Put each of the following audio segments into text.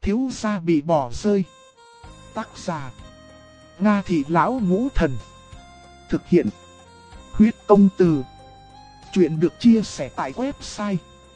thiếu gia bị bỏ rơi. Tác giả Nga Thị Lão Ngũ Thần. Thực hiện Huyết Công Từ. Chuyện được chia sẻ tại website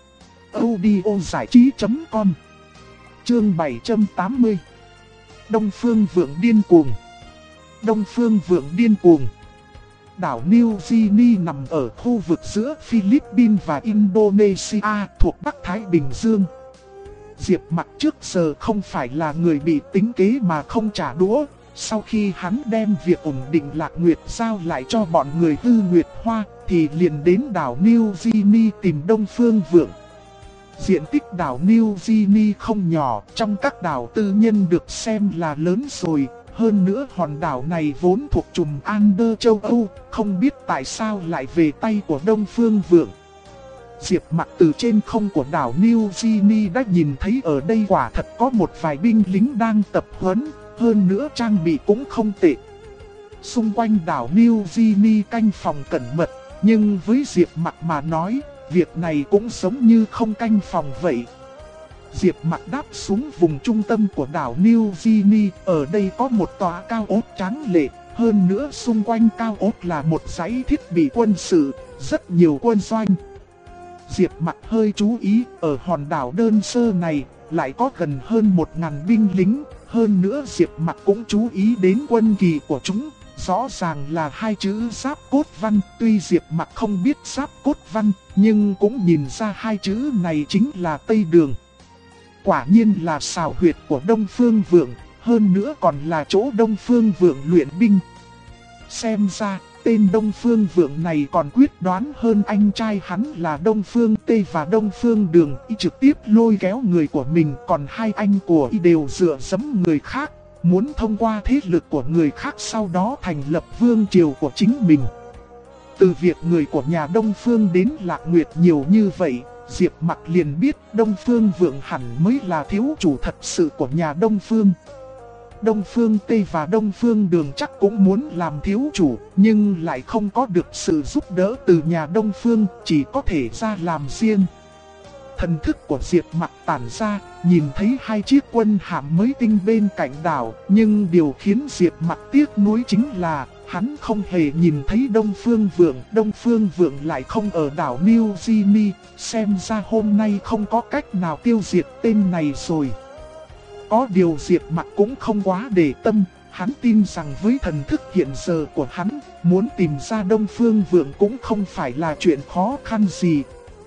audiozảichí.com. Chương 780. Đông Phương Vượng điên cuồng. Đông Phương Vượng điên cuồng. Đảo New Guinea nằm ở khu vực giữa Philippines và Indonesia thuộc Bắc Thái Bình Dương. Diệp Mặc trước giờ không phải là người bị tính kế mà không trả đũa. Sau khi hắn đem việc ổn định Lạc Nguyệt giao lại cho bọn người Tư Nguyệt Hoa thì liền đến đảo New Guinea tìm Đông Phương Vượng. Diện tích đảo New Guinea không nhỏ, trong các đảo tư nhân được xem là lớn rồi. Hơn nữa hòn đảo này vốn thuộc trùm Ander châu Âu, không biết tại sao lại về tay của Đông Phương Vượng. Diệp Mặc từ trên không của đảo New Guinea đã nhìn thấy ở đây quả thật có một vài binh lính đang tập huấn, hơn nữa trang bị cũng không tệ. Xung quanh đảo New Guinea canh phòng cẩn mật, nhưng với Diệp Mặc mà nói, việc này cũng giống như không canh phòng vậy. Diệp Mặc đáp xuống vùng trung tâm của đảo New Guinea, ở đây có một tòa cao ốt tráng lệ, hơn nữa xung quanh cao ốt là một dãy thiết bị quân sự, rất nhiều quân doanh. Diệp Mặc hơi chú ý, ở hòn đảo đơn sơ này lại có gần hơn 1000 binh lính, hơn nữa Diệp Mặc cũng chú ý đến quân kỳ của chúng, rõ ràng là hai chữ Giáp Cốt Văn. Tuy Diệp Mặc không biết Giáp Cốt Văn, nhưng cũng nhìn ra hai chữ này chính là Tây Đường. Quả nhiên là xào huyệt của Đông Phương Vượng, hơn nữa còn là chỗ Đông Phương Vượng luyện binh. Xem ra, tên Đông Phương Vượng này còn quyết đoán hơn anh trai hắn là Đông Phương Tê và Đông Phương Đường. Y trực tiếp lôi kéo người của mình, còn hai anh của Y đều dựa dẫm người khác, muốn thông qua thế lực của người khác sau đó thành lập vương triều của chính mình. Từ việc người của nhà Đông Phương đến Lạc Nguyệt nhiều như vậy, Diệp Mặc liền biết Đông Phương Vượng hẳn mới là thiếu chủ thật sự của nhà Đông Phương. Đông Phương Tê và Đông Phương Đường chắc cũng muốn làm thiếu chủ, nhưng lại không có được sự giúp đỡ từ nhà Đông Phương, chỉ có thể ra làm riêng. Thần thức của Diệp Mặc tản ra, nhìn thấy hai chiếc quân hạm mới tinh bên cạnh đảo, nhưng điều khiến Diệp Mặc tiếc nuối chính là hắn không hề nhìn thấy Đông Phương Vượng. Đông Phương Vượng lại không ở đảo New Guinea, xem ra hôm nay không có cách nào tiêu diệt tên này rồi. Có điều Diệp Mặc cũng không quá để tâm, hắn tin rằng với thần thức hiện giờ của hắn, muốn tìm ra Đông Phương Vượng cũng không phải là chuyện khó khăn gì.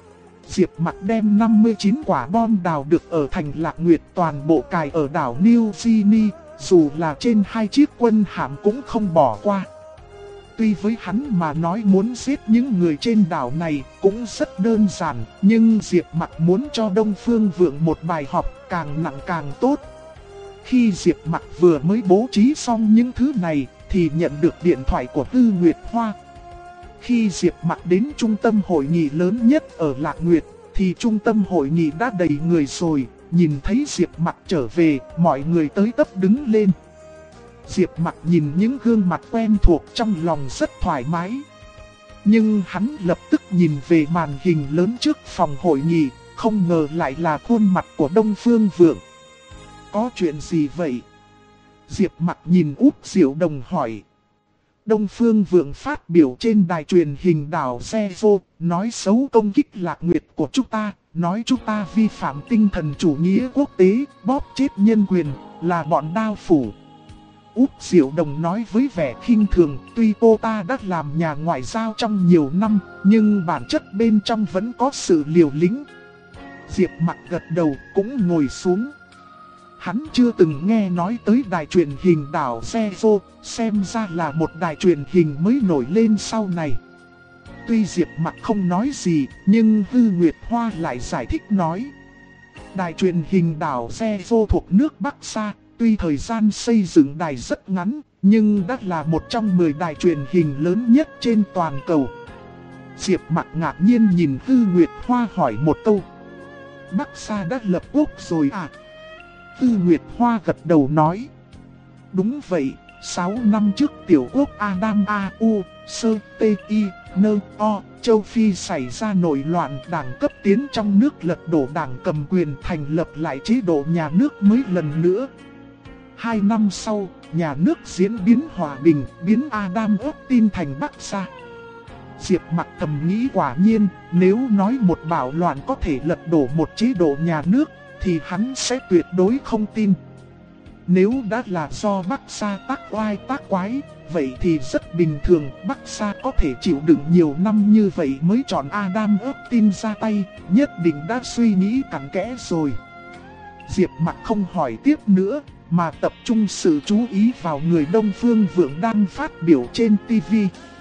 Diệp Mặc đem 59 quả bom đào được ở thành Lạc Nguyệt toàn bộ cài ở đảo New Guinea, dù là trên hai chiếc quân hạm cũng không bỏ qua. Tuy với hắn mà nói muốn giết những người trên đảo này cũng rất đơn giản, nhưng Diệp Mặc muốn cho Đông Phương Vượng một bài học càng nặng càng tốt. Khi Diệp Mặc vừa mới bố trí xong những thứ này thì nhận được điện thoại của Tư Nguyệt Hoa. Khi Diệp Mặc đến trung tâm hội nghị lớn nhất ở Lạc Nguyệt thì trung tâm hội nghị đã đầy người rồi. Nhìn thấy Diệp Mặc trở về, mọi người tới tấp đứng lên. Diệp Mặc nhìn những gương mặt quen thuộc trong lòng rất thoải mái. Nhưng hắn lập tức nhìn về màn hình lớn trước phòng hội nghị, không ngờ lại là khuôn mặt của Đông Phương Vượng. Có chuyện gì vậy? Diệp Mặc nhìn Úc Diệu Đồng hỏi. Đông Phương Vượng phát biểu trên đài truyền hình đảo Zezo, nói xấu công kích Lạc Nguyệt của chúng ta, nói chúng ta vi phạm tinh thần chủ nghĩa quốc tế, bóp chết nhân quyền, là bọn đao phủ. Úc Diệu Đồng nói với vẻ khinh thường, tuy cô ta đã làm nhà ngoại giao trong nhiều năm, nhưng bản chất bên trong vẫn có sự liều lĩnh. Diệp Mặc gật đầu cũng ngồi xuống. Hắn chưa từng nghe nói tới đài truyền hình đảo Zezo, xem ra là một đài truyền hình mới nổi lên sau này. Tuy Diệp Mặc không nói gì, nhưng Tư Nguyệt Hoa lại giải thích nói. Đài truyền hình đảo Zezo thuộc nước Bắc Sa, tuy thời gian xây dựng đài rất ngắn, nhưng đã là một trong 10 đài truyền hình lớn nhất trên toàn cầu. Diệp Mặc ngạc nhiên nhìn Tư Nguyệt Hoa hỏi một câu. Bắc Sa đã lập quốc rồi à? Tư Nguyệt Hoa gật đầu nói. Đúng vậy, 6 năm trước tiểu quốc Adam A.U. Sơ Tê Y Nơ O châu Phi xảy ra nổi loạn, đảng cấp tiến trong nước lật đổ đảng cầm quyền, thành lập lại chế độ nhà nước mới lần nữa. 2 năm sau, nhà nước diễn biến hòa bình, biến Adam Austin thành Bắc Sa. Diệp Mặc thầm nghĩ quả nhiên, nếu nói một bạo loạn có thể lật đổ một chế độ nhà nước, thì hắn sẽ tuyệt đối không tin. Nếu đã là do Bắc Sa tác oai tác quái, vậy thì rất bình thường, Bắc Sa có thể chịu đựng nhiều năm như vậy mới chọn Adam Austin ra tay, nhất định đã suy nghĩ cặn kẽ rồi. Diệp Mặc không hỏi tiếp nữa, mà tập trung sự chú ý vào người Đông Phương Vượng đang phát biểu trên TV.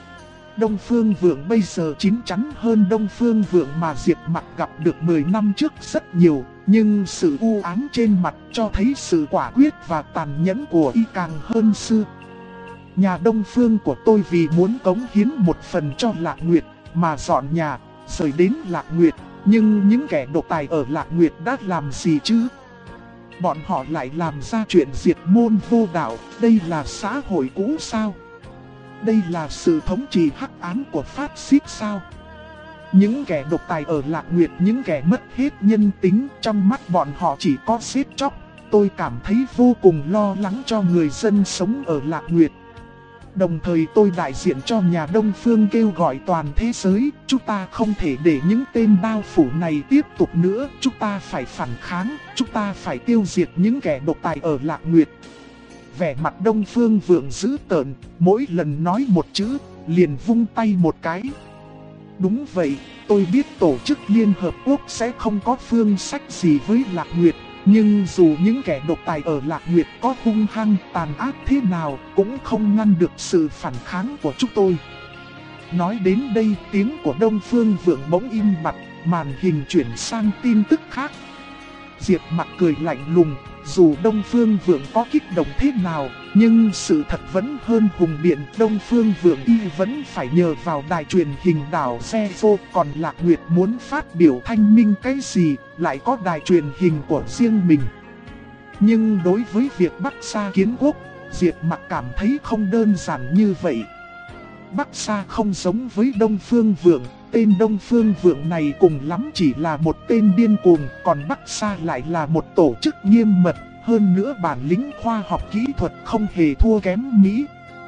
Đông Phương Vượng bây giờ chín chắn hơn Đông Phương Vượng mà Diệp Mặc gặp được 10 năm trước rất nhiều, nhưng sự u ám trên mặt cho thấy sự quả quyết và tàn nhẫn của y càng hơn xưa. Nhà Đông Phương của tôi vì muốn cống hiến một phần cho Lạc Nguyệt mà dọn nhà, rời đến Lạc Nguyệt, nhưng những kẻ độc tài ở Lạc Nguyệt đã làm gì chứ? Bọn họ lại làm ra chuyện diệt môn vô đạo, đây là xã hội cũ sao? Đây là sự thống trị hắc ám của phát xít sao? Những kẻ độc tài ở Lạc Nguyệt, những kẻ mất hết nhân tính, trong mắt bọn họ chỉ có giết chóc. Tôi cảm thấy vô cùng lo lắng cho người dân sống ở Lạc Nguyệt. Đồng thời tôi đại diện cho nhà Đông Phương kêu gọi toàn thế giới, chúng ta không thể để những tên đao phủ này tiếp tục nữa, chúng ta phải phản kháng, chúng ta phải tiêu diệt những kẻ độc tài ở Lạc Nguyệt. Vẻ mặt Đông Phương Vượng dữ tợn, mỗi lần nói một chữ, liền vung tay một cái. Đúng vậy, tôi biết Tổ chức Liên Hợp Quốc sẽ không có phương sách gì với Lạc Nguyệt, nhưng dù những kẻ độc tài ở Lạc Nguyệt có hung hăng, tàn ác thế nào, cũng không ngăn được sự phản kháng của chúng tôi. Nói đến đây, tiếng của Đông Phương Vượng bỗng im bặt, màn hình chuyển sang tin tức khác. Diệp Mặc cười lạnh lùng, dù Đông Phương Vượng có kích động thế nào, nhưng sự thật vẫn hơn hùng biện. Đông Phương Vượng y vẫn phải nhờ vào đài truyền hình đảo xe vô, còn Lạc Nguyệt muốn phát biểu thanh minh cái gì, lại có đài truyền hình của riêng mình. Nhưng đối với việc Bắc Sa kiến quốc, Diệp Mặc cảm thấy không đơn giản như vậy. Bắc Sa không giống với Đông Phương Vượng, tên Đông Phương Vượng này cùng lắm chỉ là một tên điên cuồng, còn Bắc Sa lại là một tổ chức nghiêm mật, hơn nữa bản lĩnh khoa học kỹ thuật không hề thua kém Mỹ.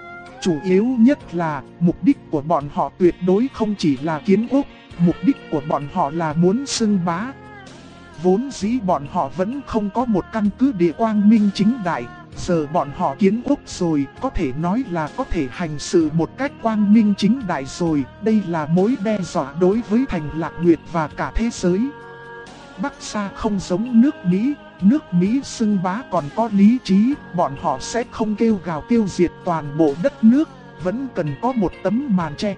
Chủ yếu nhất là mục đích của bọn họ tuyệt đối không chỉ là kiến quốc, mục đích của bọn họ là muốn xưng bá. Vốn dĩ bọn họ vẫn không có một căn cứ địa quang minh chính đại, giờ bọn họ kiến quốc rồi, có thể nói là có thể hành sự một cách quang minh chính đại rồi. Đây là mối đe dọa đối với thành Lạc Nguyệt và cả thế giới. Bắc Sa không giống nước Mỹ xưng bá còn có lý trí, bọn họ sẽ không kêu gào tiêu diệt toàn bộ đất nước, vẫn cần có một tấm màn che.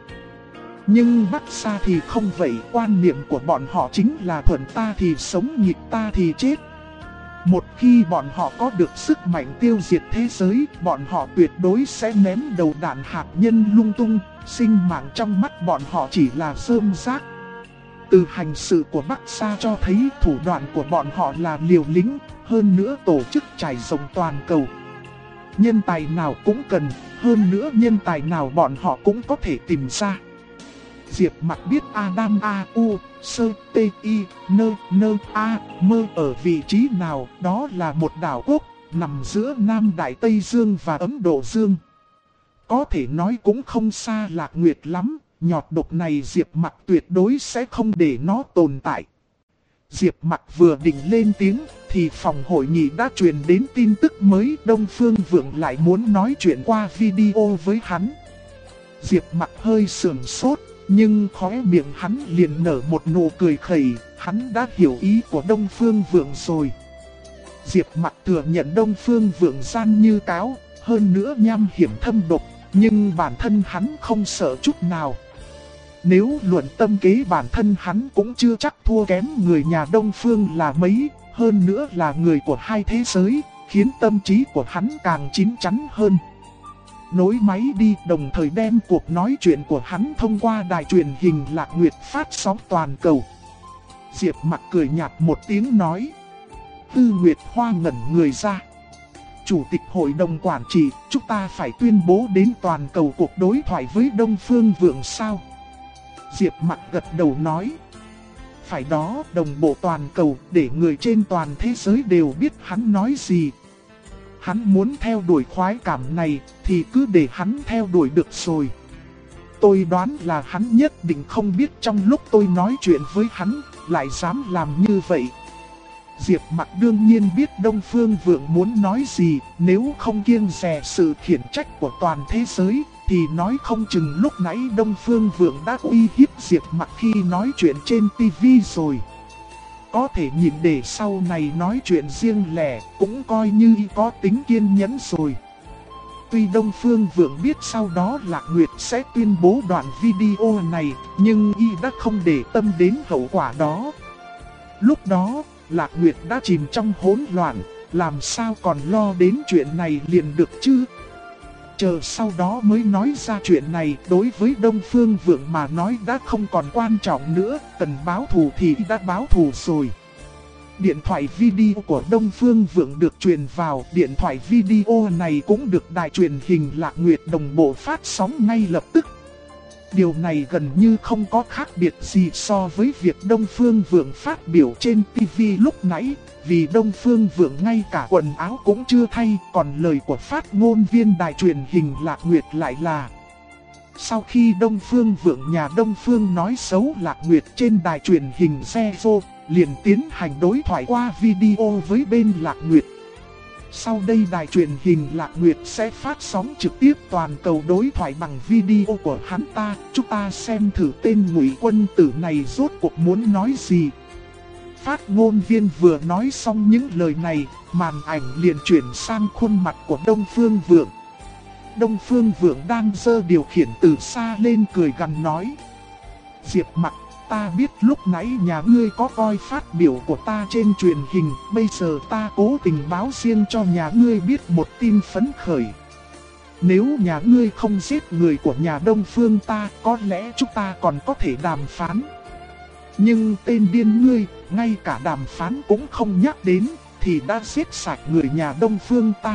Nhưng Bắc Sa thì không vậy, quan niệm của bọn họ chính là thuận ta thì sống, nghịch ta thì chết. Một khi bọn họ có được sức mạnh tiêu diệt thế giới, bọn họ tuyệt đối sẽ ném đầu đạn hạt nhân lung tung, sinh mạng trong mắt bọn họ chỉ là rơm rác. Từ hành sự của Bắc Sa cho thấy thủ đoạn của bọn họ là liều lĩnh, hơn nữa tổ chức trải rộng toàn cầu. Nhân tài nào cũng cần, hơn nữa nhân tài nào bọn họ cũng có thể tìm ra. Diệp Mặc biết Adam A.U. Sơ Tê Y Nơ Nơ A Mơ ở vị trí nào, đó là một đảo quốc, nằm giữa Nam Đại Tây Dương và Ấn Độ Dương. Có thể nói cũng không xa Lạc Nguyệt lắm, nhọt độc này Diệp Mặc tuyệt đối sẽ không để nó tồn tại. Diệp Mặc vừa định lên tiếng, thì phòng hội nghị đã truyền đến tin tức mới, Đông Phương Vượng lại muốn nói chuyện qua video với hắn. Diệp Mặc hơi sườn sốt, nhưng khóe miệng hắn liền nở một nụ cười khẩy, hắn đã hiểu ý của Đông Phương Vượng rồi. Diệp Mặc thừa nhận Đông Phương Vượng gian như cáo, hơn nữa nham hiểm thâm độc, nhưng bản thân hắn không sợ chút nào. Nếu luận tâm kế bản thân hắn cũng chưa chắc thua kém người nhà Đông Phương là mấy, hơn nữa là người của hai thế giới, khiến tâm trí của hắn càng chín chắn hơn. Nối máy đi, đồng thời đem cuộc nói chuyện của hắn thông qua đài truyền hình Lạc Nguyệt phát sóng toàn cầu. Diệp Mặc cười nhạt một tiếng nói. Tư Nguyệt Hoa ngẩn người ra. chủ tịch hội đồng quản trị, chúng ta phải tuyên bố đến toàn cầu cuộc đối thoại với Đông Phương Vượng sao? Diệp Mặc gật đầu nói. Phải đó, đồng bộ toàn cầu, để người trên toàn thế giới đều biết hắn nói gì. Hắn muốn theo đuổi khoái cảm này, thì cứ để hắn theo đuổi được rồi. Tôi đoán là hắn nhất định không biết trong lúc tôi nói chuyện với hắn, lại dám làm như vậy. Diệp Mặc đương nhiên biết Đông Phương Vượng muốn nói gì, nếu không kiêng dè sự khiển trách của toàn thế giới, thì nói không chừng lúc nãy Đông Phương Vượng đã uy hiếp Diệp Mặc khi nói chuyện trên TV rồi. Có thể nhìn để sau này nói chuyện riêng lẻ, cũng coi như có tính kiên nhẫn rồi. Tuy Đông Phương Vượng biết sau đó Lạc Nguyệt sẽ tuyên bố đoạn video này, nhưng y đã không để tâm đến hậu quả đó. Lúc đó, Lạc Nguyệt đã chìm trong hỗn loạn, làm sao còn lo đến chuyện này liền được chứ? Chờ sau đó mới nói ra chuyện này, đối với Đông Phương Vượng mà nói đã không còn quan trọng nữa, cần báo thù thì đã báo thù rồi. Điện thoại video của Đông Phương Vượng được truyền vào, điện thoại video này cũng được đài truyền hình Lạc Nguyệt đồng bộ phát sóng ngay lập tức. Điều này gần như không có khác biệt gì so với việc Đông Phương Vượng phát biểu trên TV lúc nãy, vì Đông Phương Vượng ngay cả quần áo cũng chưa thay, còn lời của phát ngôn viên đài truyền hình Lạc Nguyệt lại là: sau khi Đông Phương Vượng nhà Đông Phương nói xấu Lạc Nguyệt trên đài truyền hình Zalo, liền tiến hành đối thoại qua video với bên Lạc Nguyệt. Sau đây đài truyền hình Lạc Nguyệt sẽ phát sóng trực tiếp toàn cầu đối thoại bằng video của hắn ta. Chúng ta xem thử tên Ngụy Quân Tử này rốt cuộc muốn nói gì. Phát ngôn viên vừa nói xong những lời này, màn ảnh liền chuyển sang khuôn mặt của Đông Phương Vượng. Đông Phương Vượng đang giơ điều khiển từ xa lên cười gằn nói: Diệp Mặc, ta biết lúc nãy nhà ngươi có coi phát biểu của ta trên truyền hình, bây giờ ta cố tình báo riêng cho nhà ngươi biết một tin phấn khởi. Nếu nhà ngươi không giết người của nhà Đông Phương ta, có lẽ chúng ta còn có thể đàm phán. Nhưng tên điên ngươi, ngay cả đàm phán cũng không nhắc đến, thì đã giết sạch người nhà Đông Phương ta.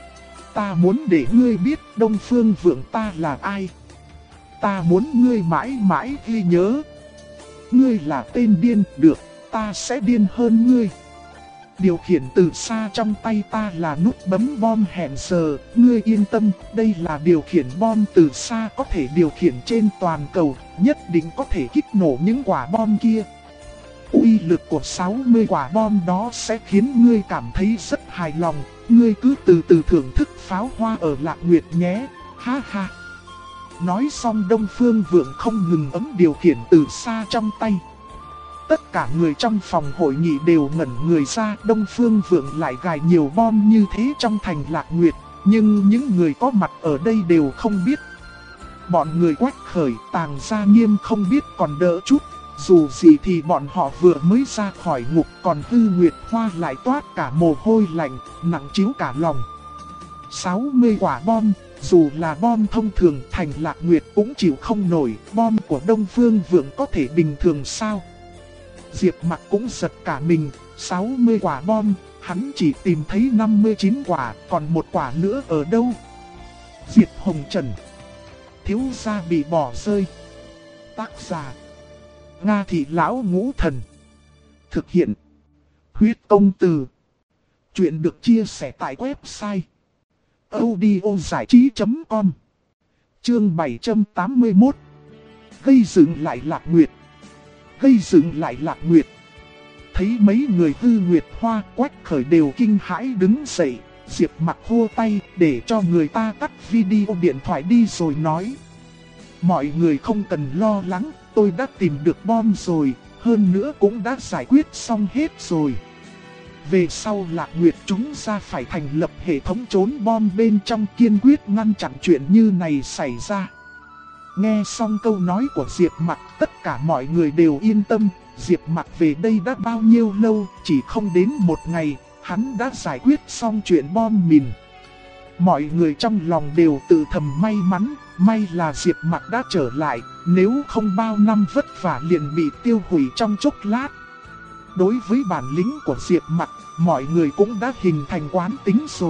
Ta muốn để ngươi biết Đông Phương Vượng ta là ai. Ta muốn ngươi mãi mãi ghi nhớ. Ngươi là tên điên, được, ta sẽ điên hơn ngươi. Điều khiển từ xa trong tay ta là nút bấm bom hẹn giờ, ngươi yên tâm, đây là điều khiển bom từ xa có thể điều khiển trên toàn cầu, nhất định có thể kích nổ những quả bom kia. Uy lực của 60 quả bom đó sẽ khiến ngươi cảm thấy rất hài lòng, ngươi cứ từ từ thưởng thức pháo hoa ở Lạc Nguyệt nhé, ha ha. Nói xong Đông Phương Vượng không ngừng ấn điều khiển từ xa trong tay. Tất cả người trong phòng hội nghị đều ngẩn người ra, Đông Phương Vượng lại gài nhiều bom như thế trong thành Lạc Nguyệt, nhưng những người có mặt ở đây đều không biết. Bọn người Quách Khởi, Tàng Gia Nghiêm không biết còn đỡ chút, dù gì thì bọn họ vừa mới ra khỏi ngục, còn Tư Nguyệt Hoa lại toát cả mồ hôi lạnh, nặng trĩu cả lòng. 60 quả bom, dù là bom thông thường thành Lạc Nguyệt cũng chịu không nổi, bom của Đông Phương Vượng có thể bình thường sao? Diệp Mặc cũng giật cả mình, 60 quả bom, hắn chỉ tìm thấy 59 quả, còn một quả nữa ở đâu? Diệp Hồng Trần, thiếu gia bị bỏ rơi. Tác giả: Nga Thị Lão Ngũ Thần. Thực hiện: Huyết Công Từ. Chuyện được chia sẻ tại website audiozảichí.com. Chương 781. Gây dựng lại Lạc Nguyệt. Gây dựng lại Lạc Nguyệt. Thấy mấy người Tư Nguyệt Hoa, Quách Khởi đều kinh hãi đứng dậy. Diệp Mặc hô tay để cho người ta tắt video điện thoại đi rồi nói: mọi người không cần lo lắng, tôi đã tìm được bom rồi, hơn nữa cũng đã giải quyết xong hết rồi. Về sau Lạc Nguyệt chúng ta phải thành lập hệ thống trốn bom bên trong, kiên quyết ngăn chặn chuyện như này xảy ra. Nghe xong câu nói của Diệp Mặc, tất cả mọi người đều yên tâm. Diệp Mặc về đây đã bao nhiêu lâu, chỉ không đến một ngày, hắn đã giải quyết xong chuyện bom mìn. Mọi người trong lòng đều tự thầm may mắn, may là Diệp Mặc đã trở lại, nếu không bao năm vất vả liền bị tiêu hủy trong chốc lát. Đối với bản lĩnh của Diệp Mặc, mọi người cũng đã hình thành quán tính rồi,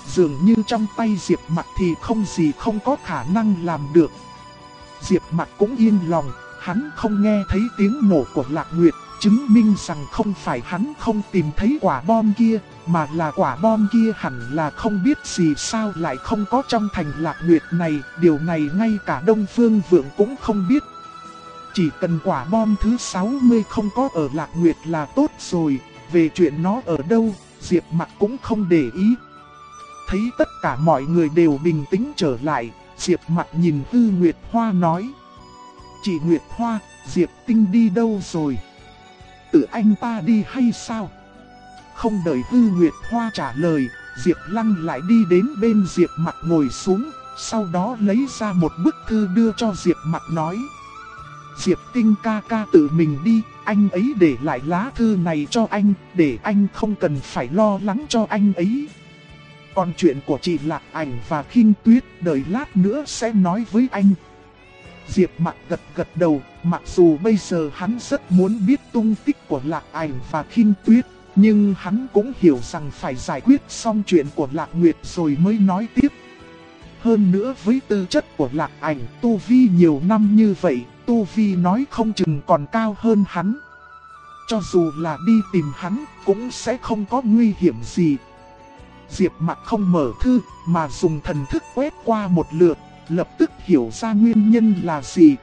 dường như trong tay Diệp Mặc thì không gì không có khả năng làm được. Diệp Mặc cũng yên lòng, hắn không nghe thấy tiếng nổ của Lạc Nguyệt, chứng minh rằng không phải hắn không tìm thấy quả bom kia, mà là quả bom kia hẳn là không biết gì sao lại không có trong thành Lạc Nguyệt này, điều này ngay cả Đông Phương Vượng cũng không biết. Chỉ cần quả bom thứ 60 không có ở Lạc Nguyệt là tốt rồi, về chuyện nó ở đâu, Diệp Mặc cũng không để ý. Thấy tất cả mọi người đều bình tĩnh trở lại, Diệp Mặc nhìn Tư Nguyệt Hoa nói: "Chị Nguyệt Hoa, Diệp Tinh đi đâu rồi? Tự anh ta đi hay sao?" Không đợi Tư Nguyệt Hoa trả lời, Diệp Lăng lại đi đến bên Diệp Mặc ngồi xuống, sau đó lấy ra một bức thư đưa cho Diệp Mặc nói: "Diệp Tinh ca ca tự mình đi, anh ấy để lại lá thư này cho anh, để anh không cần phải lo lắng cho anh ấy. Còn chuyện của chị Lạc Ảnh và Khinh Tuyết đợi lát nữa sẽ nói với anh." Diệp Mặc gật gật đầu, mặc dù bây giờ hắn rất muốn biết tung tích của Lạc Ảnh và Khinh Tuyết, nhưng hắn cũng hiểu rằng phải giải quyết xong chuyện của Lạc Nguyệt rồi mới nói tiếp. Hơn nữa với tư chất của Lạc Ảnh, tu vi nhiều năm như vậy, tu vi nói không chừng còn cao hơn hắn. Cho dù là đi tìm hắn, cũng sẽ không có nguy hiểm gì. Diệp Mặc không mở thư, mà dùng thần thức quét qua một lượt, lập tức hiểu ra nguyên nhân là gì.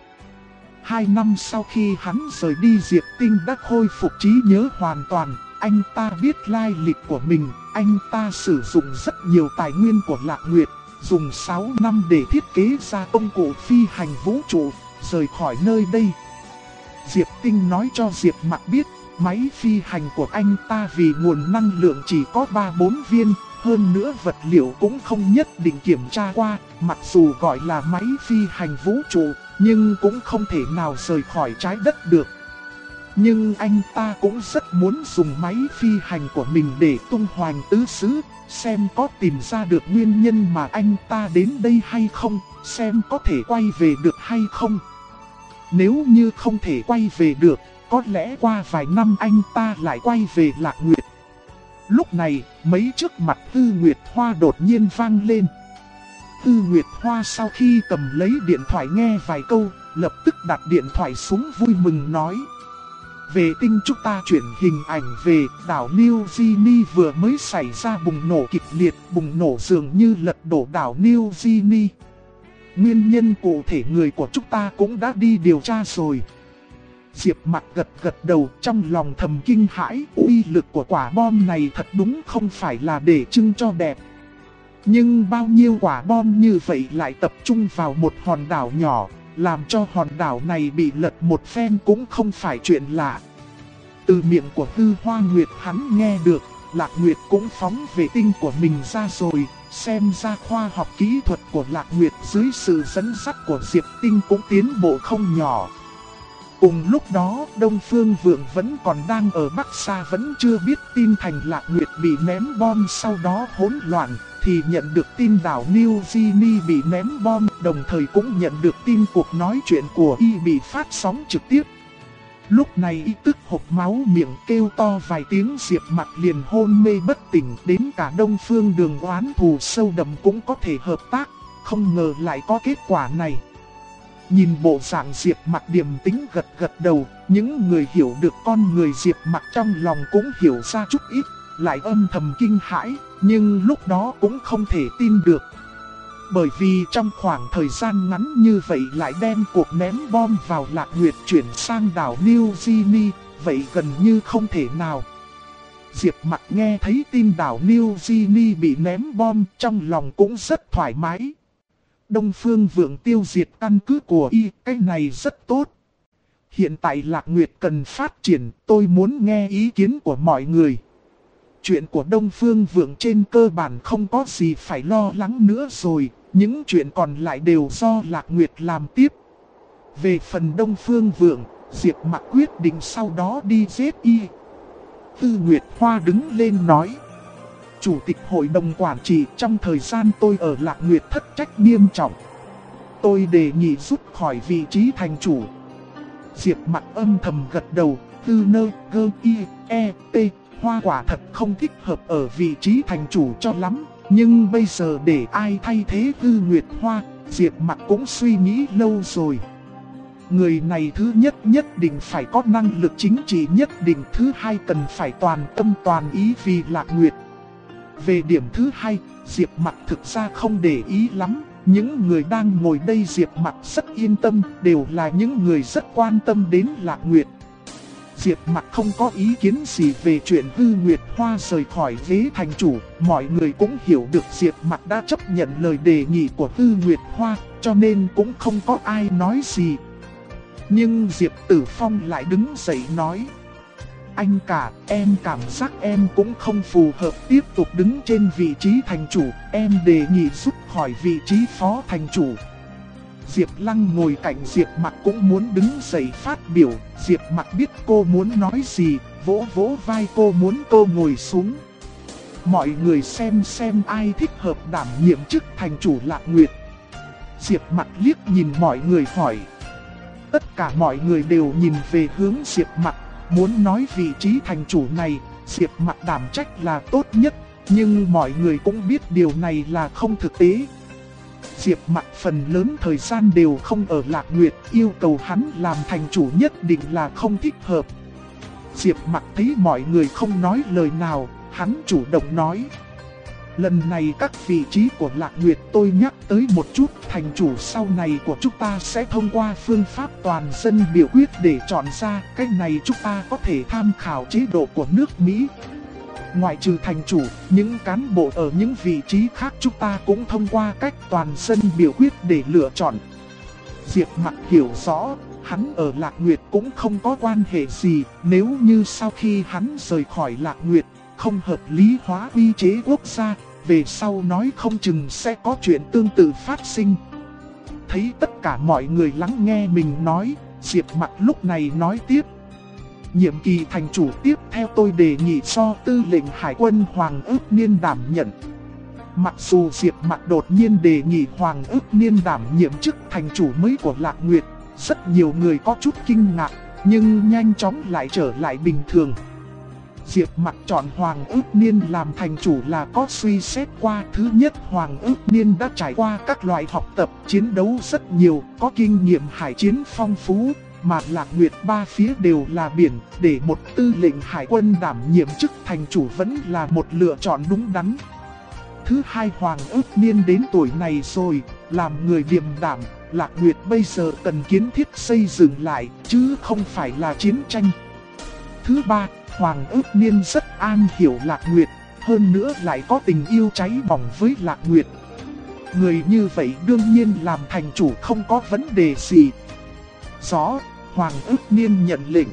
2 năm sau khi hắn rời đi, Diệp Tinh đã khôi phục trí nhớ hoàn toàn. Anh ta biết lai lịch của mình, anh ta sử dụng rất nhiều tài nguyên của Lạc Nguyệt, dùng 6 năm để thiết kế ra công cụ phi hành vũ trụ, rời khỏi nơi đây. Diệp Tinh nói cho Diệp Mặc biết, máy phi hành của anh ta vì nguồn năng lượng chỉ có 3-4 viên, hơn nữa vật liệu cũng không nhất định kiểm tra qua, mặc dù gọi là máy phi hành vũ trụ, nhưng cũng không thể nào rời khỏi trái đất được. Nhưng anh ta cũng rất muốn dùng máy phi hành của mình để tung hoành tứ xứ, xem có tìm ra được nguyên nhân mà anh ta đến đây hay không, xem có thể quay về được hay không. Nếu như không thể quay về được, có lẽ qua vài năm anh ta lại quay về Lạc Nguyệt. Lúc này, mấy trước mặt Tư Nguyệt Hoa đột nhiên vang lên. Tư Nguyệt Hoa sau khi cầm lấy điện thoại nghe vài câu, lập tức đặt điện thoại xuống vui mừng nói: "Vệ tinh chúng ta chuyển hình ảnh về, đảo New Guinea vừa mới xảy ra bùng nổ kịch liệt, bùng nổ dường như lật đổ đảo New Guinea. Nguyên nhân cụ thể người của chúng ta cũng đã đi điều tra rồi." Diệp Mặc gật gật đầu, trong lòng thầm kinh hãi, uy lực của quả bom này thật đúng không phải là để trưng cho đẹp. Nhưng bao nhiêu quả bom như vậy lại tập trung vào một hòn đảo nhỏ, làm cho hòn đảo này bị lật một phen cũng không phải chuyện lạ. Từ miệng của Tư Hoa Nguyệt hắn nghe được, Lạc Nguyệt cũng phóng vệ tinh của mình ra rồi, xem ra khoa học kỹ thuật của Lạc Nguyệt dưới sự dẫn dắt của Diệp Tinh cũng tiến bộ không nhỏ. Cùng lúc đó, Đông Phương Vượng vẫn còn đang ở Bắc Sa, vẫn chưa biết tin thành Lạc Nguyệt bị ném bom, sau đó hỗn loạn, thì nhận được tin đảo New Guinea bị ném bom, đồng thời cũng nhận được tin cuộc nói chuyện của y bị phát sóng trực tiếp. Lúc này y tức hộc máu miệng kêu to vài tiếng, Diệp Mặc liền hôn mê bất tỉnh, đến cả Đông Phương Đường oán thù sâu đậm cũng có thể hợp tác, không ngờ lại có kết quả này. Nhìn bộ dạng Diệp Mặc điềm tĩnh gật gật đầu, những người hiểu được con người Diệp Mặc trong lòng cũng hiểu ra chút ít, lại âm thầm kinh hãi, nhưng lúc đó cũng không thể tin được. Bởi vì trong khoảng thời gian ngắn như vậy lại đem cuộc ném bom vào Lạc Nguyệt chuyển sang đảo New Guinea, vậy gần như không thể nào. Diệp Mặc nghe thấy tin đảo New Guinea bị ném bom, trong lòng cũng rất thoải mái. Đông Phương Vượng tiêu diệt căn cứ của y, cái này rất tốt. Hiện tại Lạc Nguyệt cần phát triển, tôi muốn nghe ý kiến của mọi người. Chuyện của Đông Phương Vượng trên cơ bản không có gì phải lo lắng nữa rồi, những chuyện còn lại đều do Lạc Nguyệt làm tiếp. Về phần Đông Phương Vượng, Diệp Mặc quyết định sau đó đi giết y. Tư Nguyệt Hoa đứng lên nói: "Chủ tịch hội đồng quản trị, trong thời gian tôi ở Lạc Nguyệt thất trách nghiêm trọng. Tôi đề nghị rút khỏi vị trí thành chủ." Diệp Mặc âm thầm gật đầu, Tư Nơ Gơ Y E T Hoa quả thật không thích hợp ở vị trí thành chủ cho lắm, Nhưng bây giờ để ai thay thế Tư Nguyệt Hoa, Diệp Mặc cũng suy nghĩ lâu rồi. Người này thứ nhất nhất định phải có năng lực chính trị nhất định, thứ hai cần phải toàn tâm toàn ý vì Lạc Nguyệt. Về điểm thứ hai, Diệp Mặc thực ra không để ý lắm. Những người đang ngồi đây Diệp Mặc rất yên tâm, đều là những người rất quan tâm đến Lạc Nguyệt. Diệp Mặc không có ý kiến gì về chuyện Tư Nguyệt Hoa rời khỏi ghế thành chủ. Mọi người cũng hiểu được Diệp Mặc đã chấp nhận lời đề nghị của Tư Nguyệt Hoa, cho nên cũng không có ai nói gì. Nhưng Diệp Tử Phong lại đứng dậy nói: anh cả, em cảm giác em cũng không phù hợp tiếp tục đứng trên vị trí thành chủ, em đề nghị rút khỏi vị trí phó thành chủ. Diệp Lăng ngồi cạnh Diệp Mặc cũng muốn đứng dậy phát biểu. Diệp Mặc biết cô muốn nói gì, vỗ vỗ vai cô muốn cô ngồi xuống. Mọi người xem ai thích hợp đảm nhiệm chức thành chủ Lạc Nguyệt. Diệp Mặc liếc nhìn mọi người hỏi. Tất cả mọi người đều nhìn về hướng Diệp Mặc, muốn nói vị trí thành chủ này, Diệp Mặc đảm trách là tốt nhất, nhưng mọi người cũng biết điều này là không thực tế. Diệp Mặc phần lớn thời gian đều không ở Lạc Nguyệt, yêu cầu hắn làm thành chủ nhất định là không thích hợp. Diệp Mặc thấy mọi người không nói lời nào, hắn chủ động nói: lần này các vị trí của Lạc Nguyệt tôi nhắc tới một chút, thành chủ sau này của chúng ta sẽ thông qua phương pháp toàn dân biểu quyết để chọn ra, cái này chúng ta có thể tham khảo chế độ của nước Mỹ. Ngoại trừ thành chủ, những cán bộ ở những vị trí khác chúng ta cũng thông qua cách toàn dân biểu quyết để lựa chọn. Diệp Mặc hiểu rõ, hắn ở Lạc Nguyệt cũng không có quan hệ gì, nếu như sau khi hắn rời khỏi Lạc Nguyệt, không hợp lý hóa quy chế quốc gia, về sau nói không chừng sẽ có chuyện tương tự phát sinh. Thấy tất cả mọi người lắng nghe mình nói, Diệp Mặc lúc này nói tiếp: nhiệm kỳ thành chủ tiếp theo tôi đề nghị do Tư lệnh Hải quân Hoàng Ước Niên đảm nhận. Mặc dù Diệp Mặc đột nhiên đề nghị Hoàng Ước Niên đảm nhiệm chức thành chủ mới của Lạc Nguyệt, rất nhiều người có chút kinh ngạc, nhưng nhanh chóng lại trở lại bình thường. Diệp Mặc chọn Hoàng Ước Niên làm thành chủ là có suy xét qua. Thứ nhất, Hoàng Ước Niên đã trải qua các loại học tập, chiến đấu rất nhiều, có kinh nghiệm hải chiến phong phú, mà Lạc Nguyệt ba phía đều là biển, để một tư lệnh hải quân đảm nhiệm chức thành chủ vẫn là một lựa chọn đúng đắn. Thứ hai, Hoàng Ước Niên đến tuổi này rồi, làm người điềm đạm, Lạc Nguyệt bây giờ cần kiến thiết xây dựng lại, chứ không phải là chiến tranh. Thứ ba, Hoàng Ước Niên rất an hiểu Lạc Nguyệt, hơn nữa lại có tình yêu cháy bỏng với Lạc Nguyệt. Người như vậy đương nhiên làm thành chủ không có vấn đề gì. Rõ, Hoàng Ước Niên nhận lệnh.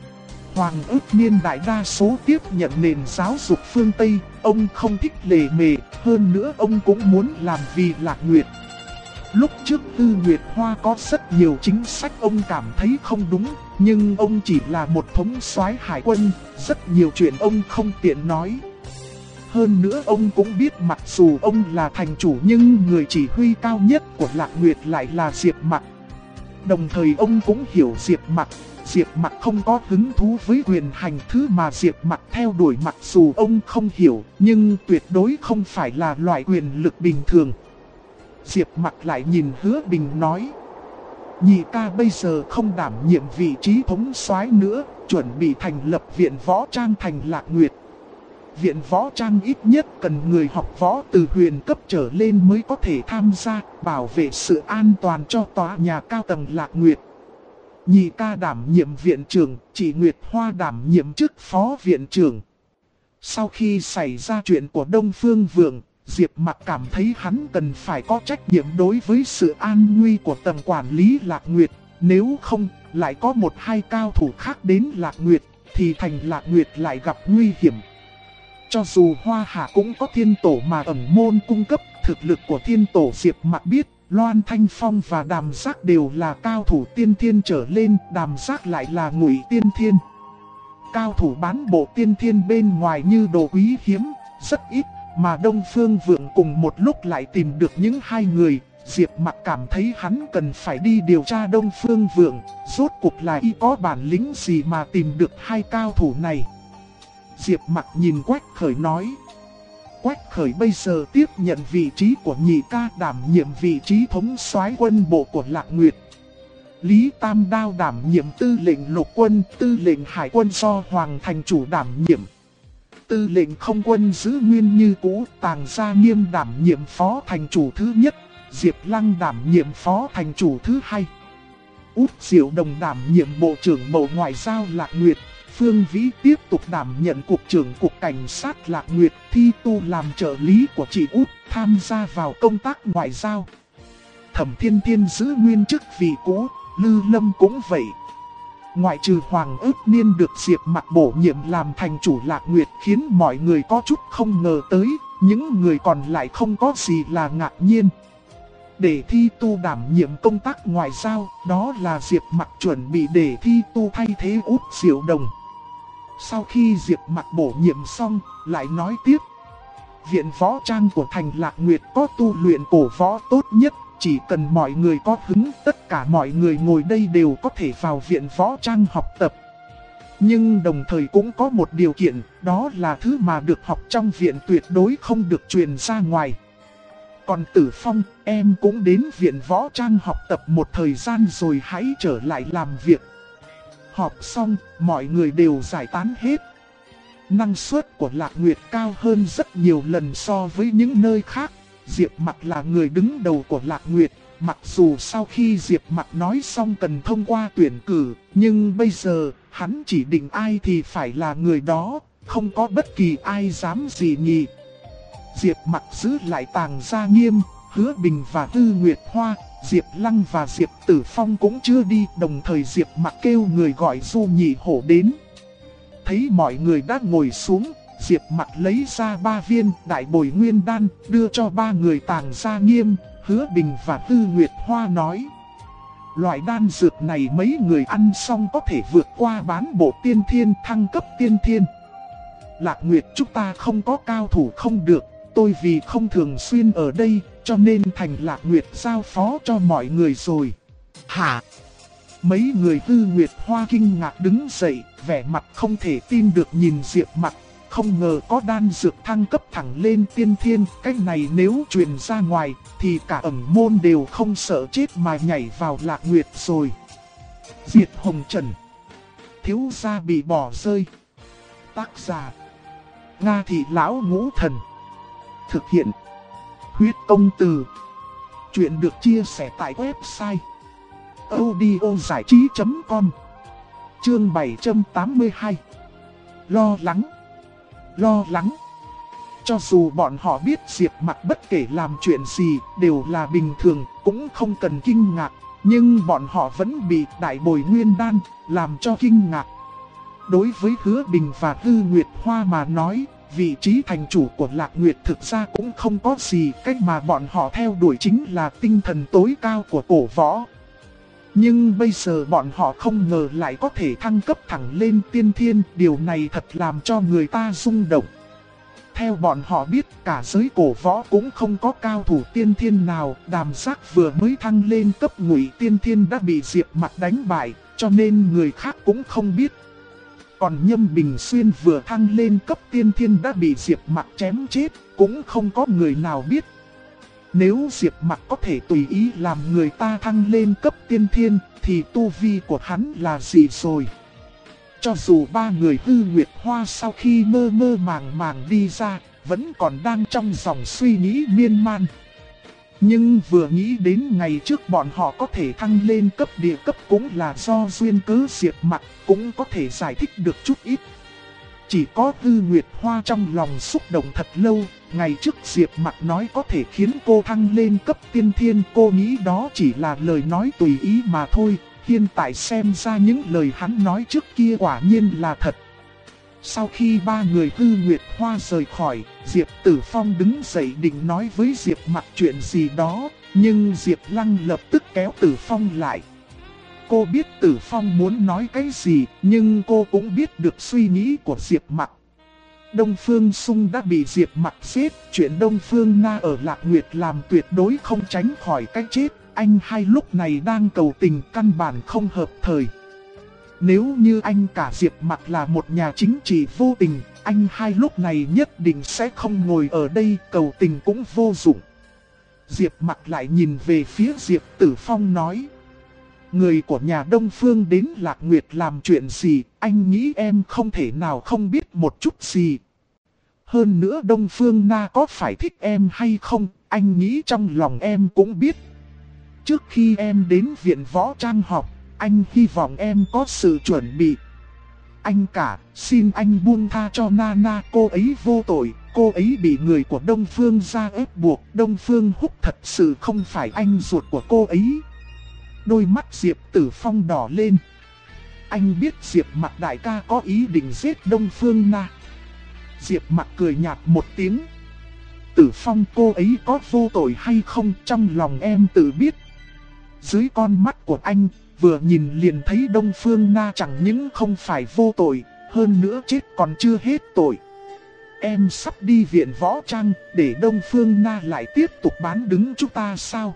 Hoàng Ước Niên đại đa số tiếp nhận nền giáo dục phương Tây, ông không thích lề mề, hơn nữa ông cũng muốn làm vì Lạc Nguyệt. Lúc trước Tư Nguyệt Hoa có rất nhiều chính sách ông cảm thấy không đúng, nhưng ông chỉ là một thống soái hải quân, rất nhiều chuyện ông không tiện nói. Hơn nữa ông cũng biết mặc dù ông là thành chủ nhưng người chỉ huy cao nhất của Lạc Nguyệt lại là Diệp Mặc. Đồng thời ông cũng hiểu Diệp Mặc không có hứng thú với quyền hành, thứ mà Diệp Mặc theo đuổi mặc dù ông không hiểu, nhưng tuyệt đối không phải là loại quyền lực bình thường. Diệp Mặc lại nhìn Hứa Bình nói: nhị ca bây giờ không đảm nhiệm vị trí thống soái nữa, chuẩn bị thành lập viện võ trang thành Lạc Nguyệt. Viện võ trang ít nhất cần người học võ từ huyền cấp trở lên mới có thể tham gia, bảo vệ sự an toàn cho tòa nhà cao tầng Lạc Nguyệt. Nhị ca đảm nhiệm viện trưởng, chị Nguyệt Hoa đảm nhiệm chức phó viện trưởng. Sau khi xảy ra chuyện của Đông Phương Vượng, Diệp Mặc cảm thấy hắn cần phải có trách nhiệm đối với sự an nguy của tầng quản lý Lạc Nguyệt. Nếu không, lại có một hai cao thủ khác đến Lạc Nguyệt, thì thành Lạc Nguyệt lại gặp nguy hiểm. Cho dù Hoa Hạ cũng có thiên tổ mà ẩn môn cung cấp, thực lực của thiên tổ Diệp Mặc biết, Loan Thanh Phong và Đàm Giác đều là cao thủ tiên thiên trở lên, Đàm Giác lại là ngụy tiên thiên. Cao thủ bán bộ tiên thiên bên ngoài như đồ quý hiếm, rất ít, mà Đông Phương Vượng cùng một lúc lại tìm được những hai người. Diệp Mặc cảm thấy hắn cần phải đi điều tra Đông Phương Vượng, rốt cuộc là y có bản lĩnh gì mà tìm được hai cao thủ này. Diệp Mặc nhìn Quách Khởi nói: Quách Khởi bây giờ tiếp nhận vị trí của nhị ca, đảm nhiệm vị trí thống soái quân bộ của Lạc Nguyệt. Lý Tam Đao đảm nhiệm tư lệnh lục quân, tư lệnh hải quân do Hoàng thành chủ đảm nhiệm. Tư lệnh không quân giữ nguyên như cũ, Tàng Gia Nghiêm đảm nhiệm phó thành chủ thứ nhất, Diệp Lăng đảm nhiệm phó thành chủ thứ hai. Út Diệu Đồng đảm nhiệm bộ trưởng bộ ngoại giao Lạc Nguyệt. Phương Vĩ tiếp tục đảm nhận cục trưởng cục cảnh sát Lạc Nguyệt, Thi Tu làm trợ lý của chị Út, tham gia vào công tác ngoại giao. Thẩm Thiên Thiên giữ nguyên chức vị cũ, Lư Lâm cũng vậy. Ngoại trừ Hoàng Ước Niên được Diệp Mặc bổ nhiệm làm thành chủ Lạc Nguyệt khiến mọi người có chút không ngờ tới, những người còn lại không có gì là ngạc nhiên. Để Thi Tu đảm nhiệm công tác ngoại giao, đó là Diệp Mặc chuẩn bị để Thi Tu thay thế Út Diệu Đồng. Sau khi Diệp Mặc bổ nhiệm xong, lại nói tiếp. Viện võ trang của thành Lạc Nguyệt có tu luyện cổ võ tốt nhất, chỉ cần mọi người có hứng, tất cả mọi người ngồi đây đều có thể vào viện võ trang học tập. Nhưng đồng thời cũng có một điều kiện, đó là thứ mà được học trong viện tuyệt đối không được truyền ra ngoài. Còn Tử Phong, em cũng đến viện võ trang học tập một thời gian rồi hãy trở lại làm việc. Họp xong, mọi người đều giải tán hết. Năng suất của Lạc Nguyệt cao hơn rất nhiều lần so với những nơi khác. Diệp Mặc là người đứng đầu của Lạc Nguyệt. Mặc dù sau khi Diệp Mặc nói xong cần thông qua tuyển cử, nhưng bây giờ hắn chỉ định ai thì phải là người đó, không có bất kỳ ai dám gì nhỉ. Diệp Mặc giữ lại Tàng Gia Nghiêm, Hứa Bình và Tư Nguyệt Hoa. Diệp Lăng và Diệp Tử Phong cũng chưa đi, đồng thời Diệp Mặc kêu người gọi Du Nhị Hổ đến. Thấy mọi người đã ngồi xuống, Diệp Mặc lấy ra 3 viên đại bồi nguyên đan, đưa cho 3 người Tàng Gia Nghiêm, Hứa Bình và Tư Nguyệt Hoa nói. Loại đan dược này mấy người ăn xong có thể vượt qua bán bộ tiên thiên, thăng cấp tiên thiên. Lạc Nguyệt chúng ta không có cao thủ không được, tôi vì không thường xuyên ở đây, cho nên thành Lạc Nguyệt giao phó cho mọi người rồi. Hả? Mấy người Tư Nguyệt Hoa kinh ngạc đứng dậy, vẻ mặt không thể tin được nhìn Diệp Mặc. Không ngờ có đan dược thăng cấp thẳng lên tiên thiên, cách này nếu truyền ra ngoài thì cả ẩn môn đều không sợ chết mà nhảy vào Lạc Nguyệt rồi. Diệt Hồng Trần. Thiếu gia bị bỏ rơi. Tác giả: Nga Thị Lão Ngũ Thần. Thực hiện: Huyết Công Từ. Chuyện được chia sẻ tại website audiozảichí.com. Chương 782. Lo lắng. Lo lắng. Cho dù bọn họ biết Diệp Mặc bất kể làm chuyện gì đều là bình thường, cũng không cần kinh ngạc, nhưng bọn họ vẫn bị đại bồi nguyên đan làm cho kinh ngạc. Đối với Hứa Bình và Tư Nguyệt Hoa mà nói, vị trí thành chủ của Lạc Nguyệt thực ra cũng không có gì, cách mà bọn họ theo đuổi chính là tinh thần tối cao của cổ võ. Nhưng bây giờ bọn họ không ngờ lại có thể thăng cấp thẳng lên tiên thiên, điều này thật làm cho người ta rung động. Theo bọn họ biết, cả giới cổ võ cũng không có cao thủ tiên thiên nào, Đàm Giác vừa mới thăng lên cấp ngụy tiên thiên đã bị Diệp Mặc đánh bại, cho nên người khác cũng không biết. Còn Nhâm Bình Xuyên vừa thăng lên cấp tiên thiên đã bị Diệp Mặc chém chết, cũng không có người nào biết. Nếu Diệp Mặc có thể tùy ý làm người ta thăng lên cấp tiên thiên, thì tu vi của hắn là gì rồi? Cho dù 3 người Tư Nguyệt Hoa sau khi mơ mơ màng màng đi ra, vẫn còn đang trong dòng suy nghĩ miên man. Nhưng vừa nghĩ đến ngày trước bọn họ có thể thăng lên cấp địa cấp cũng là do duyên cớ Diệp Mặc, cũng có thể giải thích được chút ít. Chỉ có Tư Nguyệt Hoa trong lòng xúc động thật lâu, ngày trước Diệp Mặc nói có thể khiến cô thăng lên cấp tiên thiên, cô nghĩ đó chỉ là lời nói tùy ý mà thôi, hiện tại xem ra những lời hắn nói trước kia quả nhiên là thật. Sau khi 3 người Tư Nguyệt Hoa rời khỏi, Diệp Tử Phong đứng dậy định nói với Diệp Mặc chuyện gì đó, nhưng Diệp Lăng lập tức kéo Tử Phong lại. Cô biết Tử Phong muốn nói cái gì, nhưng cô cũng biết được suy nghĩ của Diệp Mặc. Đông Phương Sung đã bị Diệp Mặc giết, chuyện Đông Phương Na ở Lạc Nguyệt làm tuyệt đối không tránh khỏi cái chết, anh hai lúc này đang cầu tình căn bản không hợp thời. Nếu như anh cả Diệp Mặc là một nhà chính trị vô tình, anh hai lúc này nhất định sẽ không ngồi ở đây, cầu tình cũng vô dụng. Diệp Mặc lại nhìn về phía Diệp Tử Phong nói. Người của nhà Đông Phương đến Lạc Nguyệt làm chuyện gì, anh nghĩ em không thể nào không biết một chút gì. Hơn nữa Đông Phương Na có phải thích em hay không, anh nghĩ trong lòng em cũng biết. Trước khi em đến viện võ trang học, anh hy vọng em có sự chuẩn bị. Anh cả, xin anh buông tha cho Nana, cô ấy vô tội, cô ấy bị người của Đông Phương ra ép buộc. Đông Phương Húc thật sự không phải anh ruột của cô ấy. Đôi mắt Diệp Tử Phong đỏ lên. Anh biết Diệp Mặc đại ca có ý định giết Đông Phương Na. Diệp Mặc cười nhạt một tiếng. Tử Phong, cô ấy có vô tội hay không trong lòng em tự biết. Dưới con mắt của anh, vừa nhìn liền thấy Đông Phương Na chẳng những không phải vô tội, hơn nữa chết còn chưa hết tội. Em sắp đi viện võ trang, để Đông Phương Na lại tiếp tục bán đứng chúng ta sao?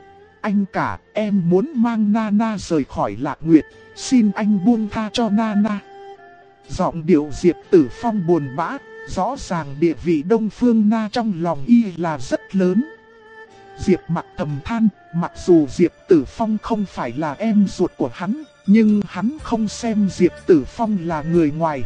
Anh cả, em muốn mang Nana rời khỏi Lạc Nguyệt, xin anh buông tha cho Nana. Giọng điệu Diệp Tử Phong buồn bã, rõ ràng địa vị Đông Phương Na trong lòng y là rất lớn. Diệp Mặc thầm than, mặc dù Diệp Tử Phong không phải là em ruột của hắn, nhưng hắn không xem Diệp Tử Phong là người ngoài.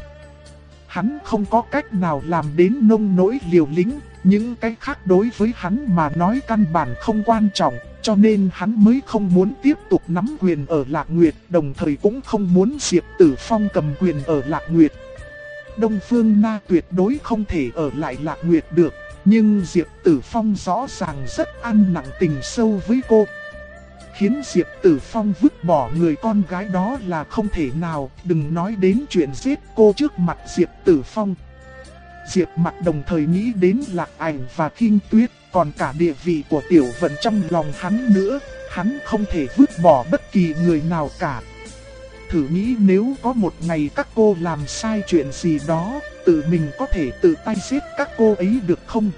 Hắn không có cách nào làm đến nông nỗi liều lĩnh, những cái khác đối với hắn mà nói căn bản không quan trọng, cho nên hắn mới không muốn tiếp tục nắm quyền ở Lạc Nguyệt, đồng thời cũng không muốn Diệp Tử Phong cầm quyền ở Lạc Nguyệt. Đông Phương Na tuyệt đối không thể ở lại Lạc Nguyệt được, nhưng Diệp Tử Phong rõ ràng rất ăn nặng tình sâu với cô. Khiến Diệp Tử Phong vứt bỏ người con gái đó là không thể nào, đừng nói đến chuyện giết cô trước mặt Diệp Tử Phong. Diệp Mặc đồng thời nghĩ đến Lạc Ảnh và Kinh Tuyết, còn cả địa vị của Tiểu Vận trong lòng hắn nữa, hắn không thể vứt bỏ bất kỳ người nào cả. Thử nghĩ nếu có một ngày các cô làm sai chuyện gì đó, tự mình có thể tự tay giết các cô ấy được không?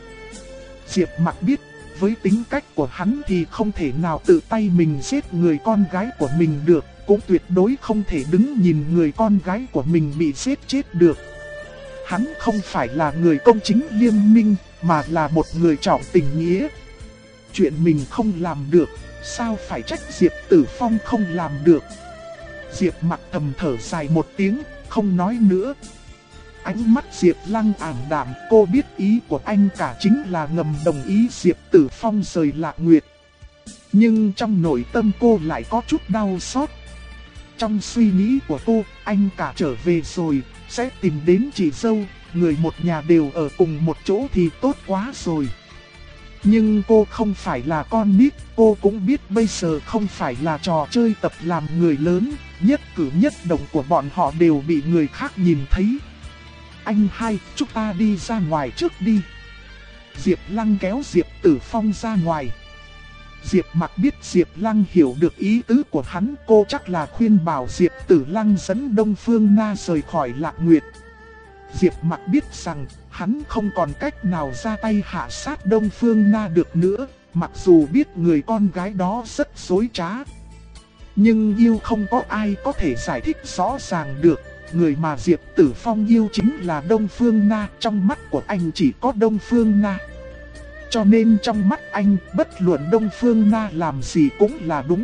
Diệp Mặc biết, với tính cách của hắn thì không thể nào tự tay mình giết người con gái của mình được, cũng tuyệt đối không thể đứng nhìn người con gái của mình bị giết chết được. Hắn không phải là người công chính liêm minh, mà là một người trọng tình nghĩa. Chuyện mình không làm được, sao phải trách Diệp Tử Phong không làm được? Diệp Mặc thầm thở dài một tiếng, không nói nữa. Ánh mắt Diệp Lăng ảm đạm, cô biết ý của anh cả chính là ngầm đồng ý Diệp Tử Phong rời Lạc Nguyệt. Nhưng trong nội tâm cô lại có chút đau xót. Trong suy nghĩ của cô, anh cả trở về rồi, sẽ tìm đến chị dâu, người một nhà đều ở cùng một chỗ thì tốt quá rồi. Nhưng cô không phải là con nít, cô cũng biết bây giờ không phải là trò chơi tập làm người lớn, nhất cử nhất động của bọn họ đều bị người khác nhìn thấy. Anh hai, chúng ta đi ra ngoài trước đi. Diệp Lăng kéo Diệp Tử Phong ra ngoài. Diệp Mặc biết Diệp Lăng hiểu được ý tứ của hắn, cô chắc là khuyên bảo Diệp Tử Lăng dẫn Đông Phương Na rời khỏi Lạc Nguyệt. Diệp Mặc biết rằng hắn không còn cách nào ra tay hạ sát Đông Phương Na được nữa, mặc dù biết người con gái đó rất dối trá. Nhưng yêu không có ai có thể giải thích rõ ràng được, người mà Diệp Tử Phong yêu chính là Đông Phương Na, trong mắt của anh chỉ có Đông Phương Na. Cho nên trong mắt anh, bất luận Đông Phương Na làm gì cũng là đúng.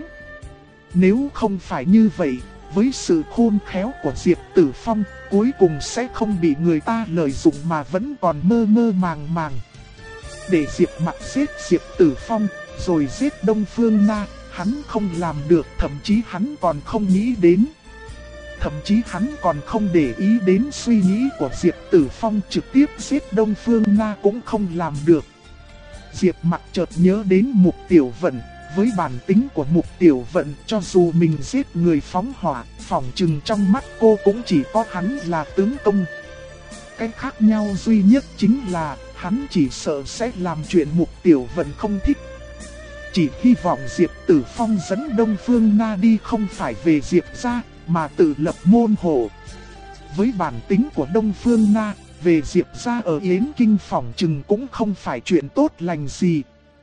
Nếu không phải như vậy, với sự khôn khéo của Diệp Tử Phong, cuối cùng sẽ không bị người ta lợi dụng mà vẫn còn mơ mơ màng màng. Để Diệp Mặc giết Diệp Tử Phong, rồi giết Đông Phương Na, hắn không làm được, thậm chí hắn còn không nghĩ đến. Thậm chí hắn còn không để ý đến suy nghĩ của Diệp Tử Phong, trực tiếp giết Đông Phương Na cũng không làm được. Diệp Mặc chợt nhớ đến Mục Tiểu Vận, với bản tính của Mục Tiểu Vận, cho dù mình giết người phóng hỏa, phỏng chừng trong mắt cô cũng chỉ có hắn là tướng công. Cái khác nhau duy nhất chính là hắn chỉ sợ sẽ làm chuyện Mục Tiểu Vận không thích. Chỉ hy vọng Diệp Tử Phong dẫn Đông Phương Na đi không phải về Diệp gia, mà tự lập môn hộ. Với bản tính của Đông Phương Na, về Diệp gia ở Yến Kinh phỏng chừng cũng không phải chuyện tốt lành gì.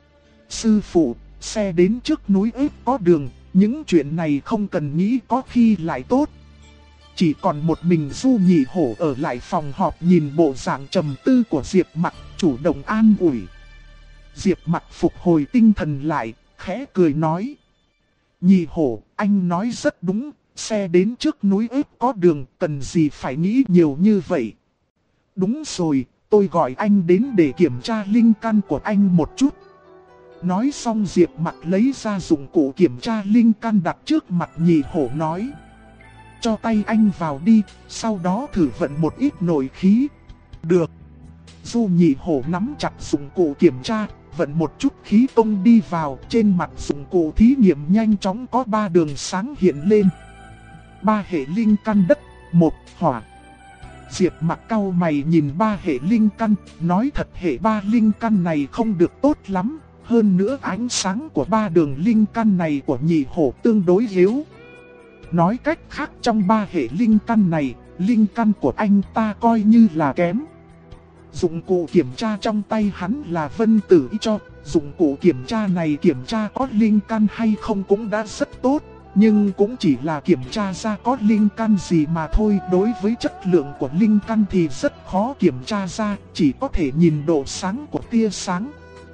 Sư phụ, xe đến trước núi ếp có đường, những chuyện này không cần nghĩ có khi lại tốt. chỉ còn một mình Du Nhị Hổ ở lại phòng họp nhìn bộ dạng trầm tư của Diệp Mặc, chủ động an ủi. Diệp Mặc phục hồi tinh thần lại, khẽ cười nói. Nhị Hổ, anh nói rất đúng, xe đến trước núi ếp có đường, cần gì phải nghĩ nhiều như vậy. Đúng rồi, tôi gọi anh đến để kiểm tra linh căn của anh một chút. Nói xong Diệp Mặc lấy ra dụng cụ kiểm tra linh căn đặt trước mặt Nhị Hổ nói. Cho tay anh vào đi, sau đó thử vận một ít nội khí. Được. Du Nhị Hổ nắm chặt dụng cụ kiểm tra, vận một chút khí công đi vào. Trên mặt dụng cụ thí nghiệm nhanh chóng có 3 đường sáng hiện lên. 3 hệ linh căn đất, 1 hỏa. Diệp Mặc cau mày nhìn 3 hệ linh căn, nói thật hệ 3 linh căn này không được tốt lắm. Hơn nữa ánh sáng của 3 đường linh căn này của Nhị Hổ tương đối yếu. Nói cách khác trong 3 hệ linh căn này, linh căn của anh ta coi như là kém. Dụng cụ kiểm tra trong tay hắn là Vân Tử Y cho. Dụng cụ kiểm tra này kiểm tra có linh căn hay không cũng đã rất tốt. Nhưng cũng chỉ là kiểm tra ra có linh căn gì mà thôi. Đối với chất lượng của linh căn thì rất khó kiểm tra ra, chỉ có thể nhìn độ sáng của tia sáng.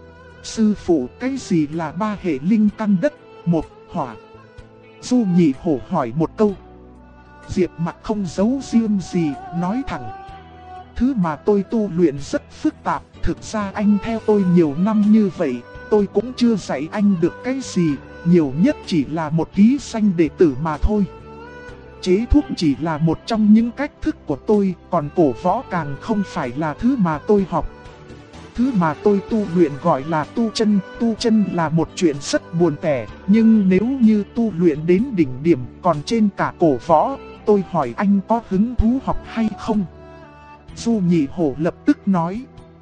Sư phụ, cái gì là 3 hệ linh căn đất, 1 hỏa? Du Nhị Hổ hỏi một câu. Diệp Mặc không giấu riêng gì, nói thẳng. Thứ mà tôi tu luyện rất phức tạp, thực ra anh theo tôi nhiều năm như vậy, tôi cũng chưa dạy anh được cái gì, nhiều nhất chỉ là một ký danh đệ tử mà thôi. Chế thuốc chỉ là một trong những cách thức của tôi, còn cổ võ càng không phải là thứ mà tôi học. Thứ mà tôi tu luyện gọi là tu chân là một chuyện rất buồn tẻ, nhưng nếu như tu luyện đến đỉnh điểm còn trên cả cổ võ, tôi hỏi anh có hứng thú học hay không? Du Nhị Hổ lập tức nói.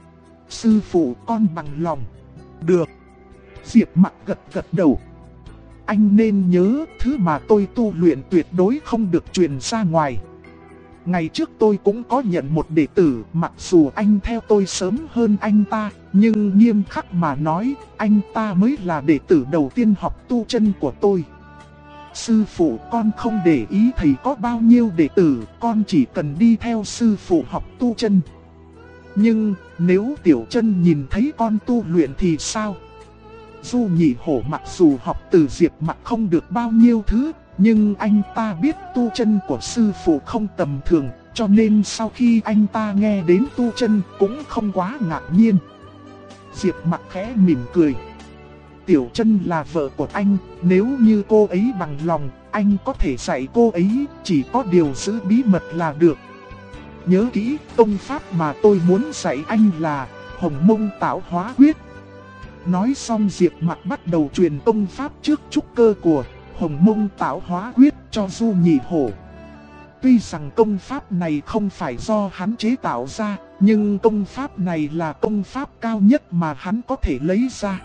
Sư phụ, con bằng lòng. Được. Diệp Mặc gật gật đầu. Anh nên nhớ, thứ mà tôi tu luyện tuyệt đối không được truyền ra ngoài. Ngày trước tôi cũng có nhận một đệ tử, mặc dù anh theo tôi sớm hơn anh ta, nhưng nghiêm khắc mà nói, anh ta mới là đệ tử đầu tiên học tu chân của tôi. Sư phụ, con không để ý thầy có bao nhiêu đệ tử, con chỉ cần đi theo sư phụ học tu chân. Nhưng nếu Tiểu Chân nhìn thấy con tu luyện thì sao? Du Nhị Hổ mặc dù học từ Diệp Mặc không được bao nhiêu thứ, nhưng anh ta biết tu chân của sư phụ không tầm thường, cho nên sau khi anh ta nghe đến tu chân cũng không quá ngạc nhiên. Diệp Mặc khẽ mỉm cười. Tiểu Chân là vợ của anh, nếu như cô ấy bằng lòng, anh có thể dạy cô ấy, chỉ có điều giữ bí mật là được. Nhớ kỹ, công pháp mà tôi muốn dạy anh là Hồng Mông Tạo Hóa Quyết. Nói xong Diệp Mặc bắt đầu truyền công pháp trước trúc cơ của Hồng Mông Tạo Hóa Quyết cho Du Nhị Hổ. Tuy rằng công pháp này không phải do hắn chế tạo ra, nhưng công pháp này là công pháp cao nhất mà hắn có thể lấy ra.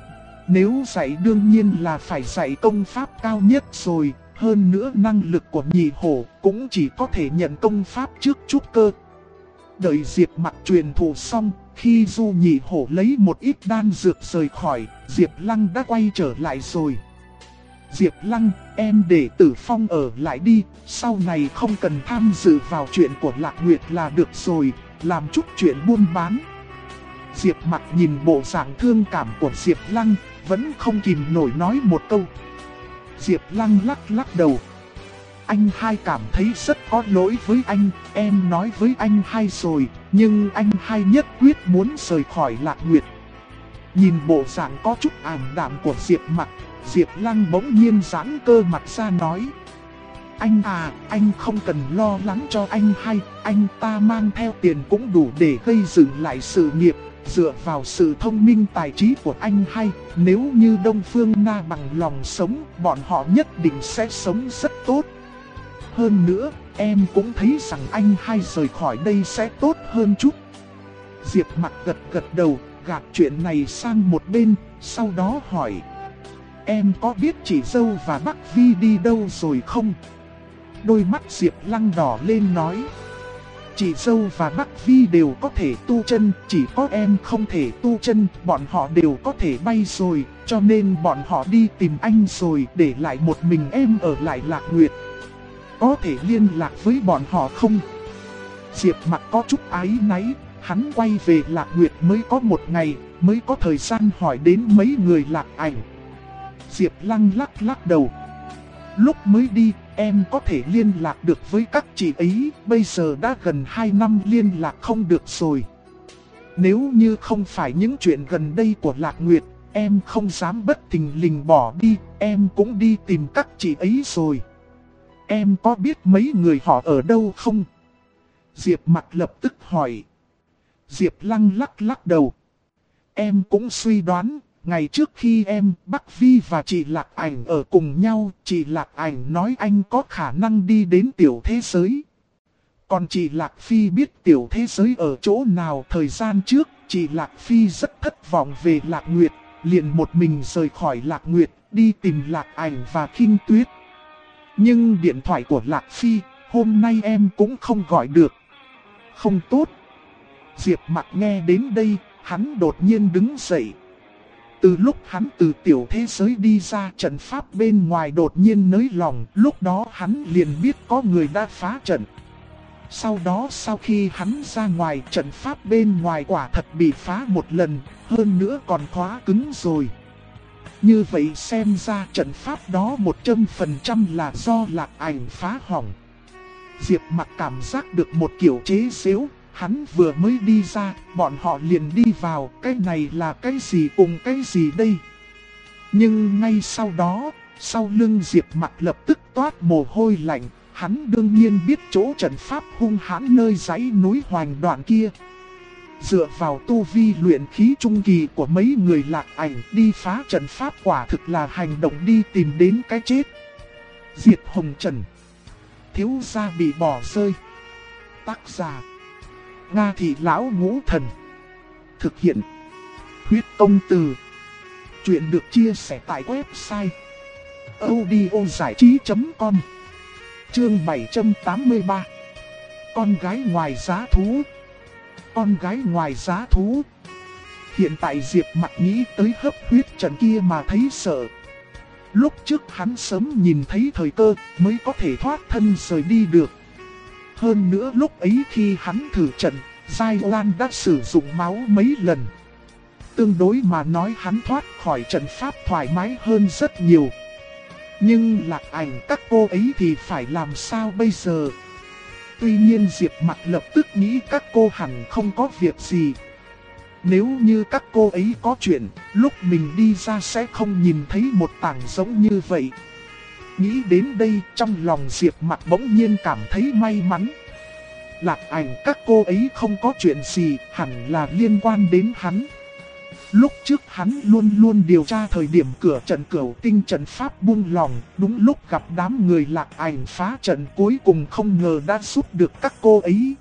Nếu dạy đương nhiên là phải dạy công pháp cao nhất rồi, hơn nữa năng lực của Nhị Hổ cũng chỉ có thể nhận công pháp trước trúc cơ. Đợi Diệp Mặc truyền thụ xong, khi Du Nhị Hổ lấy một ít đan dược rời khỏi, Diệp Lăng đã quay trở lại rồi. Diệp Lăng, em để Tử Phong ở lại đi, sau này không cần tham dự vào chuyện của Lạc Nguyệt là được rồi, làm chút chuyện buôn bán. Diệp Mặc nhìn bộ dạng thương cảm của Diệp Lăng, vẫn không kìm nổi nói một câu. Diệp Lăng lắc lắc đầu. Anh hai cảm thấy rất có lỗi với anh, em nói với anh hai rồi, nhưng anh hai nhất quyết muốn rời khỏi Lạc Nguyệt. Nhìn bộ dạng có chút ảm đạm của Diệp Mặc, Diệp Lăng bỗng nhiên giãn cơ mặt ra nói. Anh à, anh không cần lo lắng cho anh hai, anh ta mang theo tiền cũng đủ để gây dựng lại sự nghiệp. Dựa vào sự thông minh tài trí của anh hai, nếu như Đông Phương Na bằng lòng sống, bọn họ nhất định sẽ sống rất tốt. Hơn nữa, em cũng thấy rằng anh hai rời khỏi đây sẽ tốt hơn chút. Diệp Mặc gật gật đầu, gạt chuyện này sang một bên, sau đó hỏi. Em có biết chị dâu và bác Vi đi đâu rồi không? Đôi mắt Diệp Lăng đỏ lên nói. Chị dâu và bác Vi đều có thể tu chân, chỉ có em không thể tu chân, bọn họ đều có thể bay rồi, cho nên bọn họ đi tìm anh rồi, để lại một mình em ở lại Lạc Nguyệt. có thể liên lạc với bọn họ không? Diệp Mặc có chút áy náy, hắn quay về Lạc Nguyệt mới có một ngày, mới có thời gian hỏi đến mấy người Lạc Ảnh. Diệp Lăng lắc đầu. Lúc mới đi, em có thể liên lạc được với các chị ấy, bây giờ đã gần 2 năm liên lạc không được rồi. Nếu như không phải những chuyện gần đây của Lạc Nguyệt, em không dám bất thình lình bỏ đi, em cũng đi tìm các chị ấy rồi. Em có biết mấy người họ ở đâu không? Diệp Mặc lập tức hỏi. Diệp Lăng lắc đầu. Em cũng suy đoán, ngày trước khi em, Bắc Vi và chị Lạc Ảnh ở cùng nhau, chị Lạc Ảnh nói anh có khả năng đi đến tiểu thế giới. Còn chị Lạc Phi biết tiểu thế giới ở chỗ nào. Thời gian trước, chị Lạc Phi rất thất vọng về Lạc Nguyệt, liền một mình rời khỏi Lạc Nguyệt, đi tìm Lạc Ảnh và Khinh Tuyết. Nhưng điện thoại của Lạc Phi, hôm nay em cũng không gọi được. Không tốt. Diệp Mặc nghe đến đây, hắn đột nhiên đứng dậy. Từ lúc hắn từ tiểu thế giới đi ra, trận pháp bên ngoài đột nhiên nới lỏng, lúc đó hắn liền biết có người đã phá trận. Sau đó sau khi hắn ra ngoài, trận pháp bên ngoài quả thật bị phá một lần, hơn nữa còn khóa cứng rồi. Như vậy xem ra trận pháp đó 100% là do Lạc Ảnh phá hỏng. Diệp Mặc cảm giác được một kiểu chế giễu, hắn vừa mới đi ra, bọn họ liền đi vào, cái này là cái gì cùng cái gì đây? Nhưng ngay sau đó, sau lưng Diệp Mặc lập tức toát mồ hôi lạnh, hắn đương nhiên biết chỗ trận pháp hung hãn nơi dãy núi Hoành Đoạn kia. Dựa vào tu vi luyện khí trung kỳ của mấy người Lạc Ảnh, đi phá trận pháp quả thực là hành động đi tìm đến cái chết. Diệt Hồng Trần, thiếu gia bị bỏ rơi. Tác giả Nga Thị Lão Ngũ Thần. Thực hiện Huyết Công Từ. Chuyện được chia sẻ tại website audiozảichí.com. Chương 783. Con gái ngoài giá thú. Con gái ngoài giá thú. Hiện tại Diệp Mặc nghĩ tới hấp huyết trận kia mà thấy sợ. Lúc trước hắn sớm nhìn thấy thời cơ mới có thể thoát thân rời đi được. Hơn nữa lúc ấy khi hắn thử trận, Giai Lan đã sử dụng máu mấy lần. Tương đối mà nói hắn thoát khỏi trận pháp thoải mái hơn rất nhiều. Nhưng Lạc Ảnh các cô ấy thì phải làm sao bây giờ? Tuy nhiên Diệp Mặc lập tức nghĩ các cô hẳn không có việc gì. Nếu như các cô ấy có chuyện, lúc mình đi ra sẽ không nhìn thấy một tảng giống như vậy. Nghĩ đến đây, trong lòng Diệp Mặc bỗng nhiên cảm thấy may mắn. Lạc Ảnh các cô ấy không có chuyện gì, hẳn là liên quan đến hắn. Lúc trước hắn luôn luôn điều tra thời điểm cửa trận Cửu Tinh trận pháp buông lỏng, đúng lúc gặp đám người Lạc Ảnh phá trận, cuối cùng không ngờ đã giúp được các cô ấy.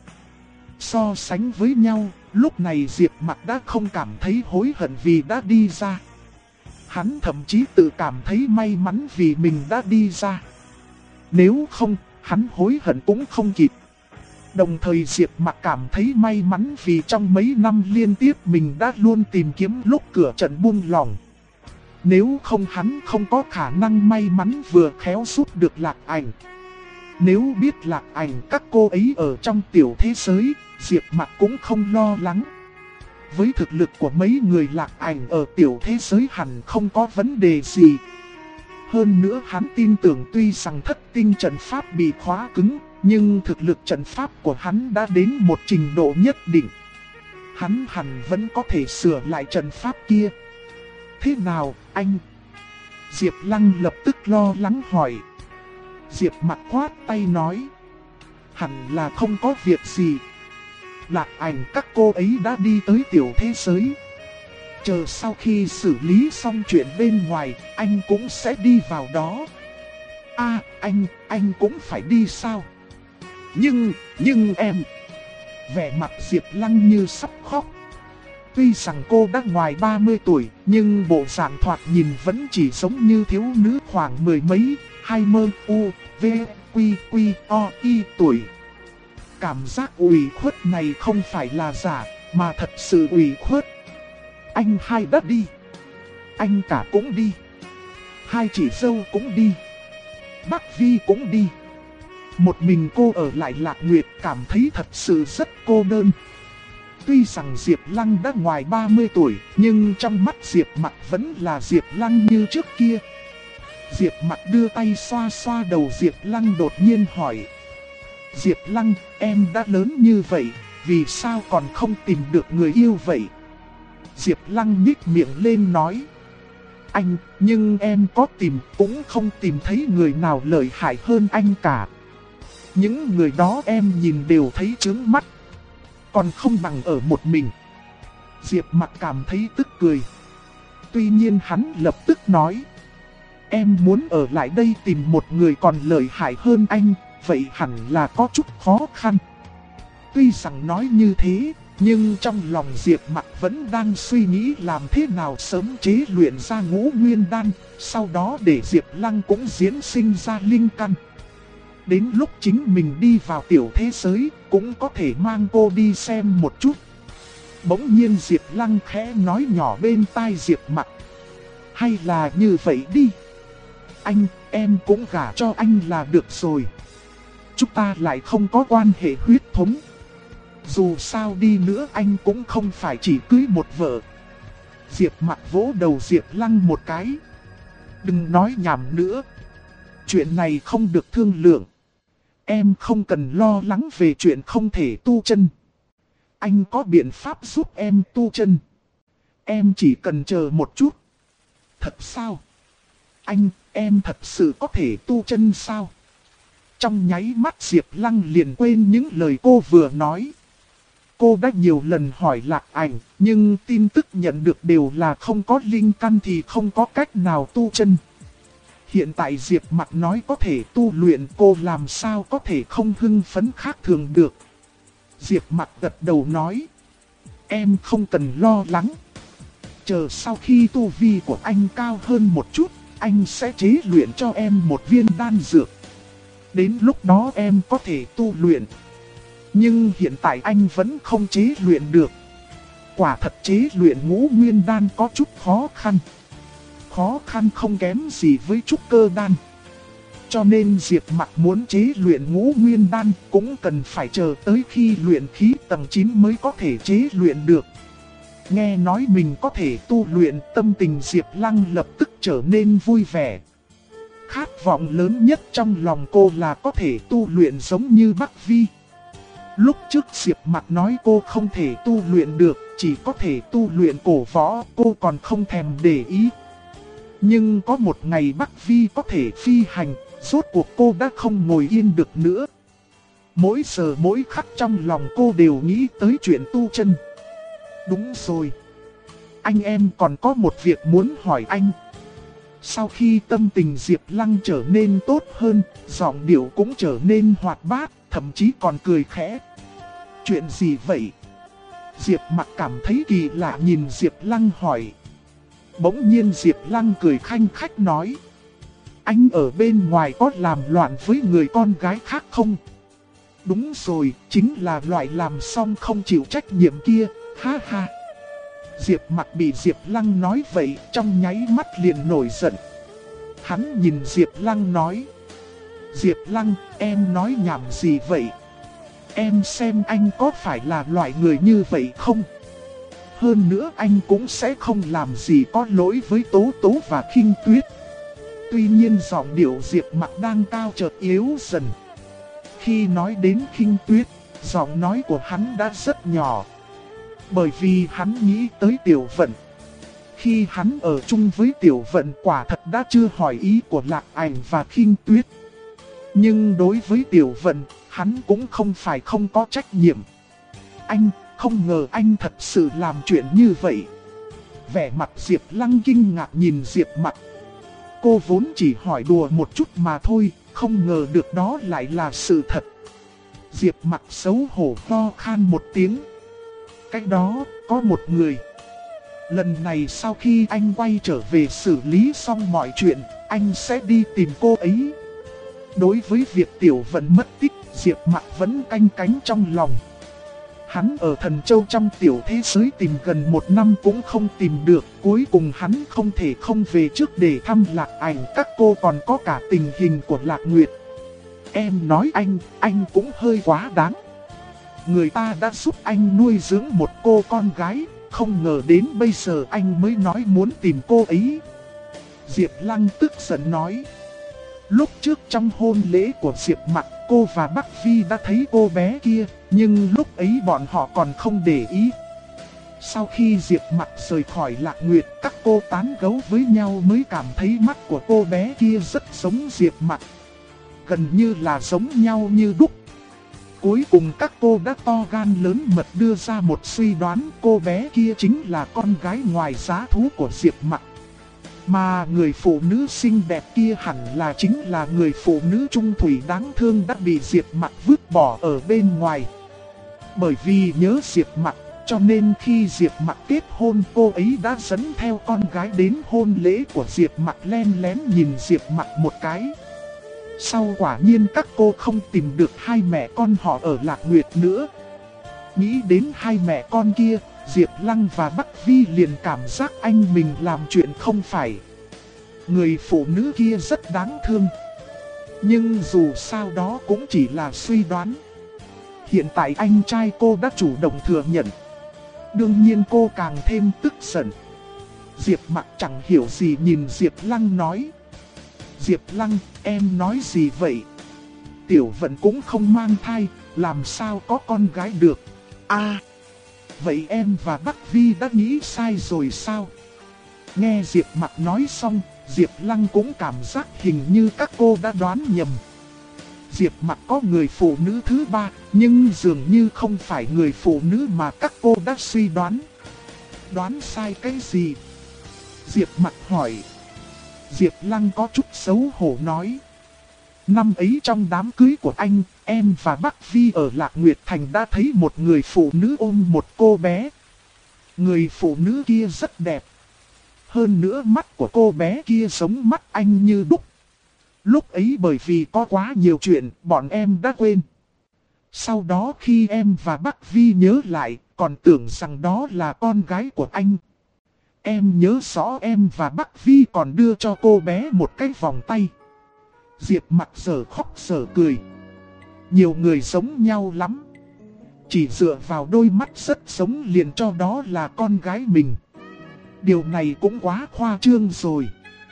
So sánh với nhau, lúc này Diệp Mặc đã không cảm thấy hối hận vì đã đi ra. Hắn thậm chí tự cảm thấy may mắn vì mình đã đi ra. Nếu không, hắn hối hận cũng không kịp. Đồng thời Diệp Mặc cảm thấy may mắn vì trong mấy năm liên tiếp mình đã luôn tìm kiếm lúc cửa trận buông lỏng. Nếu không hắn không có khả năng may mắn vừa khéo giúp được Lạc Ảnh. Nếu biết Lạc Ảnh các cô ấy ở trong tiểu thế giới, Diệp Mặc cũng không lo lắng. Với thực lực của mấy người Lạc Ảnh ở tiểu thế giới hẳn không có vấn đề gì. Hơn nữa hắn tin tưởng tuy rằng thất tinh trận pháp bị khóa cứng, nhưng thực lực trận pháp của hắn đã đến một trình độ nhất định. Hắn hẳn vẫn có thể sửa lại trận pháp kia. Thế nào, anh? Diệp Lăng lập tức lo lắng hỏi. Diệp Mặc khoát tay nói. Hẳn là không có việc gì. Lạc Ảnh các cô ấy đã đi tới tiểu thế giới. Chờ sau khi xử lý xong chuyện bên ngoài, anh cũng sẽ đi vào đó. À, anh cũng phải đi sao? Nhưng em... Vẻ mặt Diệp Lăng như sắp khóc. Tuy rằng cô đã ngoài 30 tuổi, nhưng bộ dạng thoạt nhìn vẫn chỉ giống như thiếu nữ khoảng mười mấy, 20 tuổi. Cảm giác ủy khuất này không phải là giả, mà thật sự ủy khuất. Anh hai đã đi. Anh cả cũng đi. Hai chị dâu cũng đi. Bắc Vi cũng đi. Một mình cô ở lại Lạc Nguyệt cảm thấy thật sự rất cô đơn. Tuy rằng Diệp Lăng đã ngoài 30 tuổi, nhưng trong mắt Diệp Mặc vẫn là Diệp Lăng như trước kia. Diệp Mặc đưa tay xoa xoa đầu Diệp Lăng, đột nhiên hỏi: Diệp Lăng, em đã lớn như vậy, vì sao còn không tìm được người yêu vậy? Diệp Lăng nhếch miệng lên nói: Anh, nhưng em có tìm cũng không tìm thấy người nào lợi hại hơn anh cả. Những người đó em nhìn đều thấy chướng mắt, còn không bằng ở một mình. Diệp Mặc cảm thấy tức cười. Tuy nhiên hắn lập tức nói: Em muốn ở lại đây tìm một người còn lợi hại hơn anh, vậy hẳn là có chút khó khăn. Tuy rằng nói như thế, nhưng trong lòng Diệp Mặc vẫn đang suy nghĩ làm thế nào sớm chế luyện ra Ngũ Nguyên Đan, sau đó để Diệp Lăng cũng diễn sinh ra linh căn. Đến lúc chính mình đi vào tiểu thế giới, cũng có thể mang cô đi xem một chút. Bỗng nhiên Diệp Lăng khẽ nói nhỏ bên tai Diệp Mặc: Hay là như vậy đi. Anh, em cũng gả cho anh là được rồi. Chúng ta lại không có quan hệ huyết thống. Dù sao đi nữa anh cũng không phải chỉ cưới một vợ. Diệp Mặc vỗ đầu Diệp Lăng một cái: Đừng nói nhảm nữa. Chuyện này không được thương lượng. Em không cần lo lắng về chuyện không thể tu chân. Anh có biện pháp giúp em tu chân. Em chỉ cần chờ một chút. Thật sao? Anh, em thật sự có thể tu chân sao? Trong nháy mắt Diệp Lăng liền quên những lời cô vừa nói. Cô đã nhiều lần hỏi Lạc Ảnh, nhưng tin tức nhận được đều là không có linh căn thì không có cách nào tu chân. Hiện tại Diệp Mặc nói có thể tu luyện, cô làm sao có thể không hưng phấn khác thường được. Diệp Mặc gật đầu nói: Em không cần lo lắng. Chờ sau khi tu vi của anh cao hơn một chút, anh sẽ chế luyện cho em một viên đan dược. Đến lúc đó em có thể tu luyện. Nhưng hiện tại anh vẫn không chế luyện được. Quả thật chế luyện Ngũ Nguyên Đan có chút khó khăn. Khó khăn không kém gì với trúc cơ đan. Cho nên Diệp Mặc muốn chế luyện Ngũ Nguyên Đan cũng cần phải chờ tới khi luyện khí tầng 9 mới có thể chế luyện được. Nghe nói mình có thể tu luyện, tâm tình Diệp Lăng lập tức trở nên vui vẻ. Khát vọng lớn nhất trong lòng cô là có thể tu luyện giống như Bắc Vi. Lúc trước Diệp Mặc nói cô không thể tu luyện được, chỉ có thể tu luyện cổ võ, cô còn không thèm để ý. Nhưng có một ngày Bắc Vi có thể phi hành, rốt cuộc cô đã không ngồi yên được nữa. Mỗi giờ mỗi khắc trong lòng cô đều nghĩ tới chuyện tu chân. Đúng rồi. Anh em còn có một việc muốn hỏi anh. Sau khi tâm tình Diệp Lăng trở nên tốt hơn, giọng điệu cũng trở nên hoạt bát, thậm chí còn cười khẽ. Chuyện gì vậy? Diệp Mặc cảm thấy kỳ lạ nhìn Diệp Lăng hỏi. Bỗng nhiên Diệp Lăng cười khanh khách nói: Anh ở bên ngoài có làm loạn với người con gái khác không? Đúng rồi, chính là loại làm xong không chịu trách nhiệm kia, ha ha. Diệp Mặc bị Diệp Lăng nói vậy, trong nháy mắt liền nổi giận. Hắn nhìn Diệp Lăng nói: Diệp Lăng, em nói nhảm gì vậy? Em xem anh có phải là loại người như vậy không? Hơn nữa anh cũng sẽ không làm gì có lỗi với Tố Tố và Khinh Tuyết. Tuy nhiên giọng điệu Diệp Mặc đang cao chợt yếu dần. Khi nói đến Khinh Tuyết, giọng nói của hắn đã rất nhỏ. Bởi vì hắn nghĩ tới Tiểu Vận. Khi hắn ở chung với Tiểu Vận quả thật đã chưa hỏi ý của Lạc Ảnh và Khinh Tuyết. Nhưng đối với Tiểu Vận, hắn cũng không phải không có trách nhiệm. Anh, không ngờ anh thật sự làm chuyện như vậy. Vẻ mặt Diệp Lăng kinh ngạc nhìn Diệp Mặc. Cô vốn chỉ hỏi đùa một chút mà thôi, không ngờ được đó lại là sự thật. Diệp Mặc xấu hổ ho khan một tiếng. Cách đó, có một người. Lần này sau khi anh quay trở về xử lý xong mọi chuyện, anh sẽ đi tìm cô ấy. Đối với việc Tiểu Vận mất tích, Diệp Mặc vẫn canh cánh trong lòng. Hắn ở Thần Châu trong tiểu thế giới tìm gần một năm cũng không tìm được. Cuối cùng hắn không thể không về trước để thăm Lạc Ảnh. Các cô còn có cả tình hình của Lạc Nguyệt. em nói anh cũng hơi quá đáng. Người ta đã giúp anh nuôi dưỡng một cô con gái, không ngờ đến bây giờ anh mới nói muốn tìm cô ấy. Diệp Lăng tức giận nói. Lúc trước trong hôn lễ của Diệp Mặc, cô và Bắc Vi đã thấy cô bé kia, nhưng lúc ấy bọn họ còn không để ý. Sau khi Diệp Mặc rời khỏi Lạc Nguyệt, các cô tán gẫu với nhau mới cảm thấy mắt của cô bé kia rất giống Diệp Mặc. Gần như là giống nhau như đúc. Cuối cùng các cô đã to gan lớn mật đưa ra một suy đoán cô bé kia chính là con gái ngoài giá thú của Diệp Mặc. Mà người phụ nữ xinh đẹp kia hẳn là chính là người phụ nữ trung thủy đáng thương đã bị Diệp Mặc vứt bỏ ở bên ngoài. Bởi vì nhớ Diệp Mặc, cho nên khi Diệp Mặc kết hôn, cô ấy đã dẫn theo con gái đến hôn lễ của Diệp Mặc, len lén nhìn Diệp Mặc một cái. Sau quả nhiên các cô không tìm được hai mẹ con họ ở Lạc Nguyệt nữa. Nghĩ đến hai mẹ con kia, Diệp Lăng và Bắc Vi liền cảm giác anh mình làm chuyện không phải. Người phụ nữ kia rất đáng thương. Nhưng dù sao đó cũng chỉ là suy đoán. Hiện tại anh trai cô đã chủ động thừa nhận. Đương nhiên cô càng thêm tức giận. Diệp Mặc chẳng hiểu gì nhìn Diệp Lăng nói. Diệp Lăng, em nói gì vậy? Tiểu Vận cũng không mang thai, làm sao có con gái được? Vậy em và Bắc Vi đã nghĩ sai rồi sao? Nghe Diệp Mặc nói xong, Diệp Lăng cũng cảm giác hình như các cô đã đoán nhầm. Diệp Mặc có người phụ nữ thứ ba, nhưng dường như không phải người phụ nữ mà các cô đã suy đoán. Đoán sai cái gì? Diệp Mặc hỏi. Diệp Lăng có chút xấu hổ nói. Năm ấy trong đám cưới của anh, em và Bắc Vi ở Lạc Nguyệt Thành đã thấy một người phụ nữ ôm một cô bé. Người phụ nữ kia rất đẹp. Hơn nữa mắt của cô bé kia giống mắt anh như đúc. Lúc ấy bởi vì có quá nhiều chuyện, bọn em đã quên. Sau đó khi em và Bắc Vi nhớ lại, còn tưởng rằng đó là con gái của anh. Em nhớ rõ em và Bắc Vi còn đưa cho cô bé một cái vòng tay. Diệp Mặc giờ khóc giờ cười. Nhiều người giống nhau lắm. Chỉ dựa vào đôi mắt rất giống liền cho đó là con gái mình. Điều này cũng quá khoa trương rồi.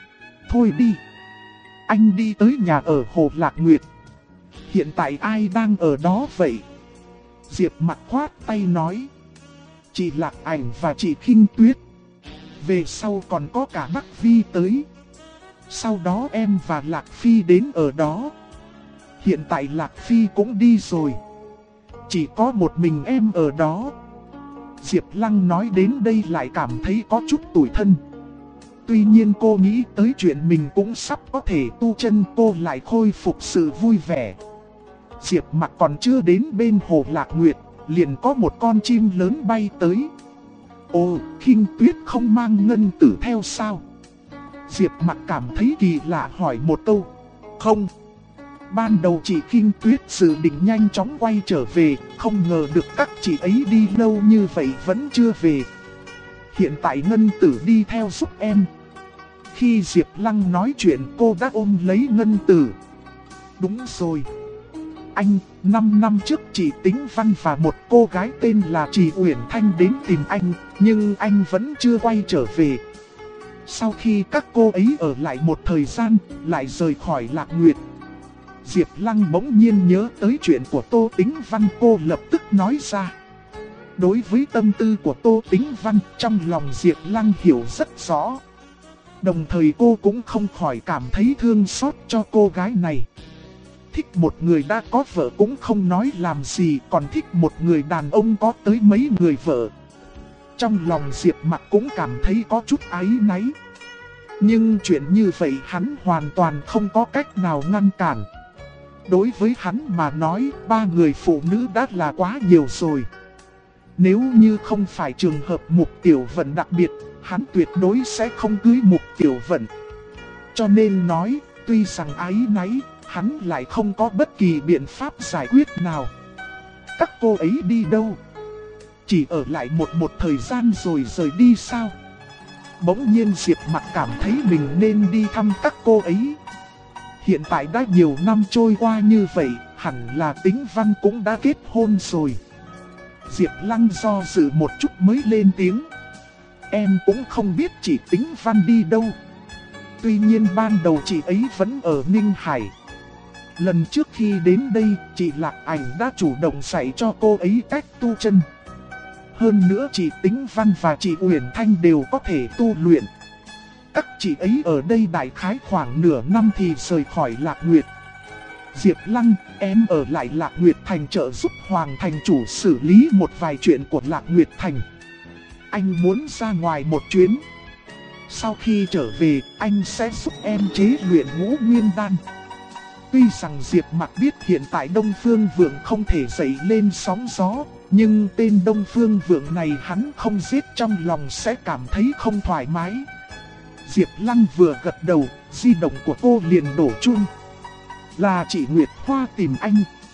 Thôi đi. Anh đi tới nhà ở Hồ Lạc Nguyệt. Hiện tại ai đang ở đó vậy? Diệp Mặc khoát tay nói. Chị Lạc Ảnh và chị Kinh Tuyết. Về sau còn có cả Bắc Vi tới. Sau đó em và Lạc Phi đến ở đó. Hiện tại Lạc Phi cũng đi rồi. Chỉ có một mình em ở đó. Diệp Lăng nói đến đây lại cảm thấy có chút tủi thân. Tuy nhiên cô nghĩ tới chuyện mình cũng sắp có thể tu chân, cô lại khôi phục sự vui vẻ. Diệp Mặc còn chưa đến bên Hồ Lạc Nguyệt, liền có một con chim lớn bay tới. Ồ, Kinh Tuyết không mang ngân tử theo sao? Diệp Mặc cảm thấy kỳ lạ hỏi một câu. Không. Ban đầu chị Kinh Tuyết dự định nhanh chóng quay trở về, không ngờ được các chị ấy đi lâu như vậy vẫn chưa về. Hiện tại ngân tử đi theo giúp em. Khi Diệp Lăng nói chuyện cô đã ôm lấy ngân tử. Đúng rồi. Anh, 5 năm trước chị Tĩnh Văn và một cô gái tên là chị Uyển Thanh đến tìm anh, nhưng anh vẫn chưa quay trở về. Sau khi các cô ấy ở lại một thời gian, lại rời khỏi Lạc Nguyệt. Diệp Lăng bỗng nhiên nhớ tới chuyện của Tô Tĩnh Văn, cô lập tức nói ra. Đối với tâm tư của Tô Tĩnh Văn, trong lòng Diệp Lăng hiểu rất rõ. Đồng thời cô cũng không khỏi cảm thấy thương xót cho cô gái này. Thích một người đã có vợ cũng không nói làm gì, còn thích một người đàn ông có tới mấy người vợ. Trong lòng Diệp Mặc cũng cảm thấy có chút áy náy. Nhưng chuyện như vậy hắn hoàn toàn không có cách nào ngăn cản. Đối với hắn mà nói, 3 người phụ nữ đã là quá nhiều rồi. Nếu như không phải trường hợp Mục Tiểu Vận đặc biệt, hắn tuyệt đối sẽ không cưới Mục Tiểu Vận. Cho nên nói, tuy rằng áy náy, hắn lại không có bất kỳ biện pháp giải quyết nào. Các cô ấy đi đâu? Chỉ ở lại một thời gian rồi rời đi sao? Bỗng nhiên Diệp Mặc cảm thấy mình nên đi thăm các cô ấy. hiện tại đã nhiều năm trôi qua như vậy, hẳn là Tĩnh Văn cũng đã kết hôn rồi. Diệp Lăng do dự một chút mới lên tiếng. Em cũng không biết chị Tĩnh Văn đi đâu. Tuy nhiên ban đầu chị ấy vẫn ở Ninh Hải. Lần trước khi đến đây, chị Lạc Ảnh đã chủ động dạy cho cô ấy cách tu chân. Hơn nữa chị Tĩnh Văn và chị Uyển Thanh đều có thể tu luyện. Các chị ấy ở đây đại khái khoảng nửa năm thì rời khỏi Lạc Nguyệt. Diệp Lăng, em ở lại Lạc Nguyệt Thành trợ giúp Hoàng Thành chủ xử lý một vài chuyện của Lạc Nguyệt Thành. Anh muốn ra ngoài một chuyến. Sau khi trở về, anh sẽ giúp em chế luyện Ngũ Nguyên Đan. Tuy rằng Diệp Mặc biết hiện tại Đông Phương Vượng không thể dậy lên sóng gió, nhưng tên Đông Phương Vượng này hắn không giết trong lòng sẽ cảm thấy không thoải mái. Diệp Lăng vừa gật đầu, di động của cô liền đổ chuông. Là chị Nguyệt Hoa tìm anh.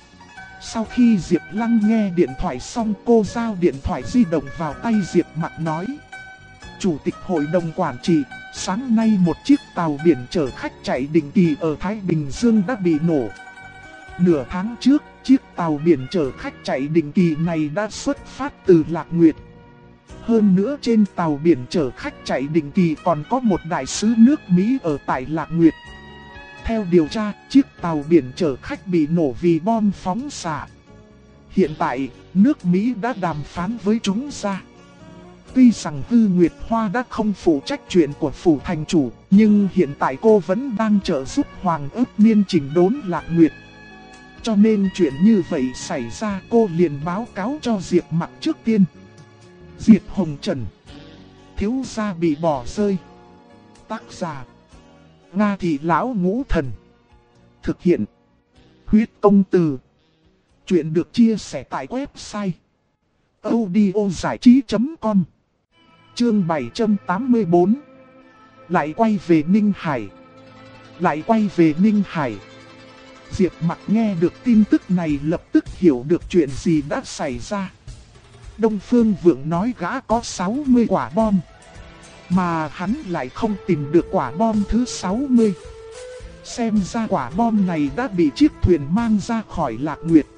Sau khi Diệp Lăng nghe điện thoại xong, cô giao điện thoại di động vào tay Diệp Mặc nói. Chủ tịch hội đồng quản trị, sáng nay một chiếc tàu biển chở khách chạy định kỳ ở Thái Bình Dương đã bị nổ. Nửa tháng trước, chiếc tàu biển chở khách chạy định kỳ này đã xuất phát từ Lạc Nguyệt. Hơn nữa trên tàu biển chở khách chạy định kỳ còn có một đại sứ nước Mỹ ở tại Lạc Nguyệt. Theo điều tra, chiếc tàu biển chở khách bị nổ vì bom phóng xạ. Hiện tại, nước Mỹ đã đàm phán với chúng ra. Tuy rằng Tư Nguyệt Hoa đã không phụ trách chuyện của phủ thành chủ, nhưng hiện tại cô vẫn đang trợ giúp Hoàng Ước Niên chỉnh đốn Lạc Nguyệt. Cho nên chuyện như vậy xảy ra, cô liền báo cáo cho Diệp Mặc trước tiên. Diệp Hồng Trần, thiếu gia bị bỏ rơi. Tác giả Nga Thị Lão Ngũ Thần. Thực hiện Huyết Công Từ. Chuyện được chia sẻ tại website audiozảichí.com. Chương 784. Lại quay về Ninh Hải. Lại quay về Ninh Hải. Diệp Mặc nghe được tin tức này lập tức hiểu được chuyện gì đã xảy ra. Đông Phương Vượng nói gã có 60 quả bom, mà hắn lại không tìm được quả bom thứ 60. Xem ra quả bom này đã bị chiếc thuyền mang ra khỏi Lạc Nguyệt.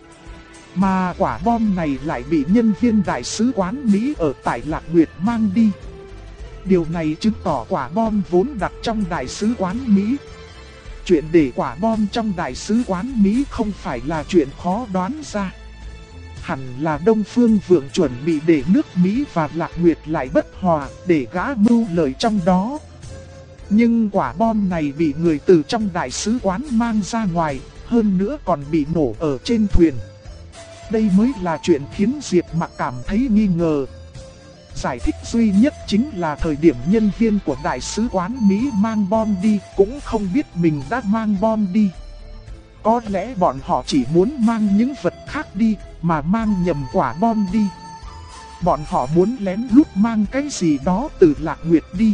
Mà quả bom này lại bị nhân viên đại sứ quán Mỹ ở tại Lạc Nguyệt mang đi. Điều này chứng tỏ quả bom vốn đặt trong đại sứ quán Mỹ. Chuyện để quả bom trong đại sứ quán Mỹ không phải là chuyện khó đoán ra. Hẳn là Đông Phương Vượng chuẩn bị để nước Mỹ và Lạc Nguyệt lại bất hòa để gã mưu lợi trong đó. Nhưng quả bom này bị người từ trong đại sứ quán mang ra ngoài, hơn nữa còn bị nổ ở trên thuyền. Đây mới là chuyện khiến Diệp Mặc cảm thấy nghi ngờ. Giải thích duy nhất chính là thời điểm nhân viên của đại sứ quán Mỹ mang bom đi cũng không biết mình đã mang bom đi. Có lẽ bọn họ chỉ muốn mang những vật khác đi mà mang nhầm quả bom đi. Bọn họ muốn lén lút mang cái gì đó từ Lạc Nguyệt đi.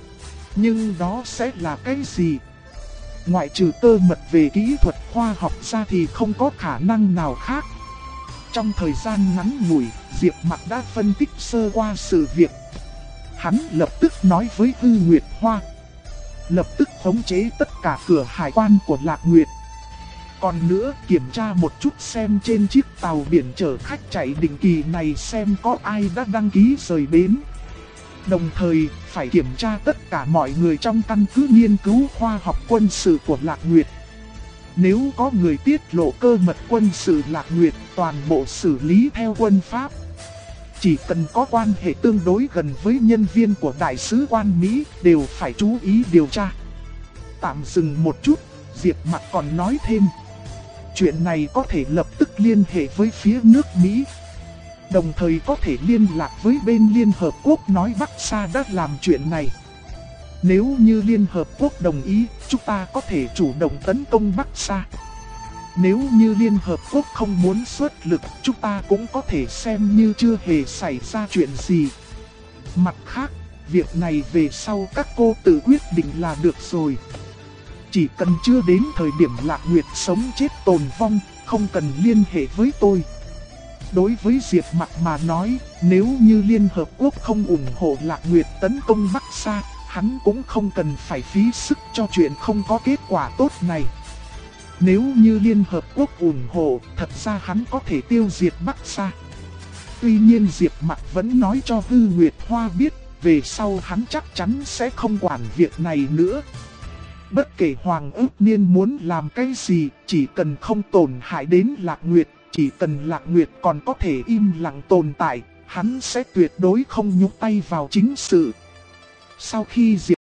Nhưng đó sẽ là cái gì? Ngoại trừ tơ mật về kỹ thuật khoa học ra thì không có khả năng nào khác. Trong thời gian ngắn ngủi, Diệp Mặc đã phân tích sơ qua sự việc. Hắn lập tức nói với Tư Nguyệt Hoa. Lập tức khống chế tất cả cửa hải quan của Lạc Nguyệt. Còn nữa, kiểm tra một chút xem trên chiếc tàu biển chở khách chạy định kỳ này xem có ai đã đăng ký rời bến. Đồng thời, phải kiểm tra tất cả mọi người trong căn cứ nghiên cứu khoa học quân sự của Lạc Nguyệt. Nếu có người tiết lộ cơ mật quân sự Lạc Nguyệt, toàn bộ xử lý theo quân pháp. Chỉ cần có quan hệ tương đối gần với nhân viên của đại sứ quan Mỹ đều phải chú ý điều tra. Tạm dừng một chút, Diệp Mặc còn nói thêm. Chuyện này có thể lập tức liên hệ với phía nước Mỹ. Đồng thời có thể liên lạc với bên Liên Hợp Quốc nói Bắc Sa đã làm chuyện này. Nếu như Liên Hợp Quốc đồng ý, chúng ta có thể chủ động tấn công Bắc Sa. Nếu như Liên Hợp Quốc không muốn xuất lực, chúng ta cũng có thể xem như chưa hề xảy ra chuyện gì. Mặt khác, việc này về sau các cô tự quyết định là được rồi. Chỉ cần chưa đến thời điểm Lạc Nguyệt sống chết tồn vong, không cần liên hệ với tôi. Đối với Diệp Mặc mà nói, nếu như Liên Hợp Quốc không ủng hộ Lạc Nguyệt tấn công Bắc Sa, hắn cũng không cần phải phí sức cho chuyện không có kết quả tốt này. Nếu như Liên Hợp Quốc ủng hộ, thật ra hắn có thể tiêu diệt Bắc Sa. Tuy nhiên Diệp Mặc vẫn nói cho Hư Nguyệt Hoa biết, về sau hắn chắc chắn sẽ không quản việc này nữa. Bất kể Hoàng Ước Niên muốn làm cái gì, chỉ cần không tổn hại đến Lạc Nguyệt, chỉ cần Lạc Nguyệt còn có thể im lặng tồn tại, hắn sẽ tuyệt đối không nhúng tay vào chính sự. Sau khi Diệp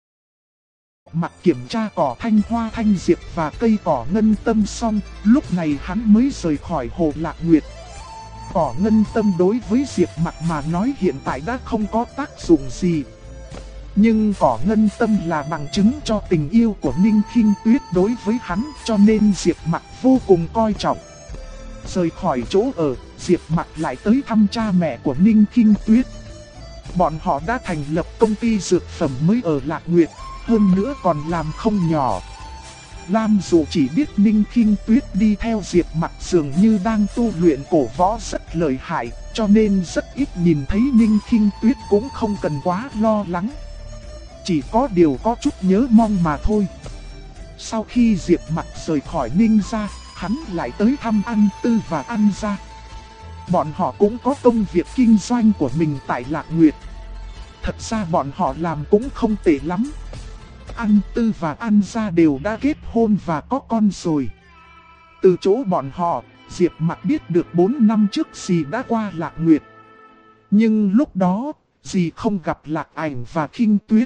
Mặc kiểm tra cỏ thanh hoa thanh diệp và cây cỏ ngân tâm xong, lúc này hắn mới rời khỏi hồ Lạc Nguyệt. Cỏ ngân tâm đối với Diệp Mặc mà nói hiện tại đã không có tác dụng gì. Nhưng cỏ ngân tâm là bằng chứng cho tình yêu của Ninh Khinh Tuyết đối với hắn, cho nên Diệp Mặc vô cùng coi trọng. Rời khỏi chỗ ở, Diệp Mặc lại tới thăm cha mẹ của Ninh Khinh Tuyết. Bọn họ đã thành lập công ty dược phẩm mới ở Lạc Nguyệt, hơn nữa còn làm không nhỏ. Lam Dụ chỉ biết Ninh Khinh Tuyết đi theo Diệp Mặc dường như đang tu luyện cổ võ rất lợi hại, cho nên rất ít nhìn thấy Ninh Khinh Tuyết cũng không cần quá lo lắng. Chỉ có điều có chút nhớ mong mà thôi. Sau khi Diệp Mặc rời khỏi Ninh gia, hắn lại tới thăm An Tư và An gia. Bọn họ cũng có công việc kinh doanh của mình tại Lạc Nguyệt. Thật ra bọn họ làm cũng không tệ lắm. An Tư và An gia đều đã kết hôn và có con rồi. Từ chỗ bọn họ, Diệp Mặc biết được 4 năm trước dì đã qua Lạc Nguyệt. Nhưng lúc đó, dì không gặp Lạc Ảnh và Khinh Tuyết.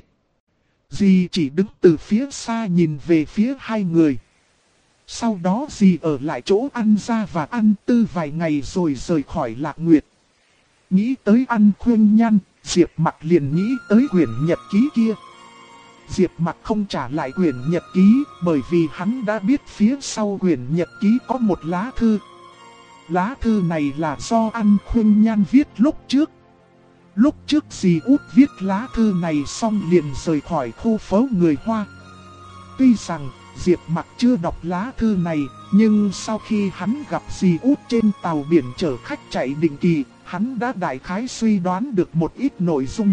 Dì chỉ đứng từ phía xa nhìn về phía hai người. Sau đó dì ở lại chỗ An gia và An Tư vài ngày rồi rời khỏi Lạc Nguyệt. Nghĩ tới An Khuyên Nhan, Diệp Mặc liền nghĩ tới quyển nhật ký kia. Diệp Mặc không trả lại quyển nhật ký bởi vì hắn đã biết phía sau quyển nhật ký có một lá thư. Lá thư này là do An Khuyên Nhan viết lúc trước. Lúc trước dì út viết lá thư này xong liền rời khỏi khu phố người Hoa. Tuy rằng Diệp Mặc chưa đọc lá thư này, nhưng sau khi hắn gặp dì út trên tàu biển chở khách chạy định kỳ, hắn đã đại khái suy đoán được một ít nội dung.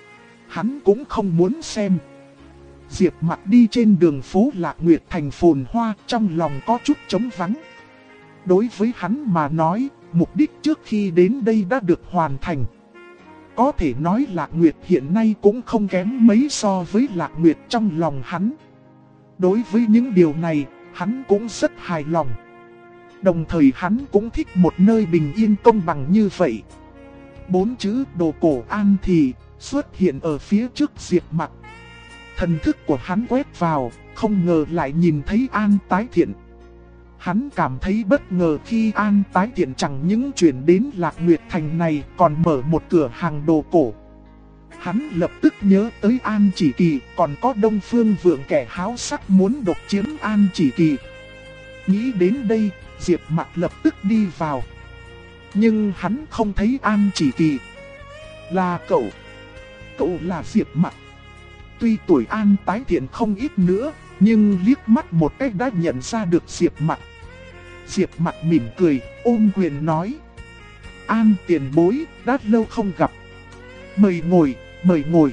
Hắn cũng không muốn xem. Diệp Mặc đi trên đường phố Lạc Nguyệt thành phồn hoa, trong lòng có chút trống vắng. Đối với hắn mà nói, mục đích trước khi đến đây đã được hoàn thành. Có thể nói Lạc Nguyệt hiện nay cũng không kém mấy so với Lạc Nguyệt trong lòng hắn. Đối với những điều này, hắn cũng rất hài lòng. Đồng thời hắn cũng thích một nơi bình yên công bằng như vậy. 4 chữ đồ cổ An Thị xuất hiện ở phía trước Diệp Mặc. Thần thức của hắn quét vào, không ngờ lại nhìn thấy An Tái Thiện. Hắn cảm thấy bất ngờ khi An Tái Thiện chẳng những chuyển đến Lạc Nguyệt thành này còn mở một cửa hàng đồ cổ. Hắn lập tức nhớ tới An Chỉ Kỳ, còn có Đông Phương Vượng kẻ háo sắc muốn độc chiếm An Chỉ Kỳ. Nghĩ đến đây, Diệp Mặc lập tức đi vào. Nhưng hắn không thấy An Chỉ Kỳ. Là cậu. Cậu là Diệp Mặc. Tuy tuổi An Tái Thiện không ít nữa, nhưng liếc mắt một cách đã nhận ra được Diệp Mặc. Diệp Mặc mỉm cười, ôm quyền nói: An tiền bối, đã lâu không gặp. Mời ngồi, mời ngồi.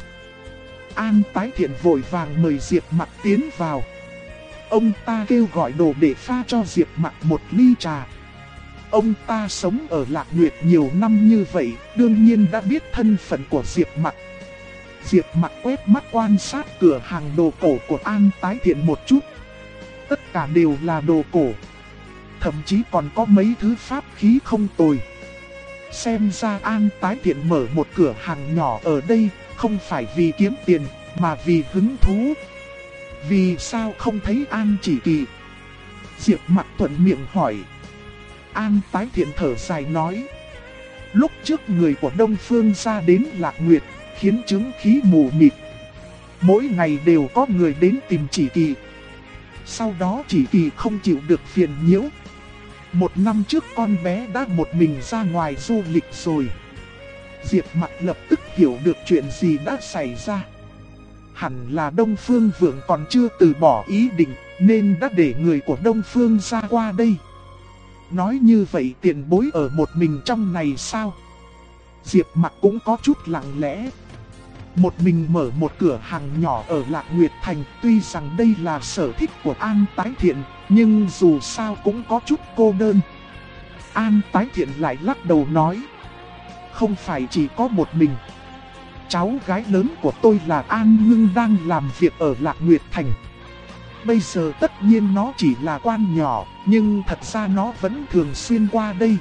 An Tái Thiện vội vàng mời Diệp Mặc tiến vào. Ông ta kêu gọi đồ để pha cho Diệp Mặc một ly trà. Ông ta sống ở Lạc Nguyệt nhiều năm như vậy, đương nhiên đã biết thân phận của Diệp Mặc. Diệp Mặc quét mắt quan sát cửa hàng đồ cổ của An Tái Thiện một chút. Tất cả đều là đồ cổ. Thậm chí còn có mấy thứ pháp khí không tồi. Xem ra An Tái Thiện mở một cửa hàng nhỏ ở đây, không phải vì kiếm tiền, mà vì hứng thú. Vì sao không thấy An Chỉ Kỳ? Diệp Mặc thuận miệng hỏi. An Tái Thiện thở dài nói: lúc trước người của Đông Phương ra đến Lạc Nguyệt, khiến chứng khí mù mịt. Mỗi ngày đều có người đến tìm Chỉ Kỳ. Sau đó Chỉ Kỳ không chịu được phiền nhiễu. 1 năm trước con bé đã một mình ra ngoài du lịch rồi. Diệp Mặc lập tức hiểu được chuyện gì đã xảy ra. Hẳn là Đông Phương Vượng còn chưa từ bỏ ý định, nên đã để người của Đông Phương ra qua đây. Nói như vậy tiền bối ở một mình trong này sao? Diệp Mặc cũng có chút lặng lẽ. một mình mở một cửa hàng nhỏ ở Lạc Nguyệt Thành. Tuy rằng đây là sở thích của An Tái Thiện, nhưng dù sao cũng có chút cô đơn. An Tái Thiện lại lắc đầu nói, không phải chỉ có một mình. Cháu gái lớn của tôi là An Ngưng đang làm việc ở Lạc Nguyệt Thành. Bây giờ tất nhiên nó chỉ là quan nhỏ, nhưng thật ra nó vẫn thường xuyên qua đây.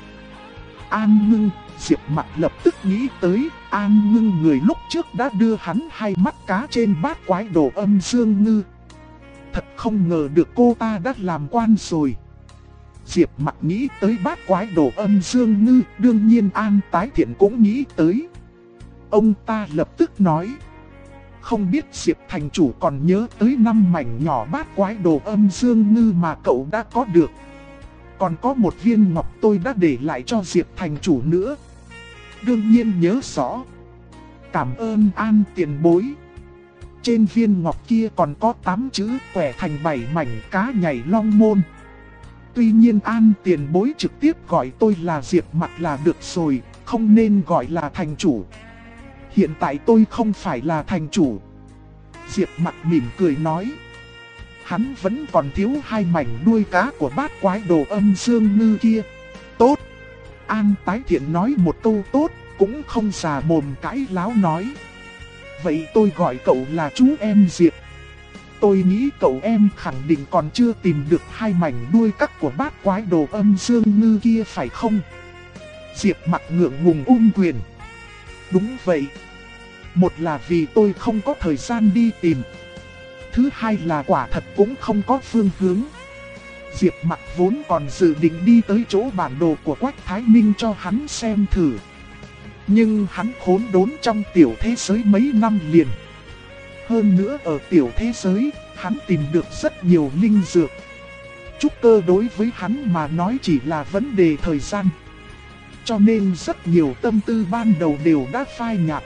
An Ngưng, Diệp Mặc lập tức nghĩ tới An Ngưng người lúc trước đã đưa hắn 2 mắt cá trên bát quái đồ âm dương ngư. Thật không ngờ được cô ta đã làm quan rồi. Diệp Mặc nghĩ tới bát quái đồ âm dương ngư, đương nhiên An Tái Thiện cũng nghĩ tới. Ông ta lập tức nói, không biết Diệp thành chủ còn nhớ tới 5 mảnh nhỏ bát quái đồ âm dương ngư mà cậu đã có được. Còn có một viên ngọc tôi đã để lại cho Diệp thành chủ nữa. Đương nhiên nhớ rõ. Cảm ơn An tiền bối. Trên viên ngọc kia còn có 8 chữ quẻ thành 7 mảnh cá nhảy long môn. Tuy nhiên An tiền bối trực tiếp gọi tôi là Diệp Mặc là được rồi, không nên gọi là thành chủ. Hiện tại tôi không phải là thành chủ. Diệp Mặc mỉm cười nói. Hắn vẫn còn thiếu 2 mảnh đuôi cá của bát quái đồ âm dương ngư kia. Tốt. An Tái Thiện nói một câu tốt, cũng không già mồm cãi láo nói. Vậy tôi gọi cậu là chú em Diệp. Tôi nghĩ cậu em khẳng định còn chưa tìm được 2 mảnh đuôi cắt của bát quái đồ âm dương ngư kia phải không? Diệp Mặc ngượng ngùng quyền. Đúng vậy. Một là vì tôi không có thời gian đi tìm. Thứ hai là quả thật cũng không có phương hướng. Diệp Mặc vốn còn dự định đi tới chỗ bản đồ của Quách Thái Minh cho hắn xem thử. Nhưng hắn khốn đốn trong tiểu thế giới mấy năm liền. Hơn nữa ở tiểu thế giới, hắn tìm được rất nhiều linh dược. Trúc cơ đối với hắn mà nói chỉ là vấn đề thời gian. Cho nên rất nhiều tâm tư ban đầu đều đã phai nhạt.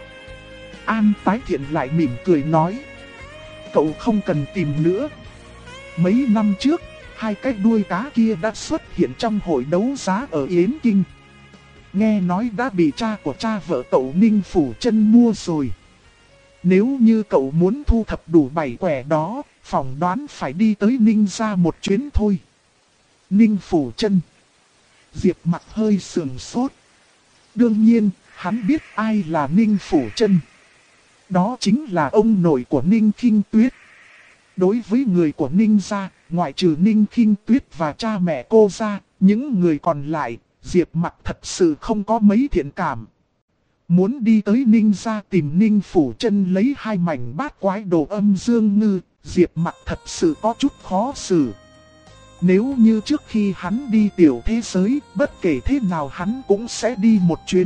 An Tái Thiện lại mỉm cười nói. Cậu không cần tìm nữa. Mấy năm trước, 2 cái đuôi cá kia đã xuất hiện trong hội đấu giá ở Yến Kinh. Nghe nói đã bị cha của cha vợ cậu Ninh Phủ Chân mua rồi. Nếu như cậu muốn thu thập đủ 7 quẻ đó, phỏng đoán phải đi tới Ninh gia một chuyến thôi. Ninh Phủ Chân. Diệp Mặc hơi sườn sốt. Đương nhiên, hắn biết ai là Ninh Phủ Chân. Đó chính là ông nội của Ninh Khinh Tuyết. Đối với người của Ninh gia, ngoại trừ Ninh Khinh Tuyết và cha mẹ cô ra, những người còn lại, Diệp Mặc thật sự không có mấy thiện cảm. Muốn đi tới Ninh gia tìm Ninh Phủ Chân lấy 2 mảnh bát quái đồ âm dương ngư, Diệp Mặc thật sự có chút khó xử. Nếu như trước khi hắn đi tiểu thế giới, bất kể thế nào hắn cũng sẽ đi một chuyến.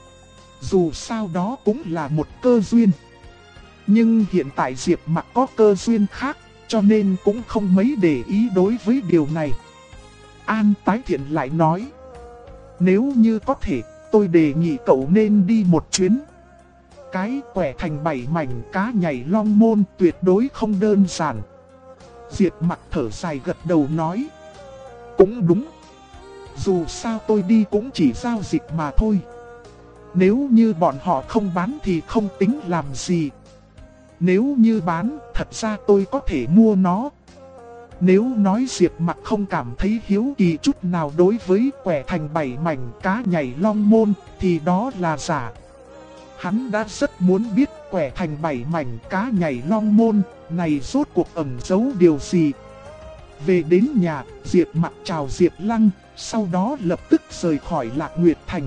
Dù sao đó cũng là một cơ duyên. Nhưng hiện tại Diệp Mặc có cơ duyên khác, cho nên cũng không mấy để ý đối với điều này. An Tái Thiện lại nói. Nếu như có thể, tôi đề nghị cậu nên đi một chuyến. Cái quẻ thành 7 mảnh cá nhảy long môn tuyệt đối không đơn giản. Diệp Mặc thở dài gật đầu nói. Cũng đúng. Dù sao tôi đi cũng chỉ giao dịch mà thôi. Nếu như bọn họ không bán thì không tính làm gì. Nếu như bán, thật ra tôi có thể mua nó. Nếu nói Diệp Mặc không cảm thấy hiếu kỳ chút nào đối với quẻ thành 7 mảnh cá nhảy long môn, thì đó là giả. Hắn đã rất muốn biết quẻ thành 7 mảnh cá nhảy long môn này rốt cuộc ẩn giấu điều gì. Về đến nhà, Diệp Mặc chào Diệp Lăng, sau đó lập tức rời khỏi Lạc Nguyệt Thành.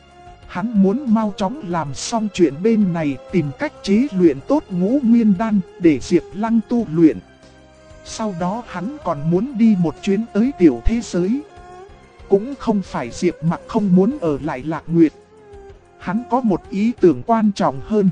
Hắn muốn mau chóng làm xong chuyện bên này, tìm cách chế luyện tốt Ngũ Nguyên Đan để Diệp Lăng tu luyện. Sau đó hắn còn muốn đi một chuyến tới tiểu thế giới. Cũng không phải Diệp Mặc không muốn ở lại Lạc Nguyệt. Hắn có một ý tưởng quan trọng hơn.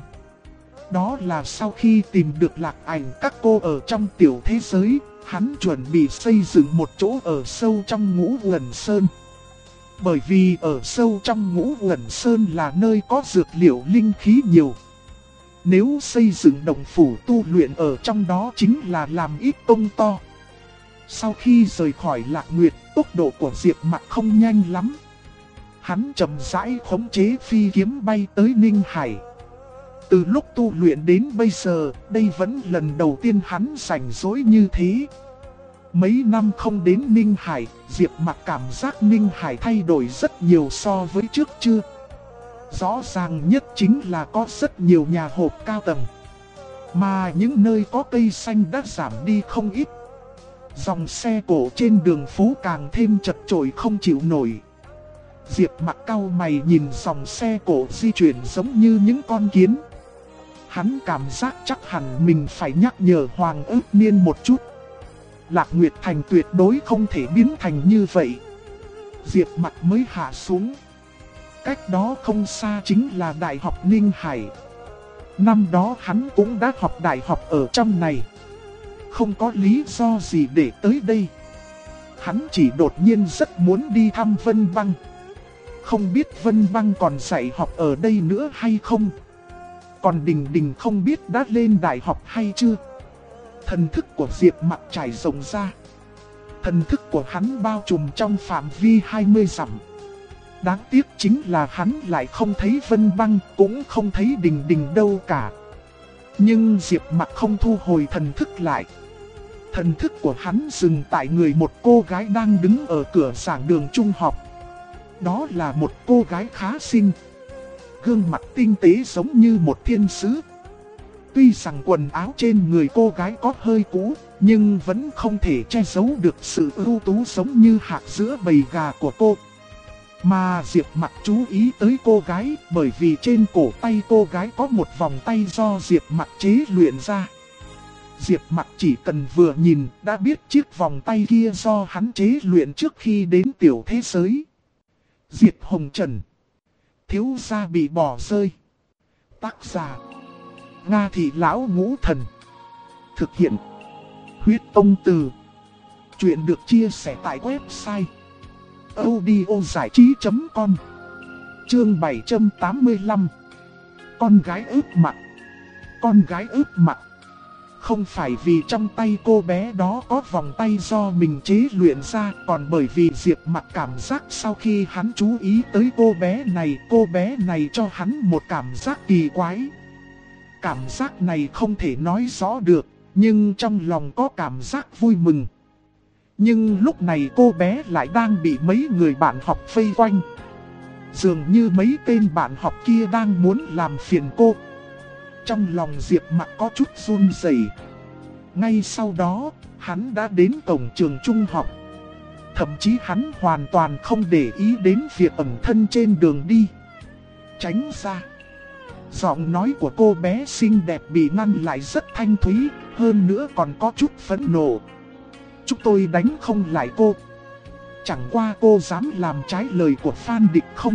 Đó là sau khi tìm được Lạc Ảnh các cô ở trong tiểu thế giới, hắn chuẩn bị xây dựng một chỗ ở sâu trong Ngũ Uẩn Sơn. Bởi vì ở sâu trong Ngũ Uẩn Sơn là nơi có dược liệu linh khí nhiều. Nếu xây dựng động phủ tu luyện ở trong đó chính là làm ít công to. Sau khi rời khỏi Lạc Nguyệt, tốc độ của Diệp Mặc không nhanh lắm. Hắn chậm rãi khống chế phi kiếm bay tới Ninh Hải. Từ lúc tu luyện đến bây giờ, đây vẫn lần đầu tiên hắn rảnh rỗi như thế. Mấy năm không đến Ninh Hải, Diệp Mặc cảm giác Ninh Hải thay đổi rất nhiều so với trước chưa. Rõ ràng nhất chính là có rất nhiều nhà hộp cao tầng. Mà những nơi có cây xanh đã giảm đi không ít. Dòng xe cổ trên đường phố càng thêm chật chội không chịu nổi. Diệp Mặc cau mày nhìn dòng xe cổ di chuyển giống như những con kiến. Hắn cảm giác chắc hẳn mình phải nhắc nhở Hoàng Ước Niên một chút. Lạc Nguyệt Thành tuyệt đối không thể biến thành như vậy. Diệp Mặc mới hạ xuống. Cách đó không xa chính là Đại học Ninh Hải. Năm đó hắn cũng đã học đại học ở trong này. Không có lý do gì để tới đây. Hắn chỉ đột nhiên rất muốn đi thăm Vân Băng. Không biết Vân Băng còn dạy học ở đây nữa hay không. Còn Đình Đình không biết đã lên đại học hay chưa. Thần thức của Diệp Mặc trải rộng ra. Thần thức của hắn bao trùm trong phạm vi 20 dặm. Đáng tiếc chính là hắn lại không thấy Vân Băng, cũng không thấy Đình Đình đâu cả. Nhưng Diệp Mặc không thu hồi thần thức lại. Thần thức của hắn dừng tại người một cô gái đang đứng ở cửa giảng đường trung học. Đó là một cô gái khá xinh. Gương mặt tinh tế giống như một thiên sứ. Tuy rằng quần áo trên người cô gái có hơi cũ, nhưng vẫn không thể che giấu được sự ưu tú giống như hạt giữa bầy gà của cô. Mà Diệp Mặc chú ý tới cô gái bởi vì trên cổ tay cô gái có một vòng tay do Diệp Mặc chế luyện ra. Diệp Mặc chỉ cần vừa nhìn đã biết chiếc vòng tay kia do hắn chế luyện trước khi đến tiểu thế giới. Diệt Hồng Trần. Thiếu gia bị bỏ rơi. Tác giả Nga Thị Lão Ngũ Thần. Thực hiện Huyết Tông Từ. Chuyện được chia sẻ tại website audiozảichí.com. Chương 785. Con gái ướp mặt. Con gái ướp mặt. Không phải vì trong tay cô bé đó có vòng tay do mình chế luyện ra, còn bởi vì Diệp Mặc cảm giác sau khi hắn chú ý tới cô bé này cho hắn một cảm giác kỳ quái. Cảm giác này không thể nói rõ được, nhưng trong lòng có cảm giác vui mừng. Nhưng lúc này cô bé lại đang bị mấy người bạn học vây quanh. Dường như mấy tên bạn học kia đang muốn làm phiền cô. Trong lòng Diệp Mặc có chút run rẩy. Ngay sau đó, hắn đã đến cổng trường trung học. Thậm chí hắn hoàn toàn không để ý đến việc ẩn thân trên đường đi. Tránh ra. Giọng nói của cô bé xinh đẹp bị ngăn lại rất thanh thúy, hơn nữa còn có chút phẫn nộ. Chúng tôi đánh không lại cô. Chẳng qua cô dám làm trái lời của Phan Địch không?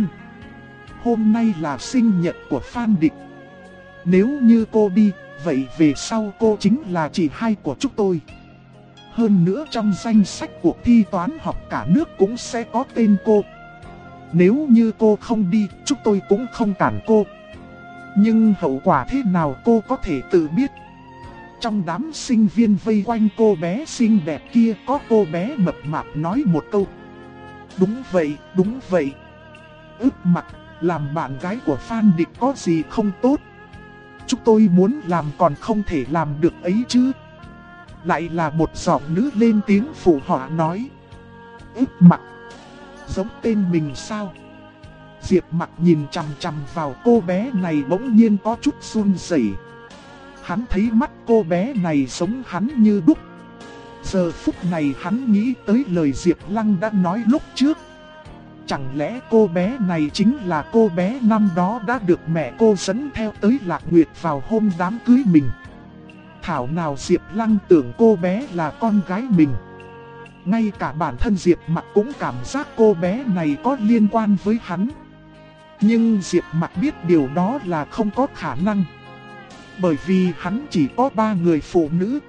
Hôm nay là sinh nhật của Phan Địch. Nếu như cô đi, vậy về sau cô chính là chị hai của chúng tôi. Hơn nữa trong danh sách cuộc thi toán học cả nước cũng sẽ có tên cô. Nếu như cô không đi, chúng tôi cũng không cản cô. Nhưng hậu quả thế nào cô có thể tự biết. Trong đám sinh viên vây quanh cô bé xinh đẹp kia có cô bé mập mạp nói một câu. Đúng vậy, đúng vậy. Ướp mặt, làm bạn gái của Phan Địch có gì không tốt. Chúng tôi muốn làm còn không thể làm được ấy chứ. Lại là một giọng nữ lên tiếng phụ họa nói. Ướp mặt, giống tên mình sao? Diệp Mặc nhìn chằm chằm vào cô bé này bỗng nhiên có chút run rẩy. Hắn thấy mắt cô bé này giống hắn như đúc. Giờ phút này hắn nghĩ tới lời Diệp Lăng đã nói lúc trước. Chẳng lẽ cô bé này chính là cô bé năm đó đã được mẹ cô dẫn theo tới Lạc Nguyệt vào hôm đám cưới mình? Thảo nào Diệp Lăng tưởng cô bé là con gái mình. Ngay cả bản thân Diệp Mặc cũng cảm giác cô bé này có liên quan với hắn. Nhưng Diệp Mặc biết điều đó là không có khả năng. Bởi vì hắn chỉ có 3 người phụ nữ.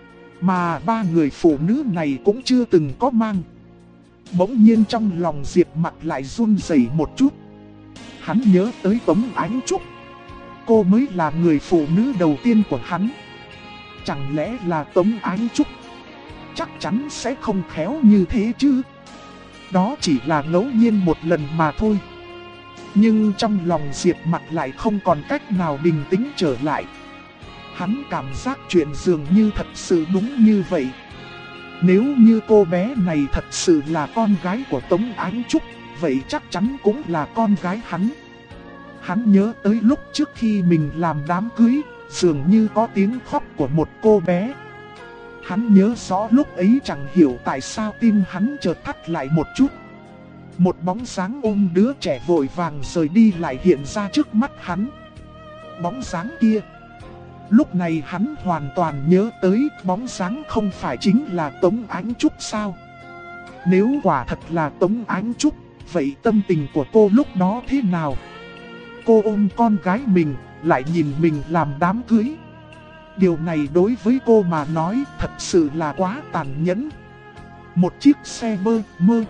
Mà 3 người phụ nữ này cũng chưa từng có mang. Bỗng nhiên trong lòng Diệp Mặc lại run rẩy một chút. Hắn nhớ tới Tống Ánh Trúc. Cô mới là người phụ nữ đầu tiên của hắn. Chẳng lẽ là Tống Ánh Trúc? Chắc chắn sẽ không khéo như thế chứ. Đó chỉ là ngẫu nhiên một lần mà thôi. Nhưng trong lòng Diệp Mặc lại không còn cách nào bình tĩnh trở lại. Hắn cảm giác chuyện dường như thật sự đúng như vậy. Nếu như cô bé này thật sự là con gái của Tống Ánh Trúc, vậy chắc chắn cũng là con gái hắn. Hắn nhớ tới lúc trước khi mình làm đám cưới, dường như có tiếng khóc của một cô bé. Hắn nhớ rõ lúc ấy chẳng hiểu tại sao tim hắn chợt thắt lại một chút. Một bóng dáng ôm đứa trẻ vội vàng rời đi lại hiện ra trước mắt hắn. Bóng dáng kia, lúc này hắn hoàn toàn nhớ tới bóng dáng không phải chính là Tống Ánh Trúc sao? Nếu quả thật là Tống Ánh Trúc, vậy tâm tình của cô lúc đó thế nào? Cô ôm con gái mình, lại nhìn mình làm đám cưới. Điều này đối với cô mà nói thật sự là quá tàn nhẫn. Một chiếc xe mơ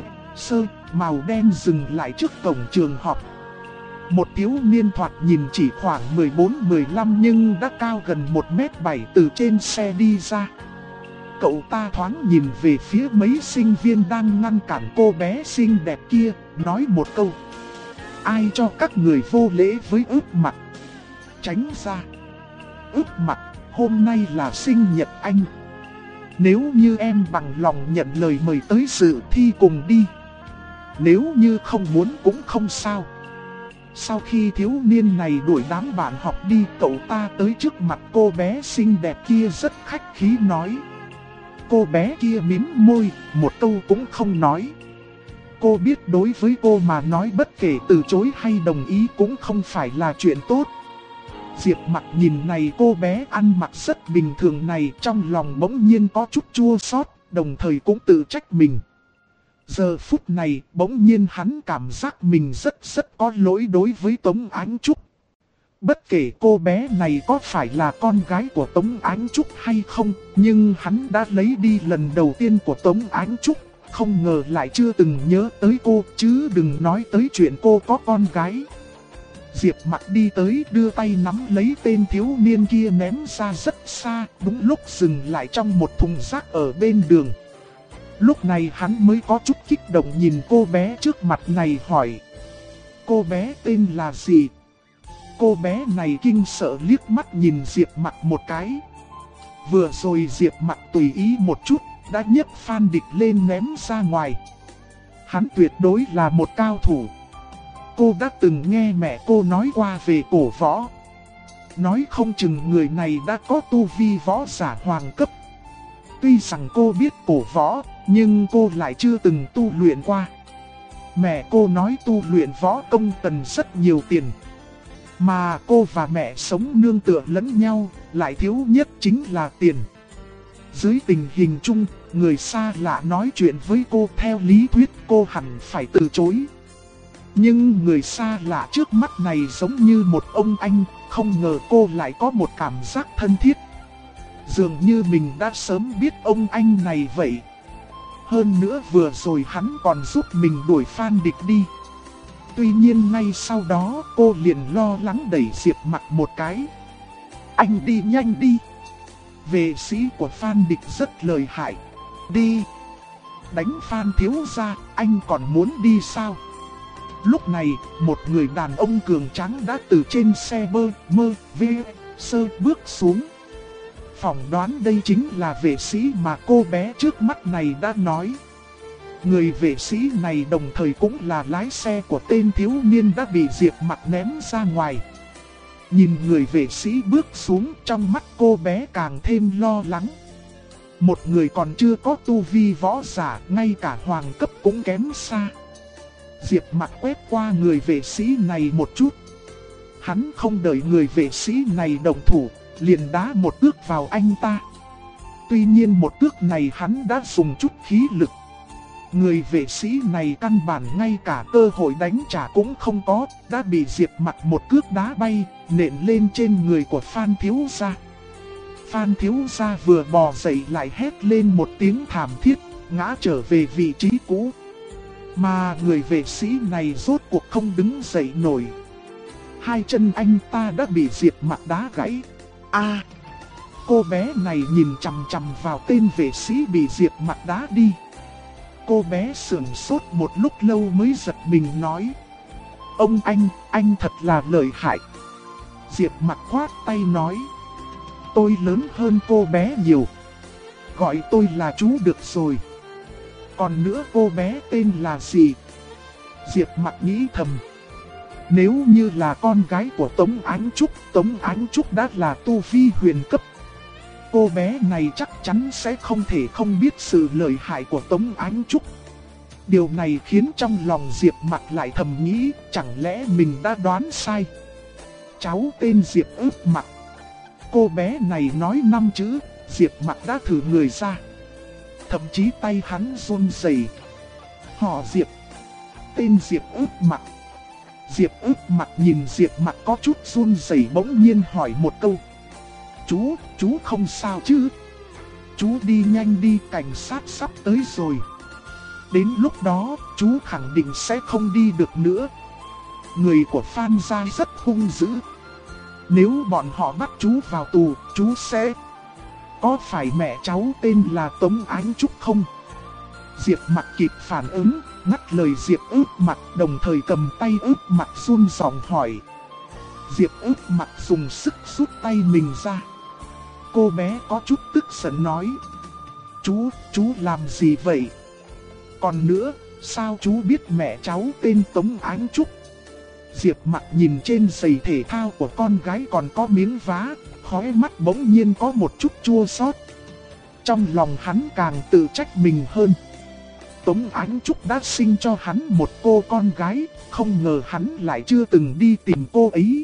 màu đen dừng lại trước cổng trường học. Một thiếu niên thoạt nhìn chỉ khoảng 14-15 nhưng đã cao gần 1m7 từ trên xe đi ra. Cậu ta thoáng nhìn về phía mấy sinh viên đang ngăn cản cô bé xinh đẹp kia, nói một câu: ai cho các người vô lễ với Ước Mặc? Tránh ra. Ước Mặc, hôm nay là sinh nhật anh. Nếu như em bằng lòng nhận lời mời tới dự thi cùng đi. Nếu như không muốn cũng không sao. Sau khi thiếu niên này đuổi đám bạn học đi, cậu ta tới trước mặt cô bé xinh đẹp kia rất khách khí nói. Cô bé kia mím môi, một câu cũng không nói. Cô biết đối với cô mà nói bất kể từ chối hay đồng ý cũng không phải là chuyện tốt. Diệp Mặc nhìn này cô bé ăn mặc rất bình thường này, trong lòng bỗng nhiên có chút chua xót, đồng thời cũng tự trách mình. Giờ phút này bỗng nhiên hắn cảm giác mình rất có lỗi đối với Tống Ánh Trúc. Bất kể cô bé này có phải là con gái của Tống Ánh Trúc hay không, nhưng hắn đã lấy đi lần đầu tiên của Tống Ánh Trúc. Không ngờ lại chưa từng nhớ tới cô, chứ đừng nói tới chuyện cô có con gái. Diệp Mặc đi tới đưa tay nắm lấy tên thiếu niên kia ném ra rất xa, đúng lúc dừng lại trong một thùng rác ở bên đường. Lúc này hắn mới có chút kích động nhìn cô bé trước mặt này hỏi: cô bé tên là gì? Cô bé này kinh sợ liếc mắt nhìn Diệp Mặc một cái. Vừa rồi Diệp Mặc tùy ý một chút, đã nhấc Phan Địch lên ném ra ngoài. Hắn tuyệt đối là một cao thủ. Cô đã từng nghe mẹ cô nói qua về cổ võ. Nói không chừng người này đã có tu vi võ giả hoàng cấp. Tuy rằng cô biết cổ võ, nhưng cô lại chưa từng tu luyện qua. Mẹ cô nói tu luyện võ công cần rất nhiều tiền. Mà cô và mẹ sống nương tựa lẫn nhau, lại thiếu nhất chính là tiền. Dưới tình hình chung, người xa lạ nói chuyện với cô theo lý thuyết cô hẳn phải từ chối. Nhưng người xa lạ trước mắt này giống như một ông anh, không ngờ cô lại có một cảm giác thân thiết. Dường như mình đã sớm biết ông anh này vậy. Hơn nữa vừa rồi hắn còn giúp mình đuổi Phan Địch đi. Tuy nhiên ngay sau đó cô liền lo lắng đẩy Diệp Mặc một cái. Anh đi nhanh đi. Vệ sĩ của Phan Địch rất lợi hại. Đi. Đánh Phan thiếu gia, anh còn muốn đi sao? Lúc này, một người đàn ông cường tráng đã từ trên xe bước xuống. Phỏng đoán đây chính là vệ sĩ mà cô bé trước mắt này đã nói. Người vệ sĩ này đồng thời cũng là lái xe của tên thiếu niên đã bị Diệp Mặc ném ra ngoài. Nhìn người vệ sĩ bước xuống, trong mắt cô bé càng thêm lo lắng. Một người còn chưa có tu vi võ giả, ngay cả hoàng cấp cũng kém xa. Diệp Mặc quét qua người vệ sĩ này một chút. Hắn không đợi người vệ sĩ này động thủ, liền đá một cước vào anh ta. Tuy nhiên một cước này hắn đã dùng chút khí lực. Người vệ sĩ này căn bản ngay cả cơ hội đánh trả cũng không có, đã bị Diệp Mặc một cước đá bay, nện lên trên người của Phan thiếu gia. Phan thiếu gia vừa bò dậy lại hét lên một tiếng thảm thiết, ngã trở về vị trí cũ. Mà người vệ sĩ này rốt cuộc không đứng dậy nổi. Hai chân anh ta đã bị Diệp Mặc đá gãy. Cô bé này nhìn chằm chằm vào tên vệ sĩ bị Diệp Mặc đá đi. Cô bé sững sốt một lúc lâu mới giật mình nói: Ông anh thật là lợi hại. Diệp Mặc khoát tay nói. Tôi lớn hơn cô bé nhiều. Gọi tôi là chú được rồi. Còn nữa cô bé tên là gì? Diệp Mặc nghĩ thầm. Nếu như là con gái của Tống Ánh Trúc đã là tu vi huyền cấp. Cô bé này chắc chắn sẽ không thể không biết sự lợi hại của Tống Ánh Trúc. Điều này khiến trong lòng Diệp Mặc lại thầm nghĩ, chẳng lẽ mình đã đoán sai. Cháu tên Diệp Ước Mặc. Cô bé này nói 5 chữ, Diệp Mặc đã thử người ra. Thậm chí tay hắn run rẩy. Họ Diệp, tên Diệp Ước Mặc. Diệp Ước Mặc nhìn Diệp Mặc có chút run rẩy, bỗng nhiên hỏi một câu. Chú không sao chứ? Chú đi nhanh đi, cảnh sát sắp tới rồi. Đến lúc đó, chú khẳng định sẽ không đi được nữa. Người của Phan gia rất hung dữ. Nếu bọn họ bắt chú vào tù, chú sẽ... Có phải mẹ cháu tên là Tống Ánh Trúc không? Diệp Mặc kịp phản ứng, ngắt lời Diệp Ước Mặc, đồng thời cầm tay Ước Mặc run giọng hỏi. Diệp Ước Mặc dùng sức rút tay mình ra. Cô bé có chút tức giận nói. Chú làm gì vậy? Còn nữa, sao chú biết mẹ cháu tên Tống Ánh Trúc? Diệp Mặc nhìn trên giày thể thao của con gái còn có miếng vá, khóe mắt bỗng nhiên có một chút chua xót. Trong lòng hắn càng tự trách mình hơn. Tống Ánh Trúc đã sinh cho hắn một cô con gái, không ngờ hắn lại chưa từng đi tìm cô ấy.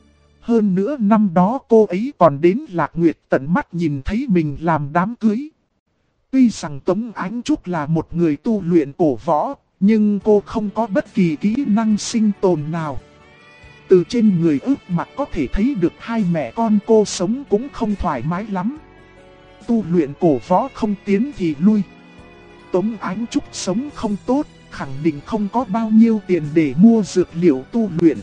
Hơn nữa năm đó cô ấy còn đến Lạc Nguyệt tận mắt nhìn thấy mình làm đám cưới. Tuy rằng Tống Ánh Trúc là một người tu luyện cổ võ, nhưng cô không có bất kỳ kỹ năng sinh tồn nào. Từ trên người Ước Mặc có thể thấy được hai mẹ con cô sống cũng không thoải mái lắm. Tu luyện cổ võ không tiến thì lui. Tống Ánh Trúc sống không tốt, khẳng định không có bao nhiêu tiền để mua dược liệu tu luyện.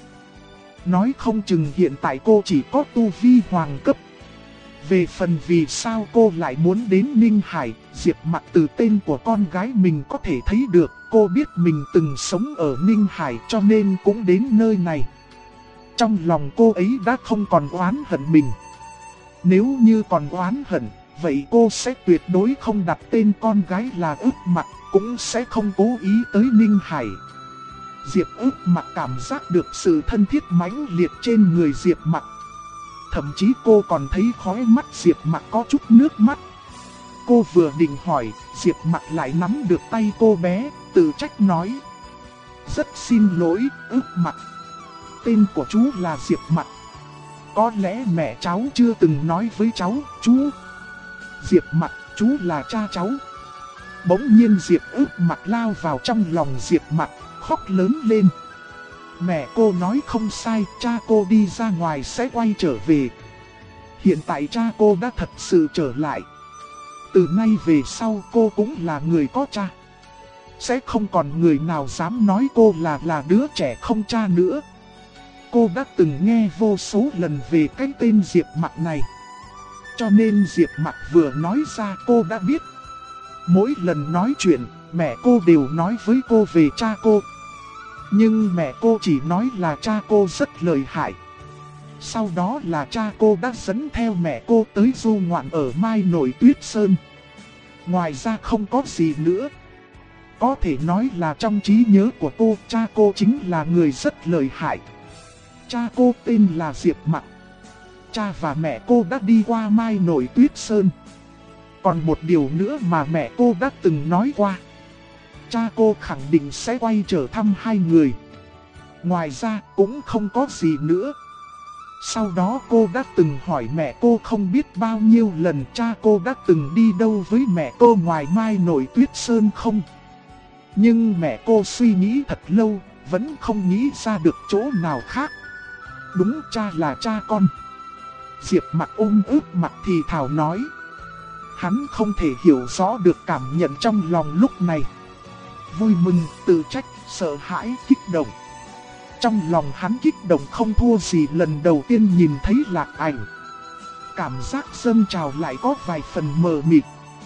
Nói không chừng hiện tại cô chỉ có tu vi hoàng cấp. Về phần vì sao cô lại muốn đến Ninh Hải, Diệp Mặc từ tên của con gái mình có thể thấy được. Cô biết mình từng sống ở Ninh Hải cho nên cũng đến nơi này. Trong lòng cô ấy đã không còn oán hận mình. Nếu như còn oán hận, vậy cô sẽ tuyệt đối không đặt tên con gái là Ước Mặc, cũng sẽ không cố ý tới Ninh Hải. Diệp Ước Mặc cảm giác được sự thân thiết mãnh liệt trên người Diệp Mặc. Thậm chí cô còn thấy khóe mắt Diệp Mặc có chút nước mắt. Cô vừa định hỏi, Diệp Mặc lại nắm được tay cô bé, tự trách nói. Rất xin lỗi, Ước Mặc. Tên của chú là Diệp Mặc. Có lẽ mẹ cháu chưa từng nói với cháu, chú. Diệp Mặc, chú là cha cháu. Bỗng nhiên Diệp Ước Mặc lao vào trong lòng Diệp Mặc, khóc lớn lên. Mẹ cô nói không sai, cha cô đi ra ngoài sẽ quay trở về. Hiện tại cha cô đã thật sự trở lại. Từ nay về sau cô cũng là người có cha. Sẽ không còn người nào dám nói cô là đứa trẻ không cha nữa. Cô đã từng nghe vô số lần về cái tên Diệp Mặc này. Cho nên Diệp Mặc vừa nói ra cô đã biết. Mỗi lần nói chuyện, mẹ cô đều nói với cô về cha cô. Nhưng mẹ cô chỉ nói là cha cô rất lợi hại. Sau đó là cha cô đã dẫn theo mẹ cô tới du ngoạn ở Mai Nổi Tuyết Sơn. Ngoài ra không có gì nữa. Có thể nói là trong trí nhớ của cô, cha cô chính là người rất lợi hại. Cha cô tên là Diệp Mặc. Cha và mẹ cô đã đi qua Mai Nổi Tuyết Sơn. Còn một điều nữa mà mẹ cô đã từng nói qua. Cha cô khẳng định sẽ quay trở thăm hai người. Ngoài ra cũng không có gì nữa. Sau đó cô đã từng hỏi mẹ cô không biết bao nhiêu lần cha cô đã từng đi đâu với mẹ cô ngoài Mai Nổi Tuyết Sơn không. Nhưng mẹ cô suy nghĩ thật lâu, vẫn không nghĩ ra được chỗ nào khác. Đúng, cha là cha con. Diệp Mặc ôm Ước Mặc thì thào nói. Hắn không thể hiểu rõ được cảm nhận trong lòng lúc này. Vui mừng, tự trách, sợ hãi, kích động. Trong lòng hắn kích động không thua gì lần đầu tiên nhìn thấy Lạc Ảnh. Cảm giác dâng trào lại có vài phần mờ mịt.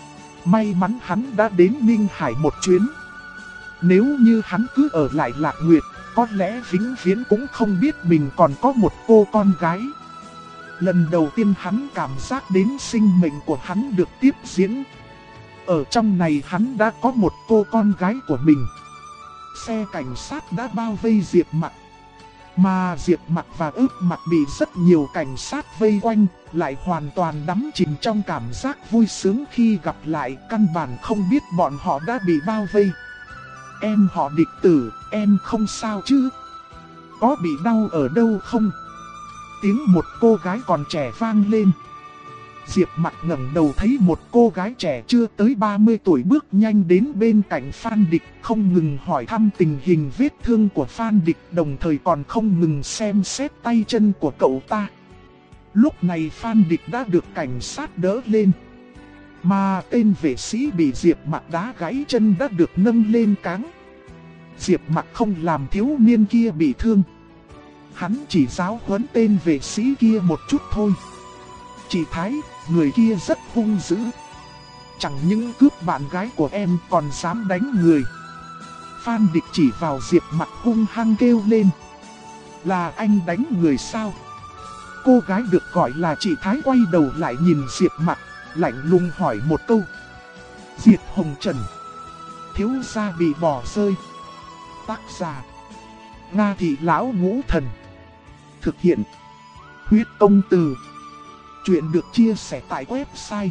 May mắn hắn đã đến Ninh Hải một chuyến. Nếu như hắn cứ ở lại Lạc Nguyệt, có lẽ vĩnh viễn cũng không biết mình còn có một cô con gái. Lần đầu tiên hắn cảm giác đến sinh mệnh của hắn được tiếp diễn. Ở trong này hắn đã có một cô con gái của mình. Xe cảnh sát đã bao vây Diệp Mặc. Mà Diệp Mặc và Ước Mặc bị rất nhiều cảnh sát vây quanh, lại hoàn toàn đắm chìm trong cảm giác vui sướng khi gặp lại, căn bản không biết bọn họ đã bị bao vây. Em họ Địch Tử, em không sao chứ? Có bị đau ở đâu không? Tiếng một cô gái còn trẻ vang lên. Diệp Mặc ngẩng đầu thấy một cô gái trẻ chưa tới 30 tuổi bước nhanh đến bên cạnh Phan Địch, không ngừng hỏi thăm tình hình vết thương của Phan Địch, đồng thời còn không ngừng xem xét tay chân của cậu ta. Lúc này Phan Địch đã được cảnh sát đỡ lên, mà tên vệ sĩ bị Diệp Mặc đá gãy chân đã được nâng lên cáng. Diệp Mặc không làm thiếu niên kia bị thương, hắn chỉ giáo huấn tên vệ sĩ kia một chút thôi. Chị Thái, người kia rất hung dữ. Chẳng những cướp bạn gái của em còn dám đánh người. Phan Địch chỉ vào Diệp Mặc hung hăng kêu lên. Là anh đánh người sao? Cô gái được gọi là chị Thái quay đầu lại nhìn Diệp Mặc, lạnh lùng hỏi một câu. Diệp Hồng Trần. Thiếu gia bị bỏ rơi. Tác giả: Nga Thị Lão Ngũ Thần. Thực hiện: Huyết Công Từ. Chuyện được chia sẻ tại website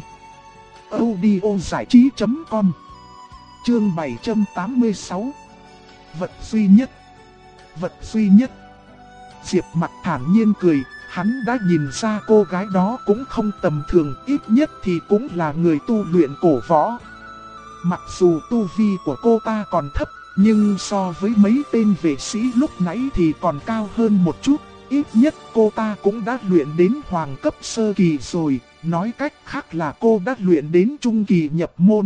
audiozảichí.com. Chương 786. Vật duy nhất. Vật duy nhất. Diệp Mặc thản nhiên cười, hắn đã nhìn ra cô gái đó cũng không tầm thường, ít nhất thì cũng là người tu luyện cổ võ. Mặc dù tu vi của cô ta còn thấp, nhưng so với mấy tên vệ sĩ lúc nãy thì còn cao hơn một chút. Ít nhất cô ta cũng đã luyện đến hoàng cấp sơ kỳ rồi, nói cách khác là cô đã luyện đến trung kỳ nhập môn.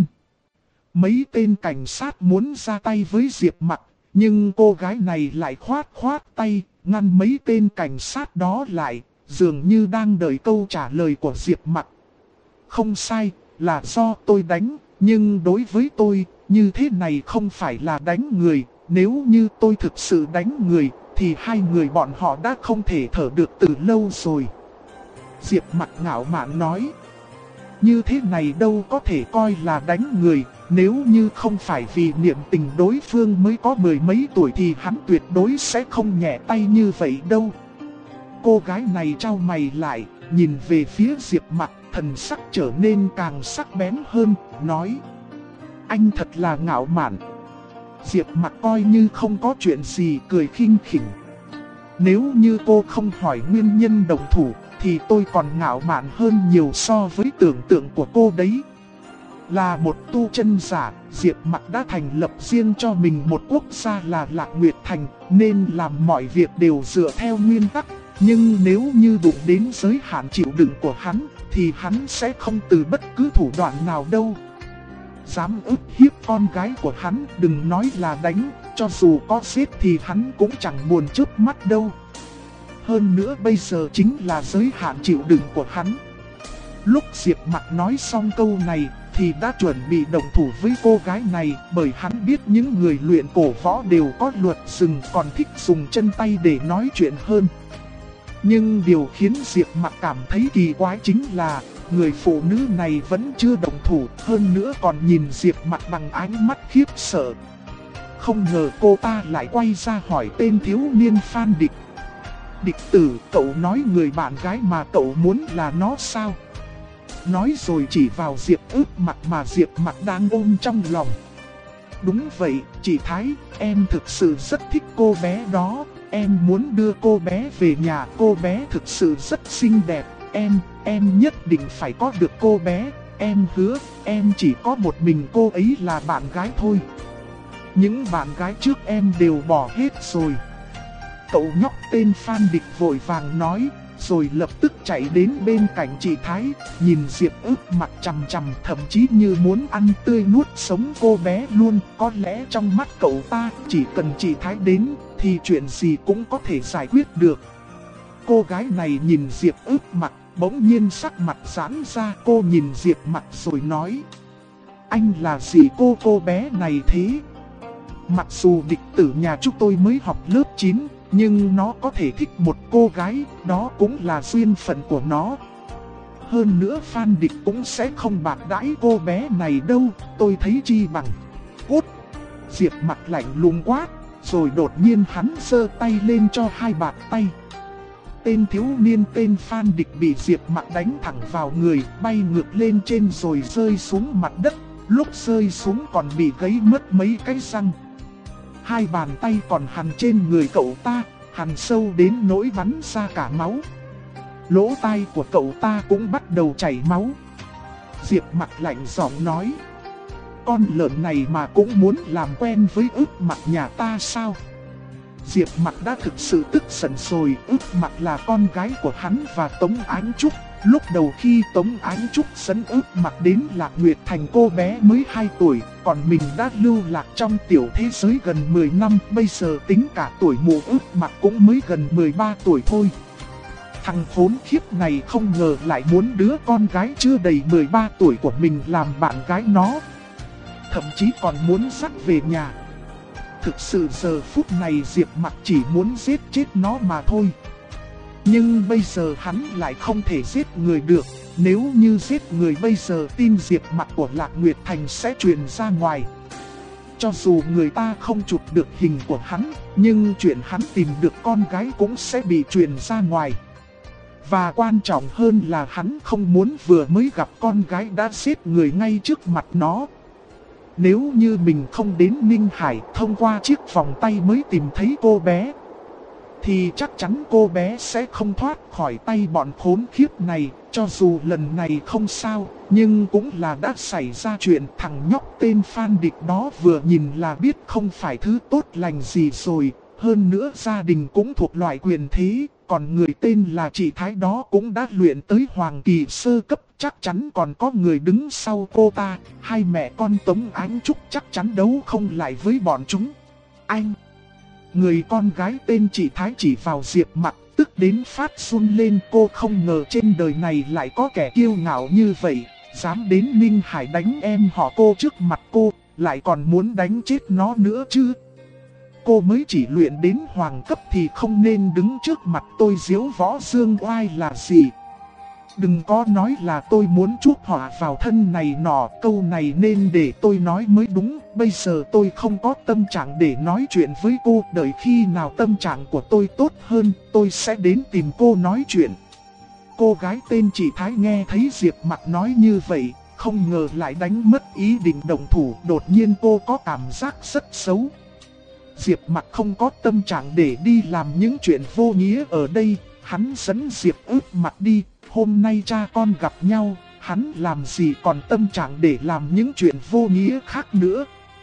Mấy tên cảnh sát muốn ra tay với Diệp Mặc, nhưng cô gái này lại khoát tay, ngăn mấy tên cảnh sát đó lại, dường như đang đợi câu trả lời của Diệp Mặc. Không sai, là do tôi đánh, nhưng đối với tôi, như thế này không phải là đánh người, nếu như tôi thực sự đánh người, thì hai người bọn họ đã không thể thở được từ lâu rồi. Diệp Mặc ngạo mạn nói. Như thế này đâu có thể coi là đánh người, nếu như không phải vì niệm tình đối phương mới có mười mấy tuổi thì hắn tuyệt đối sẽ không nhẹ tay như vậy đâu. Cô gái này trao mày lại, nhìn về phía Diệp Mặc, thần sắc trở nên càng sắc bén hơn, nói. Anh thật là ngạo mạn. Diệp Mặc coi như không có chuyện gì, cười khinh khỉnh. Nếu như cô không hỏi nguyên nhân động thủ, thì tôi còn ngạo mạn hơn nhiều so với tưởng tượng của cô đấy. Là một tu chân giả, Diệp Mặc đã thành lập riêng cho mình một quốc gia là Lạc Nguyệt Thành, nên làm mọi việc đều dựa theo nguyên tắc. Nhưng nếu như đụng đến giới hạn chịu đựng của hắn, thì hắn sẽ không từ bất cứ thủ đoạn nào đâu. Dám ức hiếp con gái của hắn, đừng nói là đánh, cho dù có giết thì hắn cũng chẳng buồn chớp mắt đâu. Hơn nữa bây giờ chính là giới hạn chịu đựng của hắn. Lúc Diệp Mặc nói xong câu này thì đã chuẩn bị động thủ với cô gái này, bởi hắn biết những người luyện cổ võ đều có luật dừng, còn thích dùng chân tay để nói chuyện hơn. Nhưng điều khiến Diệp Mặc cảm thấy kỳ quái chính là người phụ nữ này vẫn chưa động thủ, hơn nữa còn nhìn Diệp Mặc bằng ánh mắt khiếp sợ. Không ngờ cô ta lại quay ra hỏi tên thiếu niên Phan Địch. Địch tử, cậu nói người bạn gái mà cậu muốn là nó sao? Nói rồi chỉ vào Diệp Ước Mặc mà Diệp Mặc đang ôm trong lòng. Đúng vậy, chị Thái, em thực sự rất thích cô bé đó. Em muốn đưa cô bé về nhà, cô bé thực sự rất xinh đẹp. Em nhất định phải có được cô bé. Em hứa, em chỉ có một mình cô ấy là bạn gái thôi. Những bạn gái trước em đều bỏ hết rồi. Cậu nhóc tên Phan Địch vội vàng nói, rồi lập tức chạy đến bên cạnh chị Thái, nhìn Diệp Ước Mặc chằm chằm, thậm chí như muốn ăn tươi nuốt sống cô bé luôn. Có lẽ trong mắt cậu ta, chỉ cần chị Thái đến, thì chuyện gì cũng có thể giải quyết được. Cô gái này nhìn Diệp Ước Mặc, bỗng nhiên sắc mặt giãn ra, cô nhìn Diệp Mặc rồi nói. Anh là gì cô bé này thế? Mặc dù địch tử nhà chúng tôi mới học lớp 9, nhưng nó có thể thích một cô gái, đó cũng là duyên phận của nó. Hơn nữa Phan Địch cũng sẽ không bạc đãi cô bé này đâu, tôi thấy chi bằng. Cút! Diệp Mặc lạnh lùng quát, rồi đột nhiên hắn giơ tay lên cho hai bàn tay. Tên thiếu niên tên Phan Địch bị Diệp Mặc đánh thẳng vào người, bay ngược lên trên rồi rơi xuống mặt đất. Lúc rơi xuống còn bị gãy mất mấy cái răng. Hai bàn tay còn hằn trên người cậu ta, hằn sâu đến nỗi bắn ra cả máu. Lỗ tai của cậu ta cũng bắt đầu chảy máu. Diệp Mặc lạnh giọng nói, con lợn này mà cũng muốn làm quen với Ước Mặc nhà ta sao? Diệp Mặc đã thực sự tức giận rồi. Ước Mặc là con gái của hắn và Tống Ánh Trúc. Lúc đầu khi Tống Ánh Trúc dẫn Ước Mặc đến Lạc Nguyệt Thành, cô bé mới 2 tuổi, còn mình đã lưu lạc trong tiểu thế giới gần 10 năm. Bây giờ tính cả tuổi mụ, Ước Mặc cũng mới gần 13 tuổi thôi. Thằng khốn khiếp này không ngờ lại muốn đứa con gái chưa đầy 13 tuổi của mình làm bạn gái nó. Thậm chí còn muốn dắt về nhà. Thực sự giờ phút này Diệp Mặc chỉ muốn giết chết nó mà thôi. Nhưng bây giờ hắn lại không thể giết người được. Nếu như giết người bây giờ, tin Diệp Mặc của Lạc Nguyệt Thành sẽ truyền ra ngoài. Cho dù người ta không chụp được hình của hắn, nhưng chuyện hắn tìm được con gái cũng sẽ bị truyền ra ngoài. Và quan trọng hơn là hắn không muốn vừa mới gặp con gái đã giết người ngay trước mặt nó. Nếu như mình không đến Ninh Hải thông qua chiếc vòng tay mới tìm thấy cô bé, thì chắc chắn cô bé sẽ không thoát khỏi tay bọn khốn khiếp này. Cho dù lần này không sao, nhưng cũng là đã xảy ra chuyện. Thằng nhóc tên Phan Địch đó vừa nhìn là biết không phải thứ tốt lành gì rồi. Hơn nữa gia đình cũng thuộc loại quyền thế. Còn người tên là chị Thái đó cũng đã luyện tới Hoàng Kỳ sơ cấp. Chắc chắn còn có người đứng sau cô ta. Hai mẹ con Tống Ánh Trúc chắc chắn đấu không lại với bọn chúng. Anh! Người con gái tên chị Thái chỉ vào Diệp Mặc, tức đến phát run lên. Cô không ngờ trên đời này lại có kẻ kiêu ngạo như vậy, dám đến Ninh Hải đánh em họ cô trước mặt cô, lại còn muốn đánh chết nó nữa chứ. Cô mới chỉ luyện đến hoàng cấp thì không nên đứng trước mặt tôi diếu võ dương oai là gì. Đừng có nói là tôi muốn chuốc họa vào thân này nọ, câu này nên để tôi nói mới đúng. Bây giờ tôi không có tâm trạng để nói chuyện với cô, đợi khi nào tâm trạng của tôi tốt hơn, tôi sẽ đến tìm cô nói chuyện. Cô gái tên chị Thái nghe thấy Diệp Mặc nói như vậy, không ngờ lại đánh mất ý định động thủ. Đột nhiên cô có cảm giác rất xấu. Diệp Mặc không có tâm trạng để đi làm những chuyện vô nghĩa ở đây. Hắn dẫn Diệp Ước Mặc đi. Hôm nay cha con gặp nhau, hắn làm gì còn tâm trạng để làm những chuyện vô nghĩa khác nữa.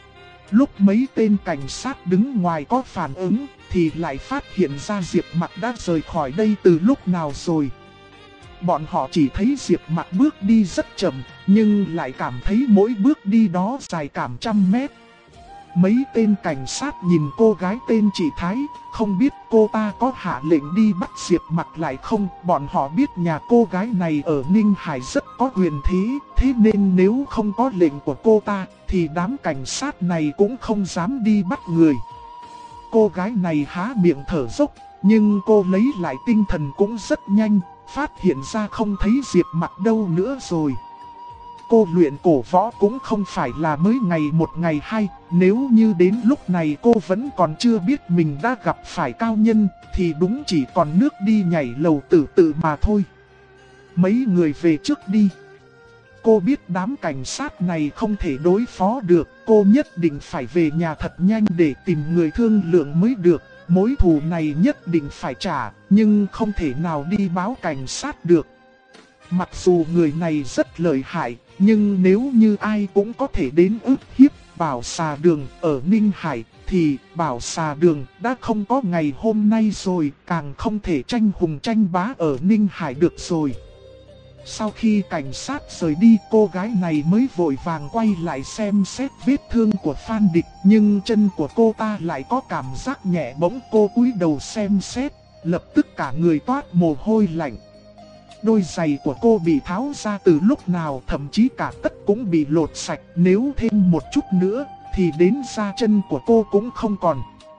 Lúc mấy tên cảnh sát đứng ngoài có phản ứng, thì lại phát hiện ra Diệp Mặc đã rời khỏi đây từ lúc nào rồi. Bọn họ chỉ thấy Diệp Mặc bước đi rất chậm, nhưng lại cảm thấy mỗi bước đi đó dài cảm trăm mét. Mấy tên cảnh sát nhìn cô gái tên chị Thái, không biết cô ta có hạ lệnh đi bắt Diệp Mặc lại không. Bọn họ biết nhà cô gái này ở Ninh Hải rất có quyền thế, thế nên nếu không có lệnh của cô ta, thì đám cảnh sát này cũng không dám đi bắt người. Cô gái này há miệng thở dốc, nhưng cô lấy lại tinh thần cũng rất nhanh, phát hiện ra không thấy Diệp Mặc đâu nữa rồi. Cô luyện cổ võ cũng không phải là mới ngày một ngày hai, nếu như đến lúc này cô vẫn còn chưa biết mình đã gặp phải cao nhân, thì đúng chỉ còn nước đi nhảy lầu tự tử mà thôi. Mấy người về trước đi. Cô biết đám cảnh sát này không thể đối phó được, cô nhất định phải về nhà thật nhanh để tìm người thương lượng mới được. Mối thù này nhất định phải trả, nhưng không thể nào đi báo cảnh sát được. Mặc dù người này rất lợi hại, nhưng nếu như ai cũng có thể đến ức hiếp Bảo Xà Đường ở Ninh Hải, thì Bảo Xà Đường đã không có ngày hôm nay rồi, càng không thể tranh hùng tranh bá ở Ninh Hải được rồi. Sau khi cảnh sát rời đi, cô gái này mới vội vàng quay lại xem xét vết thương của Phan Địch, nhưng chân của cô ta lại có cảm giác nhẹ bỗng. Cô cúi đầu xem xét, lập tức cả người toát mồ hôi lạnh. Đôi giày của cô bị tháo ra từ lúc nào, thậm chí cả tất cũng bị lột sạch. Nếu thêm một chút nữa, thì đến da chân của cô cũng không còn.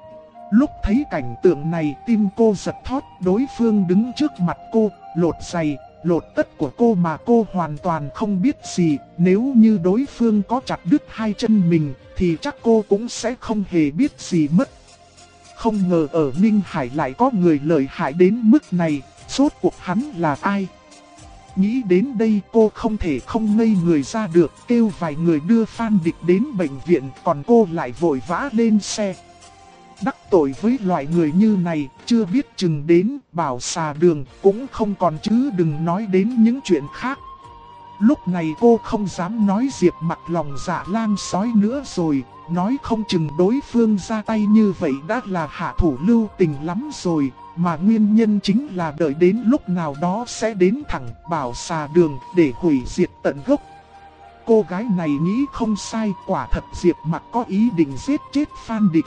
Lúc thấy cảnh tượng này tim cô giật thót, đối phương đứng trước mặt cô, lột giày, lột tất của cô mà cô hoàn toàn không biết gì. Nếu như đối phương có chặt đứt hai chân mình thì chắc cô cũng sẽ không hề biết gì mất. Không ngờ ở Ninh Hải lại có người lợi hại đến mức này, rốt cuộc hắn là ai? Nghĩ đến đây cô không thể không ngây người ra được, kêu vài người đưa Phan Địch đến bệnh viện, còn cô lại vội vã lên xe. Đắc tội với loại người như này, chưa biết chừng đến bảo xà đường cũng không còn chứ đừng nói đến những chuyện khác. Lúc này cô không dám nói Diệp Mặc lòng dạ lang sói nữa rồi, nói không chừng đối phương ra tay như vậy đã là hạ thủ lưu tình lắm rồi, mà nguyên nhân chính là đợi đến lúc nào đó sẽ đến thẳng bảo xà đường để hủy diệt tận gốc. Cô gái này nghĩ không sai, quả thật Diệp Mặc có ý định giết chết Phan Địch.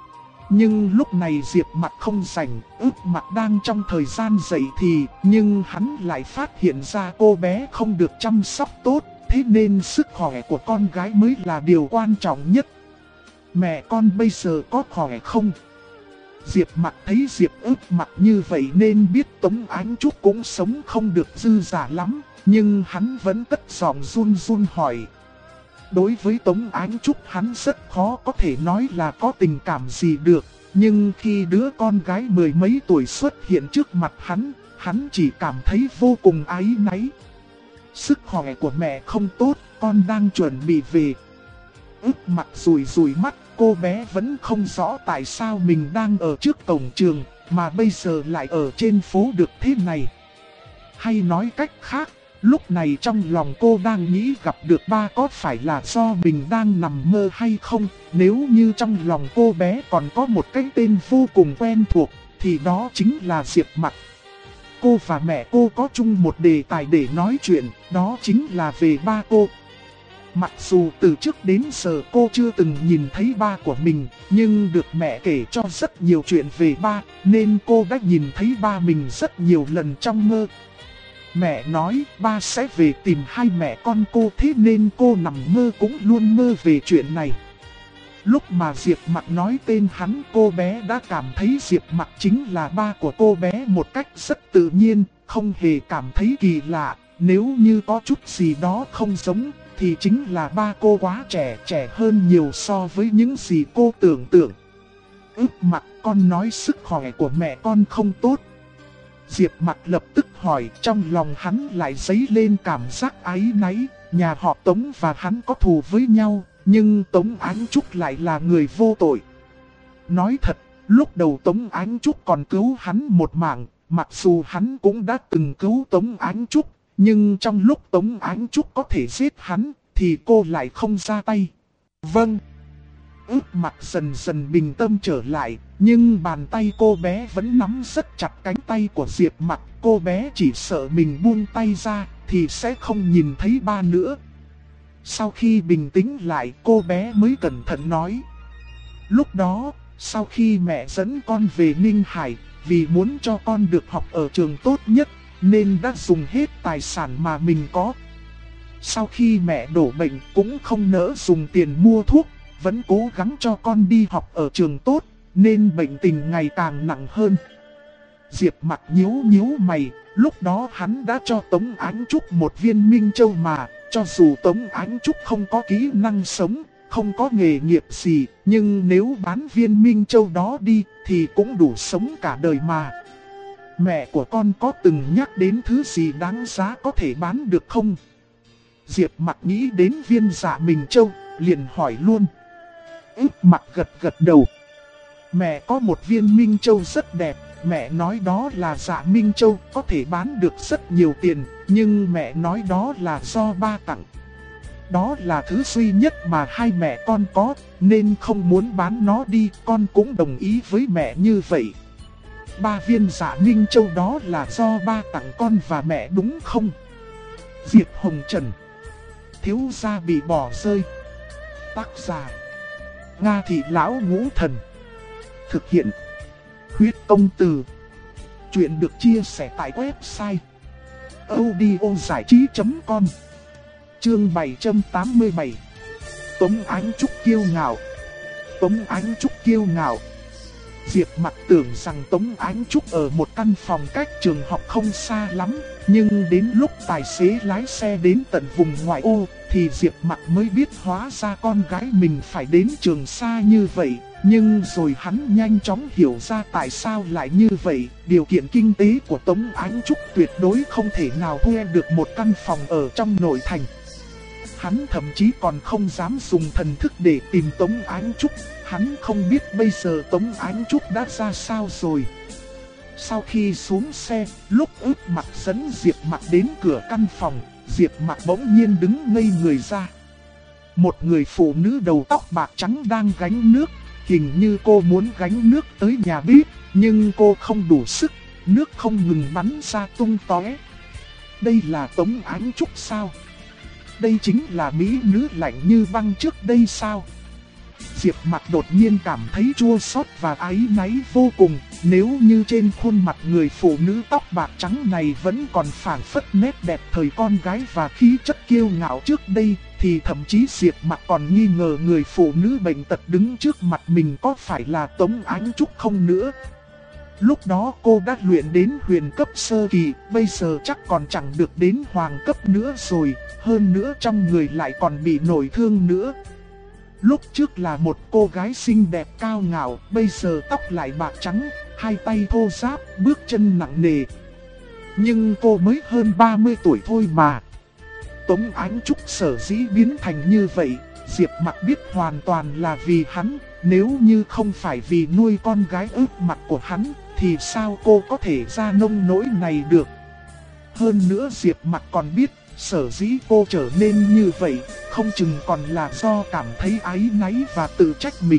Nhưng lúc này Diệp Mặc không rảnh, Ước Mặc đang trong thời gian dậy thì, nhưng hắn lại phát hiện ra cô bé không được chăm sóc tốt, thế nên sức khỏe của con gái mới là điều quan trọng nhất. Mẹ con bây giờ có khỏe không? Diệp Mặc thấy Diệp Ước Mặc như vậy nên biết Tống Ánh Trúc cũng sống không được dư dả lắm, nhưng hắn vẫn cất giọng run run hỏi. Đối với Tống Ánh Trúc hắn rất khó có thể nói là có tình cảm gì được, nhưng khi đứa con gái mười mấy tuổi xuất hiện trước mặt hắn chỉ cảm thấy vô cùng áy náy. Sức khỏe của mẹ không tốt, con đang chuẩn bị về. Ước Mặc rủi mắt, cô bé vẫn không rõ tại sao mình đang ở trước cổng trường, mà bây giờ lại ở trên phố được thế này. Hay nói cách khác, lúc này trong lòng cô đang nghĩ gặp được ba có phải là do mình đang nằm mơ hay không? Nếu như trong lòng cô bé còn có một cái tên vô cùng quen thuộc, thì đó chính là Diệp Mặc. Cô và mẹ cô có chung một đề tài để nói chuyện, đó chính là về ba cô. Mặc dù từ trước đến giờ cô chưa từng nhìn thấy ba của mình, nhưng được mẹ kể cho rất nhiều chuyện về ba, nên cô đã nhìn thấy ba mình rất nhiều lần trong mơ. Mẹ nói ba sẽ về tìm hai mẹ con cô, thế nên cô nằm mơ cũng luôn mơ về chuyện này. Lúc mà Diệp Mặc nói tên hắn, cô bé đã cảm thấy Diệp Mặc chính là ba của cô bé một cách rất tự nhiên, không hề cảm thấy kỳ lạ. Nếu như có chút gì đó không giống, thì chính là ba cô quá trẻ hơn nhiều so với những gì cô tưởng tượng. Ước Mặc, con nói sức khỏe của mẹ con không tốt. Diệp Mặc lập tức hỏi, trong lòng hắn lại dấy lên cảm giác áy náy. Nhà họ Tống và hắn có thù với nhau, nhưng Tống Ánh Trúc lại là người vô tội. Nói thật, lúc đầu Tống Ánh Trúc còn cứu hắn một mạng, mặc dù hắn cũng đã từng cứu Tống Ánh Trúc, nhưng trong lúc Tống Ánh Trúc có thể giết hắn, thì cô lại không ra tay. Vâng. Ước Mặc dần dần bình tâm trở lại, nhưng bàn tay cô bé vẫn nắm rất chặt cánh tay của Diệp Mặc. Cô bé chỉ sợ mình buông tay ra thì sẽ không nhìn thấy ba nữa. Sau khi bình tĩnh lại, cô bé mới cẩn thận nói. Lúc đó, sau khi mẹ dẫn con về Ninh Hải, vì muốn cho con được học ở trường tốt nhất, nên đã dùng hết tài sản mà mình có. Sau khi mẹ đổ bệnh cũng không nỡ dùng tiền mua thuốc, vẫn cố gắng cho con đi học ở trường tốt, nên bệnh tình ngày càng nặng hơn. Diệp Mặc nhíu mày, lúc đó hắn đã cho Tống Ánh Trúc một viên Minh Châu mà, cho dù Tống Ánh Trúc không có kỹ năng sống, không có nghề nghiệp gì, nhưng nếu bán viên Minh Châu đó đi, thì cũng đủ sống cả đời mà. Mẹ của con có từng nhắc đến thứ gì đáng giá có thể bán được không? Diệp Mặc nghĩ đến viên Dạ Minh Châu, liền hỏi luôn. Ước Mặc gật đầu. Mẹ có một viên Minh Châu rất đẹp, mẹ nói đó là Dạ Minh Châu, có thể bán được rất nhiều tiền, nhưng mẹ nói đó là do ba tặng. Đó là thứ duy nhất mà hai mẹ con có, nên không muốn bán nó đi, con cũng đồng ý với mẹ như vậy. Ba viên Dạ Minh Châu đó là do ba tặng con và mẹ đúng không? Diệp Hồng Trần. Thiếu gia bị bỏ rơi. Tác giả Nga Thị Lão Ngũ Thần. Thực hiện Huyết Công Từ. Chuyện được chia sẻ tại website audiozảichí.com. Chương 787. Tống Ánh Trúc kiêu ngạo. Tống Ánh Trúc kiêu ngạo. Diệp Mặc tưởng rằng Tống Ánh Trúc ở một căn phòng cách trường học không xa lắm, nhưng đến lúc tài xế lái xe đến tận vùng ngoại ô, thì Diệp Mặc mới biết hóa ra con gái mình phải đến trường xa như vậy. Nhưng rồi hắn nhanh chóng hiểu ra tại sao lại như vậy, điều kiện kinh tế của Tống Ánh Trúc tuyệt đối không thể nào thuê được một căn phòng ở trong nội thành. Hắn thậm chí còn không dám dùng thần thức để tìm Tống Ánh Trúc, hắn không biết bây giờ Tống Ánh Trúc đã ra sao rồi. Sau khi xuống xe, lúc Ước Mặc dẫn Diệp Mặc đến cửa căn phòng, Diệp Mặc bỗng nhiên đứng ngây người ra. Một người phụ nữ đầu tóc bạc trắng đang gánh nước, hình như cô muốn gánh nước tới nhà bếp, nhưng cô không đủ sức, nước không ngừng bắn ra tung tóe. Đây là Tống Ánh Trúc sao? Đây chính là mỹ nữ lạnh như băng trước đây sao? Diệp Mặc đột nhiên cảm thấy chua xót và áy náy vô cùng. Nếu như trên khuôn mặt người phụ nữ tóc bạc trắng này vẫn còn phảng phất nét đẹp thời con gái và khí chất kiêu ngạo trước đây, thì thậm chí Diệp Mặc còn nghi ngờ người phụ nữ bệnh tật đứng trước mặt mình có phải là Tống Ánh Trúc không nữa. Lúc đó cô đã luyện đến huyền cấp sơ kỳ, bây giờ chắc còn chẳng được đến hoàng cấp nữa rồi, hơn nữa trong người lại còn bị nổi thương nữa. Lúc trước là một cô gái xinh đẹp cao ngạo, bây giờ tóc lại bạc trắng, hai tay thô ráp, bước chân nặng nề. Nhưng cô mới hơn 30 tuổi thôi mà. Tống Ánh Trúc sở dĩ biến thành như vậy, Diệp Mặc biết hoàn toàn là vì hắn. Nếu như không phải vì nuôi con gái Ước Mặc của hắn, thì sao cô có thể ra nông nỗi này được. Hơn nữa Diệp Mặc còn biết, sở dĩ cô trở nên như vậy, không chừng còn là do cảm thấy áy náy và tự trách mình.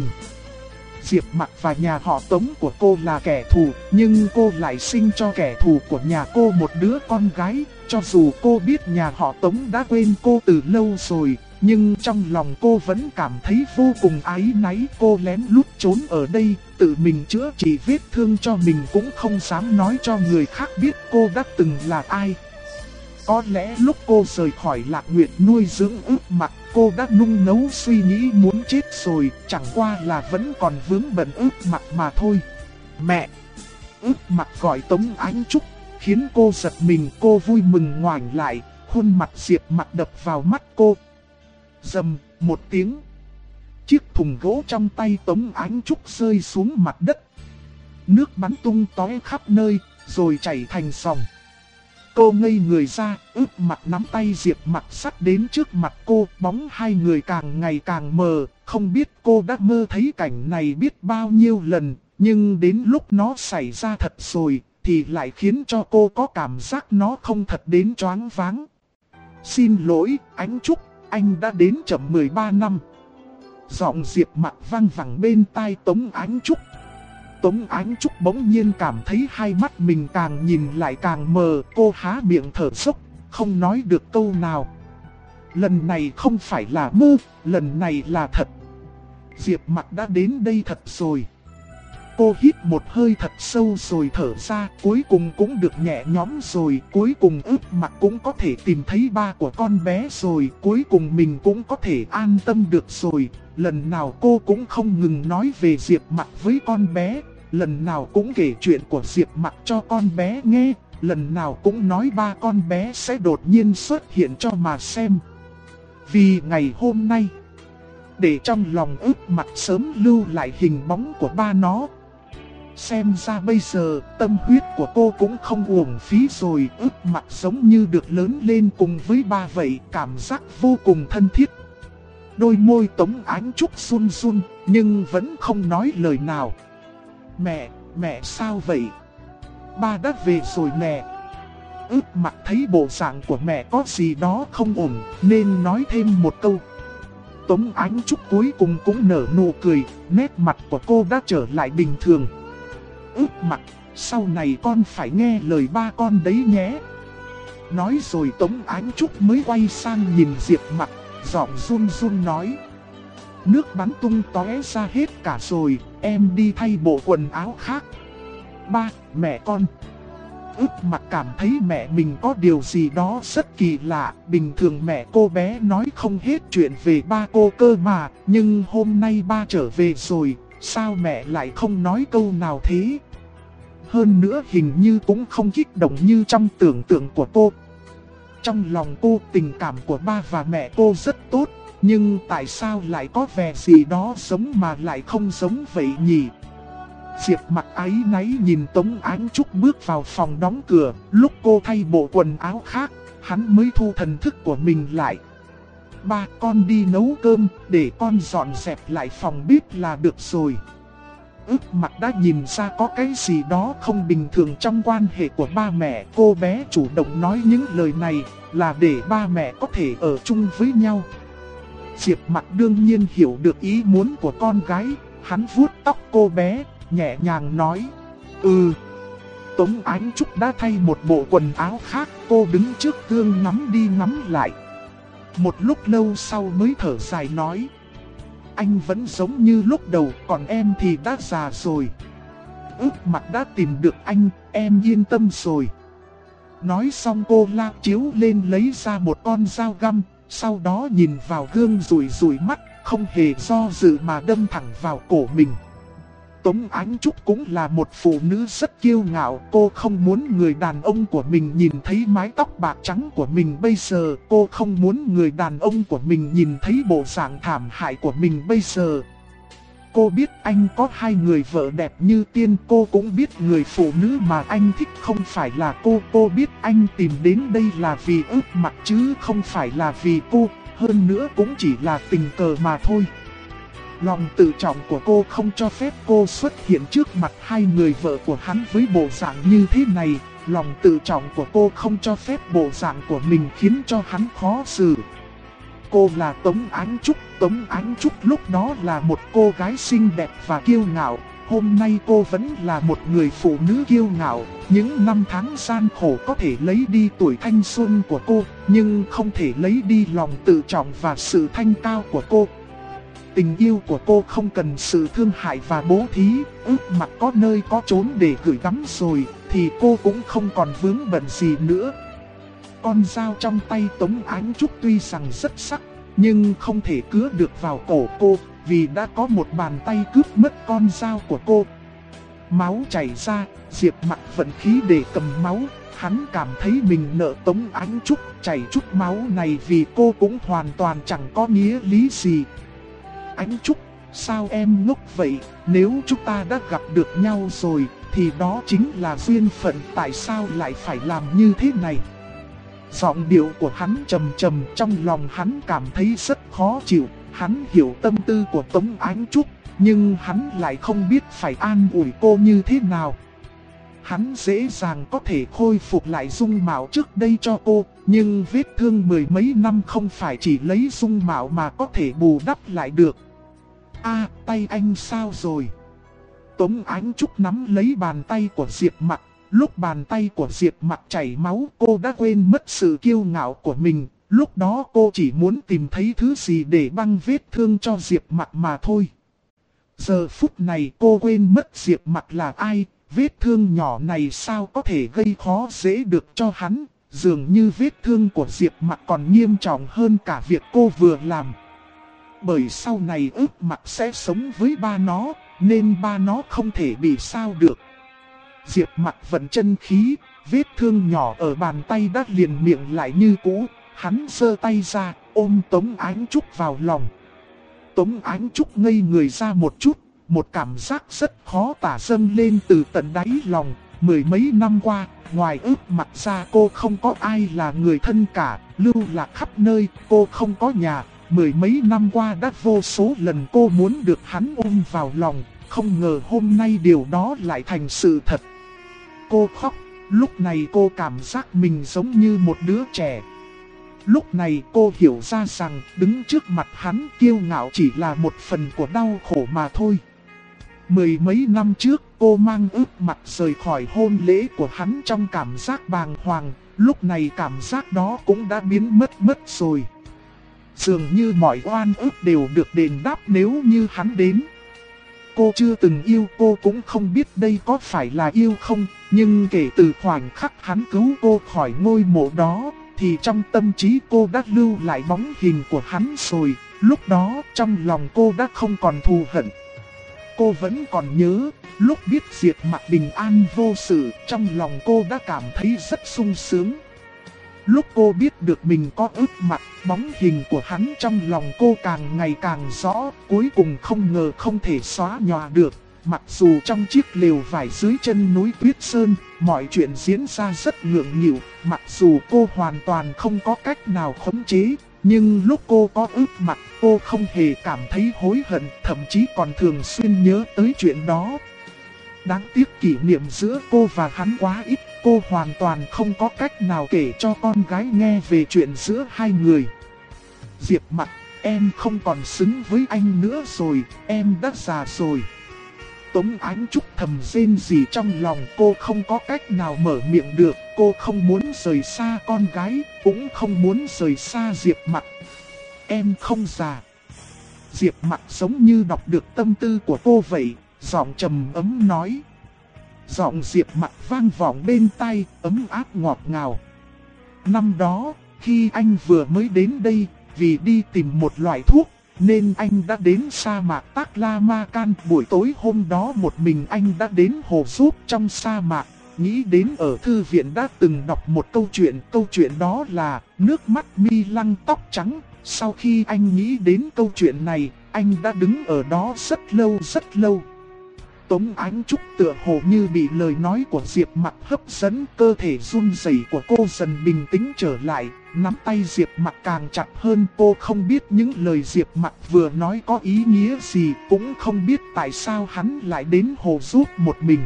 Diệp Mặc và nhà họ Tống của cô là kẻ thù, nhưng cô lại sinh cho kẻ thù của nhà cô một đứa con gái. Cho dù cô biết nhà họ Tống đã quên cô từ lâu rồi, nhưng trong lòng cô vẫn cảm thấy vô cùng áy náy. Cô lén lút trốn ở đây, tự mình chữa trị vết thương cho mình cũng không dám nói cho người khác biết cô đã từng là ai. Có lẽ lúc cô rời khỏi Lạc Nguyệt nuôi dưỡng Ước Mặc, cô đã nung nấu suy nghĩ muốn chết rồi, chẳng qua là vẫn còn vướng bận Ước Mặc mà thôi. Mẹ! Ước Mặc gọi Tống Ánh Trúc, khiến cô giật mình. Cô vui mừng ngoảnh lại, khuôn mặt Diệp Mặc đập vào mắt cô. Rầm một tiếng, chiếc thùng gỗ trong tay Tống Ánh Trúc rơi xuống mặt đất. Nước bắn tung tóe khắp nơi, rồi chảy thành dòng. Cô ngây người ra, Ước Mặc nắm tay Diệp Mặc sát đến trước mặt cô, bóng hai người càng ngày càng mờ, không biết cô đã mơ thấy cảnh này biết bao nhiêu lần, nhưng đến lúc nó xảy ra thật rồi, thì lại khiến cho cô có cảm giác nó không thật đến choáng váng. Xin lỗi, Ánh Trúc, anh đã đến chậm 13 năm. Giọng Diệp Mặc vang vẳng bên tai Tống Ánh Trúc. Tống Ánh Trúc bỗng nhiên cảm thấy hai mắt mình càng nhìn lại càng mờ, cô há miệng thở dốc, không nói được câu nào. Lần này không phải là mơ, lần này là thật. Diệp Mặc đã đến đây thật rồi. Cô hít một hơi thật sâu rồi thở ra, cuối cùng cũng được nhẹ nhõm rồi, cuối cùng Ước Mặc cũng có thể tìm thấy ba của con bé rồi, cuối cùng mình cũng có thể an tâm được rồi. Lần nào cô cũng không ngừng nói về Diệp Mặc với con bé, lần nào cũng kể chuyện của Diệp Mặc cho con bé nghe, lần nào cũng nói ba con bé sẽ đột nhiên xuất hiện cho mà xem. Vì ngày hôm nay, để trong lòng Ước Mặc sớm lưu lại hình bóng của ba nó. Xem ra bây giờ tâm huyết của cô cũng không uổng phí rồi. Ước Mặc giống như được lớn lên cùng với ba vậy, cảm giác vô cùng thân thiết. Đôi môi Tống Ánh Trúc run run, nhưng vẫn không nói lời nào. Mẹ sao vậy? Ba đã về rồi nè. Ước Mặc thấy bộ dạng của mẹ có gì đó không ổn, nên nói thêm một câu. Tống Ánh Trúc cuối cùng cũng nở nụ cười, nét mặt của cô đã trở lại bình thường. Ước Mặc, sau này con phải nghe lời ba con đấy nhé. Nói rồi Tống Ánh Trúc mới quay sang nhìn Diệp Mặc, giọng run run nói. Nước bắn tung tóe ra hết cả rồi, em đi thay bộ quần áo khác. Ba, mẹ con. Ước Mặc cảm thấy mẹ mình có điều gì đó rất kỳ lạ. Bình thường mẹ cô bé nói không hết chuyện về ba cô cơ mà. Nhưng hôm nay ba trở về rồi, sao mẹ lại không nói câu nào thế? Hơn nữa hình như cũng không kích động như trong tưởng tượng của cô. Trong lòng cô, tình cảm của ba và mẹ cô rất tốt. Nhưng tại sao lại có vẻ gì đó giống mà lại không giống vậy nhỉ? Diệp Mặc áy náy nhìn Tống Ánh Trúc bước vào phòng đóng cửa. Lúc cô thay bộ quần áo khác, hắn mới thu thần thức của mình lại. Ba, con đi nấu cơm, để con dọn dẹp lại phòng bếp là được rồi. Ước Mặc đã nhìn ra có cái gì đó không bình thường trong quan hệ của ba mẹ. Cô bé chủ động nói những lời này là để ba mẹ có thể ở chung với nhau. Diệp Mặc đương nhiên hiểu được ý muốn của con gái. Hắn vuốt tóc cô bé, nhẹ nhàng nói: Tống Ánh Trúc đã thay một bộ quần áo khác. Cô đứng trước gương ngắm đi ngắm lại. Một lúc lâu sau mới thở dài nói: anh vẫn giống như lúc đầu, còn em thì đã già rồi. Ước Mặc đã tìm được anh, em yên tâm rồi. Nói xong cô lao chiếu lên lấy ra một con dao găm. Sau đó nhìn vào gương rủi rủi mắt, không hề do dự mà đâm thẳng vào cổ mình. Tống Ánh Trúc cũng là một phụ nữ rất kiêu ngạo. Cô không muốn người đàn ông của mình nhìn thấy mái tóc bạc trắng của mình bây giờ. Cô không muốn người đàn ông của mình nhìn thấy bộ dạng thảm hại của mình bây giờ. Cô biết anh có hai người vợ đẹp như tiên. Cô cũng biết người phụ nữ mà anh thích không phải là cô. Cô biết anh tìm đến đây là vì Ước Mặc chứ không phải là vì cô. Hơn nữa cũng chỉ là tình cờ mà thôi. Lòng tự trọng của cô không cho phép cô xuất hiện trước mặt hai người vợ của hắn với bộ dạng như thế này. Lòng tự trọng của cô không cho phép bộ dạng của mình khiến cho hắn khó xử. Cô là Tống Ánh Trúc. Tống Ánh Trúc lúc đó là một cô gái xinh đẹp và kiêu ngạo. Hôm nay cô vẫn là một người phụ nữ kiêu ngạo. Những năm tháng gian khổ có thể lấy đi tuổi thanh xuân của cô, nhưng không thể lấy đi lòng tự trọng và sự thanh cao của cô. Tình yêu của cô không cần sự thương hại và bố thí. Ước Mặc có nơi có trốn để gửi gắm rồi, thì cô cũng không còn vướng bận gì nữa. Con dao trong tay Tống Ánh Trúc tuy rằng rất sắc, nhưng không thể cứa được vào cổ cô, vì đã có một bàn tay cướp mất con dao của cô. Máu chảy ra, Diệp Mặc vận khí để cầm máu. Hắn cảm thấy mình nợ Tống Ánh Trúc. Chảy chút máu này vì cô cũng hoàn toàn chẳng có nghĩa lý gì. Ánh Trúc, sao em ngốc vậy? Nếu chúng ta đã gặp được nhau rồi, thì đó chính là duyên phận. Tại sao lại phải làm như thế này? Giọng điệu của hắn trầm trầm, trong lòng hắn cảm thấy rất khó chịu. Hắn hiểu tâm tư của Tống Ánh Trúc, nhưng hắn lại không biết phải an ủi cô như thế nào. Hắn dễ dàng có thể khôi phục lại dung mạo trước đây cho cô, nhưng vết thương mười mấy năm không phải chỉ lấy dung mạo mà có thể bù đắp lại được. Tay anh sao rồi? Tống Ánh Trúc nắm lấy bàn tay của Diệp Mặc. Lúc bàn tay của Diệp Mặc chảy máu, cô đã quên mất sự kiêu ngạo của mình. Lúc đó cô chỉ muốn tìm thấy thứ gì để băng vết thương cho Diệp Mặc mà thôi. Giờ phút này cô quên mất Diệp Mặc là ai. Vết thương nhỏ này sao có thể gây khó dễ được cho hắn. Dường như vết thương của Diệp Mặc còn nghiêm trọng hơn cả việc cô vừa làm. Bởi sau này Ước Mặc sẽ sống với ba nó, nên ba nó không thể bị sao được. Diệp Mặc vận chân khí, vết thương nhỏ ở bàn tay đã liền miệng lại như cũ. Hắn giơ tay ra, ôm Tống Ánh Trúc vào lòng. Tống Ánh Trúc ngây người ra một chút, một cảm giác rất khó tả dâng lên từ tận đáy lòng. Mười mấy năm qua, ngoài Ước Mặc ra cô không có ai là người thân cả, lưu lạc khắp nơi, cô không có nhà. Mười mấy năm qua đã vô số lần cô muốn được hắn ôm vào lòng, không ngờ hôm nay điều đó lại thành sự thật. Cô khóc, lúc này cô cảm giác mình giống như một đứa trẻ. Lúc này cô hiểu ra rằng đứng trước mặt hắn kiêu ngạo chỉ là một phần của đau khổ mà thôi. Mười mấy năm trước cô mang Ước Mặc rời khỏi hôn lễ của hắn trong cảm giác bàng hoàng. Lúc này cảm giác đó cũng đã biến mất rồi. Dường như mọi oan ức đều được đền đáp nếu như hắn đến. Cô chưa từng yêu, cô cũng không biết đây có phải là yêu không. Nhưng kể từ khoảnh khắc hắn cứu cô khỏi ngôi mộ đó, thì trong tâm trí cô đã lưu lại bóng hình của hắn rồi. Lúc đó trong lòng cô đã không còn thù hận. Cô vẫn còn nhớ, lúc biết Diệp Mặc bình an vô sự, trong lòng cô đã cảm thấy rất sung sướng. Lúc cô biết được mình có ước mặt, bóng hình của hắn trong lòng cô càng ngày càng rõ, cuối cùng không ngờ không thể xóa nhòa được. Mặc dù trong chiếc lều vải dưới chân núi Tuyết Sơn, mọi chuyện diễn ra rất ngượng nghịu, mặc dù cô hoàn toàn không có cách nào khống chế, nhưng lúc cô có ước mặt, cô không hề cảm thấy hối hận, thậm chí còn thường xuyên nhớ tới chuyện đó. Đáng tiếc kỷ niệm giữa cô và hắn quá ít, cô hoàn toàn không có cách nào kể cho con gái nghe về chuyện giữa hai người. Diệp Mặc, em không còn xứng với anh nữa rồi, em đã già rồi. Tống Ánh Trúc thầm rên rỉ trong lòng, cô không có cách nào mở miệng được, cô không muốn rời xa con gái, cũng không muốn rời xa Diệp Mặc. Em không già. Diệp Mặc giống như đọc được tâm tư của cô vậy, giọng trầm ấm nói. Giọng Diệp Mặc vang vọng bên tai, ấm áp ngọt ngào. Năm đó, khi anh vừa mới đến đây, vì đi tìm một loại thuốc, nên anh đã đến sa mạc Taklamakan. Buổi tối hôm đó một mình anh đã đến hồ giúp trong sa mạc. Nghĩ đến ở thư viện đã từng đọc một câu chuyện đó là nước mắt mi lăng tóc trắng. Sau khi anh nghĩ đến câu chuyện này, anh đã đứng ở đó rất lâu rất lâu. Tống Ánh Trúc tựa hồ như bị lời nói của Diệp Mặc hấp dẫn, cơ thể run rẩy của cô dần bình tĩnh trở lại, nắm tay Diệp Mặc càng chặt hơn. Cô không biết những lời Diệp Mặc vừa nói có ý nghĩa gì, cũng không biết tại sao hắn lại đến hồ giúp một mình.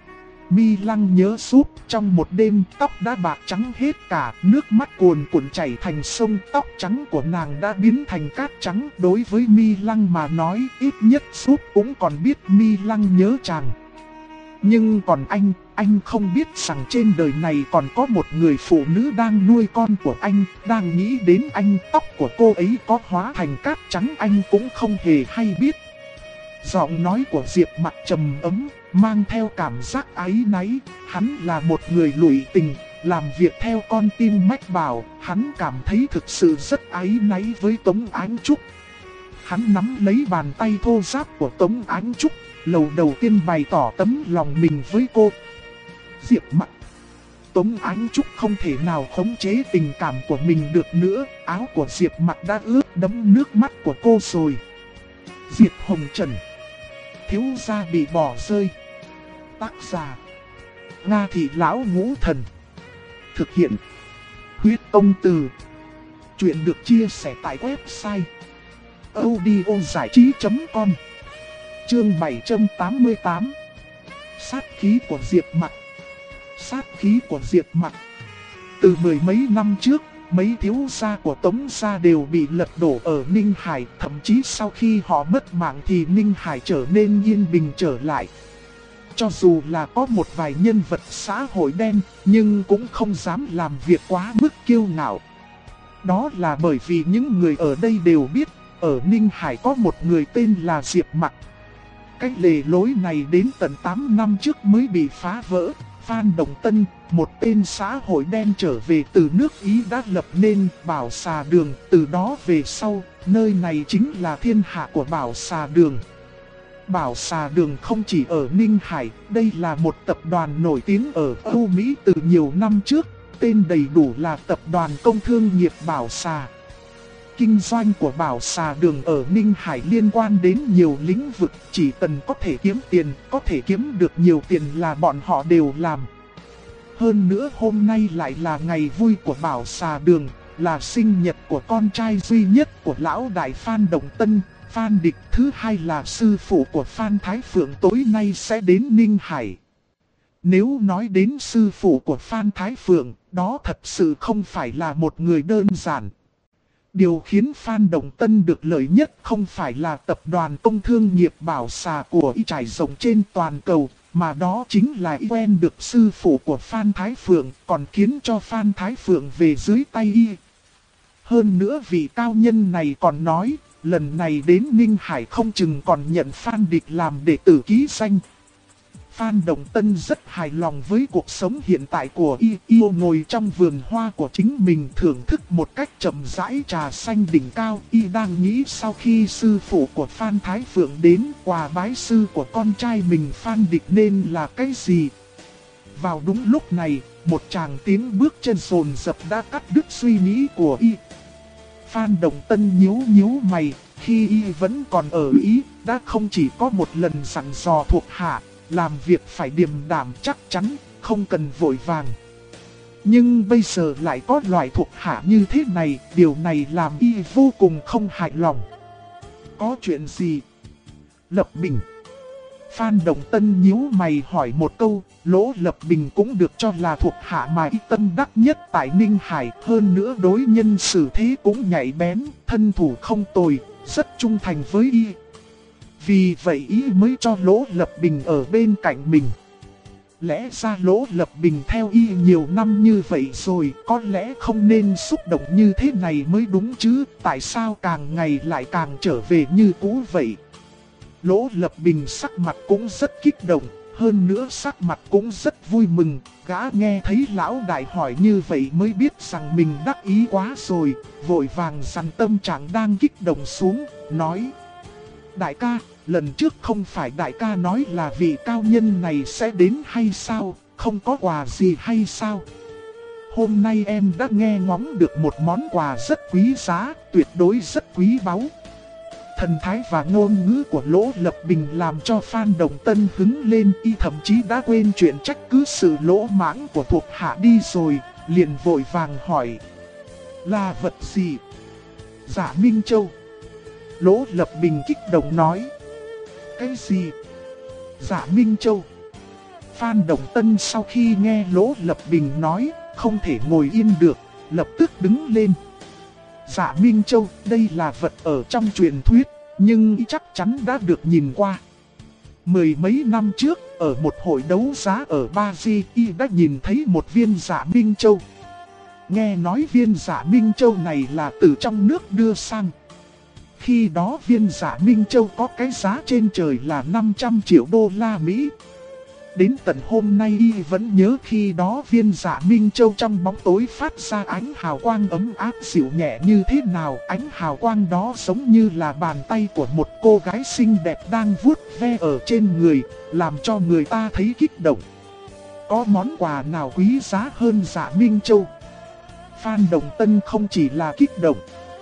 Mi Lăng nhớ giúp, trong một đêm tóc đã bạc trắng hết cả, nước mắt cuồn cuộn chảy thành sông, tóc trắng của nàng đã biến thành cát trắng. Đối với Mi Lăng mà nói, ít nhất giúp cũng còn biết Mi Lăng nhớ chàng. Nhưng còn anh không biết rằng trên đời này còn có một người phụ nữ đang nuôi con của anh, đang nghĩ đến anh. Tóc của cô ấy có hóa thành cát trắng anh cũng không hề hay biết. Giọng nói của Diệp Mặc trầm ấm, mang theo cảm giác áy náy. Hắn là một người lụy tình, làm việc theo con tim mách bảo. Hắn cảm thấy thực sự rất áy náy với Tống Ánh Trúc. Hắn nắm lấy bàn tay thô ráp của Tống Ánh Trúc, lần đầu tiên bày tỏ tấm lòng mình với cô. Diệp Mặc. Tống Ánh Trúc không thể nào khống chế tình cảm của mình được nữa. Áo của Diệp Mặc đã ướt đẫm nước mắt của cô rồi. Diệp Hồng Trần. Thiếu gia bị bỏ rơi. Tác giả: Nga Thị Lão Ngũ Thần. Thực hiện: Huyết Công Từ. Chuyện được chia sẻ tại website audiozảichí.com. Chương 788. Sát khí của Diệp Mặc. Sát khí của Diệp Mặc. Từ mười mấy năm trước, mấy thiếu gia của Tống gia đều bị lật đổ ở Ninh Hải. Thậm chí sau khi họ mất mạng thì Ninh Hải trở nên yên bình trở lại. Cho dù là có một vài nhân vật xã hội đen, nhưng cũng không dám làm việc quá mức kiêu ngạo. Đó là bởi vì những người ở đây đều biết, ở Ninh Hải có một người tên là Diệp Mặc. Cái lề lối này đến tận 8 năm trước mới bị phá vỡ. Phan Đồng Tân, một tên xã hội đen trở về từ nước Ý đã lập nên Bảo Xà Đường. Từ đó về sau, nơi này chính là thiên hạ của Bảo Xà Đường. Bảo Xà Đường không chỉ ở Ninh Hải, đây là một tập đoàn nổi tiếng ở Âu Mỹ từ nhiều năm trước. Tên đầy đủ là Tập đoàn Công Thương nghiệp Bảo Xà. Kinh doanh của Bảo Xà Đường ở Ninh Hải liên quan đến nhiều lĩnh vực, chỉ cần có thể kiếm tiền, có thể kiếm được nhiều tiền là bọn họ đều làm. Hơn nữa hôm nay lại là ngày vui của Bảo Xà Đường, là sinh nhật của con trai duy nhất của lão đại Phan Đồng Tân, Phan Địch. Thứ hai là sư phụ của Phan Thái Phượng tối nay sẽ đến Ninh Hải. Nếu nói đến sư phụ của Phan Thái Phượng, đó thật sự không phải là một người đơn giản. Điều khiến Phan Đồng Tân được lợi nhất không phải là tập đoàn Công Thương nghiệp Bảo Xà của y trải rộng trên toàn cầu, mà đó chính là y quen được sư phụ của Phan Thái Phượng, còn khiến cho Phan Thái Phượng về dưới tay y. Hơn nữa vị cao nhân này còn nói, lần này đến Ninh Hải không chừng còn nhận Phan Địch làm đệ tử ký danh. Phan Đồng Tân rất hài lòng với cuộc sống hiện tại của y, yêu ngồi trong vườn hoa của chính mình thưởng thức một cách chậm rãi trà xanh đỉnh cao. Y đang nghĩ sau khi sư phụ của Phan Thái Phượng đến, quà bái sư của con trai mình Phan Địch nên là cái gì. Vào đúng lúc này, một tràng tiếng bước chân rồn rập đã cắt đứt suy nghĩ của y. Phan Đồng Tân nhíu mày, khi y vẫn còn ở ý, đã không chỉ có một lần dặn dò thuộc hạ, làm việc phải điềm đạm chắc chắn, không cần vội vàng. Nhưng bây giờ lại có loại thuộc hạ như thế này, điều này làm y vô cùng không hài lòng. Có chuyện gì? Lập Bình. Phan Đồng Tân nhíu mày hỏi một câu, Lỗ Lập Bình cũng được cho là thuộc hạ mà y tâm đắc nhất tại Ninh Hải, hơn nữa đối nhân xử thế cũng nhạy bén, thân thủ không tồi, rất trung thành với y. Vì vậy y mới cho Lỗ Lập Bình ở bên cạnh mình. Lẽ ra Lỗ Lập Bình theo y nhiều năm như vậy rồi, có lẽ không nên xúc động như thế này mới đúng chứ, tại sao càng ngày lại càng trở về như cũ vậy? Lỗ Lập Bình sắc mặt cũng rất kích động, hơn nữa sắc mặt cũng rất vui mừng, gã nghe thấy lão đại hỏi như vậy mới biết rằng mình đắc ý quá rồi, vội vàng dằn tâm trạng đang kích động xuống, nói: Đại ca, lần trước không phải đại ca nói là vị cao nhân này sẽ đến hay sao, không có quà gì hay sao? Hôm nay em đã nghe ngóng được một món quà rất quý giá, tuyệt đối rất quý báu. Thần thái và ngôn ngữ của Lỗ Lập Bình làm cho Phan Đồng Tân hứng lên, y thậm chí đã quên chuyện trách cứ sự lỗ mãng của thuộc hạ đi rồi, liền vội vàng hỏi: Là vật gì? Dạ Minh Châu. Lỗ Lập Bình kích động nói: Cái gì? Dạ Minh Châu. Phan Đồng Tân sau khi nghe Lỗ Lập Bình nói, không thể ngồi yên được, lập tức đứng lên. Dạ Minh Châu, đây là vật ở trong truyền thuyết, nhưng chắc chắn đã được nhìn qua. Mười mấy năm trước, ở một hội đấu giá ở Ba Di, y đã nhìn thấy một viên Dạ Minh Châu. Nghe nói viên Dạ Minh Châu này là từ trong nước đưa sang. Khi đó viên Dạ Minh Châu có cái giá trên trời là 500 triệu đô la Mỹ. Đến tận hôm nay y vẫn nhớ khi đó viên Dạ Minh Châu trong bóng tối phát ra ánh hào quang ấm áp dịu nhẹ như thế nào. Ánh hào quang đó giống như là bàn tay của một cô gái xinh đẹp đang vuốt ve ở trên người, làm cho người ta thấy kích động. Có món quà nào quý giá hơn Dạ Minh Châu? Phan Đồng Tân không chỉ là kích động.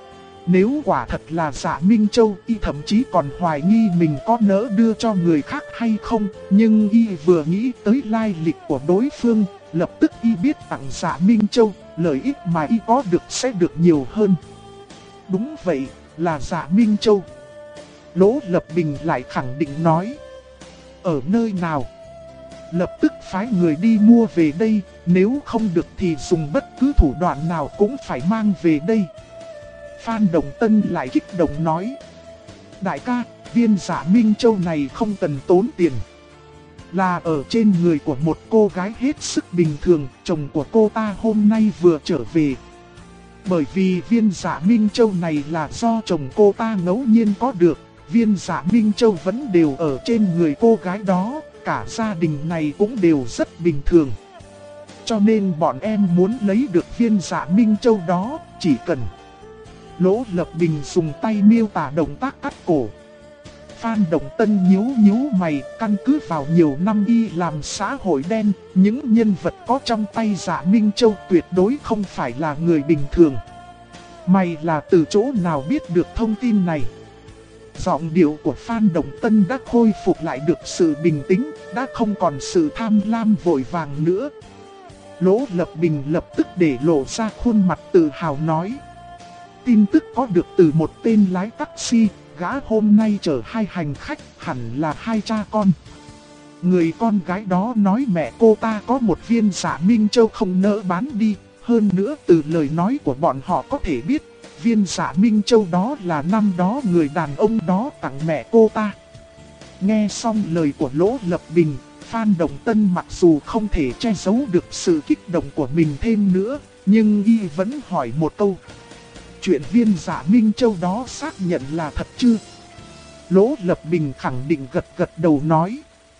Nếu quả thật là Dạ Minh Châu, y thậm chí còn hoài nghi mình có nỡ đưa cho người khác hay không. Nhưng y vừa nghĩ tới lai lịch của đối phương, lập tức y biết tặng Dạ Minh Châu, lợi ích mà y có được sẽ được nhiều hơn. Đúng vậy, là Dạ Minh Châu. Lỗ Lập Bình lại khẳng định nói: Ở nơi nào? Lập tức phái người đi mua về đây, nếu không được thì dùng bất cứ thủ đoạn nào cũng phải mang về đây. Phan Đồng Tân lại kích động nói: Đại ca, viên Dạ Minh Châu này không cần tốn tiền. Là ở trên người của một cô gái hết sức bình thường, chồng của cô ta hôm nay vừa trở về. Bởi vì viên Dạ Minh Châu này là do chồng cô ta ngẫu nhiên có được, viên Dạ Minh Châu vẫn đều ở trên người cô gái đó, cả gia đình này cũng đều rất bình thường. Cho nên bọn em muốn lấy được viên Dạ Minh Châu đó, chỉ cần... Lỗ Lập Bình dùng tay miêu tả động tác cắt cổ. Phan Đồng Tân nhíu mày, căn cứ vào nhiều năm y làm xã hội đen, những nhân vật có trong tay Dạ Minh Châu tuyệt đối không phải là người bình thường. Mày là từ chỗ nào biết được thông tin này? Giọng điệu của Phan Đồng Tân đã khôi phục lại được sự bình tĩnh, đã không còn sự tham lam vội vàng nữa. Lỗ Lập Bình lập tức để lộ ra khuôn mặt tự hào nói: Tin tức có được từ một tên lái taxi, gã hôm nay chở hai hành khách, hẳn là hai cha con. Người con gái đó nói mẹ cô ta có một viên Dạ Minh Châu không nỡ bán đi, hơn nữa từ lời nói của bọn họ có thể biết, viên Dạ Minh Châu đó là năm đó người đàn ông đó tặng mẹ cô ta. Nghe xong lời của Lỗ Lập Bình, Phan Đồng Tân mặc dù không thể che giấu được sự kích động của mình thêm nữa, nhưng y vẫn hỏi một câu: Chuyện viên Dạ Minh Châu đó xác nhận là thật chưa? Lỗ Lập Bình khẳng định gật đầu nói: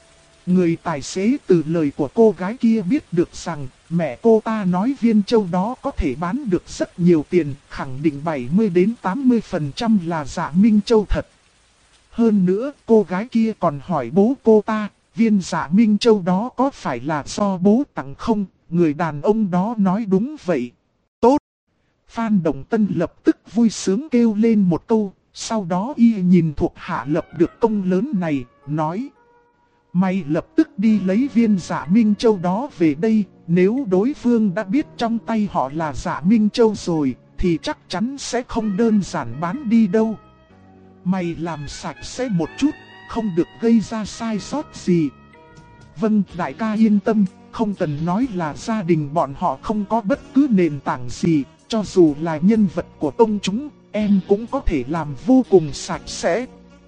Người tài xế từ lời của cô gái kia biết được rằng mẹ cô ta nói viên châu đó có thể bán được rất nhiều tiền, khẳng định 70 đến 80% là dạ minh châu thật. Hơn nữa, cô gái kia còn hỏi bố cô ta, viên dạ minh châu đó có phải là do bố tặng không? Người đàn ông đó nói đúng vậy. Tốt! Phan Đồng Tân lập tức vui sướng kêu lên một câu, sau đó y nhìn thuộc hạ lập được công lớn này, nói: mày lập tức đi lấy viên dạ minh châu đó về đây, nếu đối phương đã biết trong tay họ là dạ minh châu rồi, thì chắc chắn sẽ không đơn giản bán đi đâu. Mày làm sạch sẽ một chút, không được gây ra sai sót gì. Vâng, đại ca yên tâm, không cần nói là gia đình bọn họ không có bất cứ nền tảng gì, cho dù là nhân vật của công chúng, em cũng có thể làm vô cùng sạch sẽ.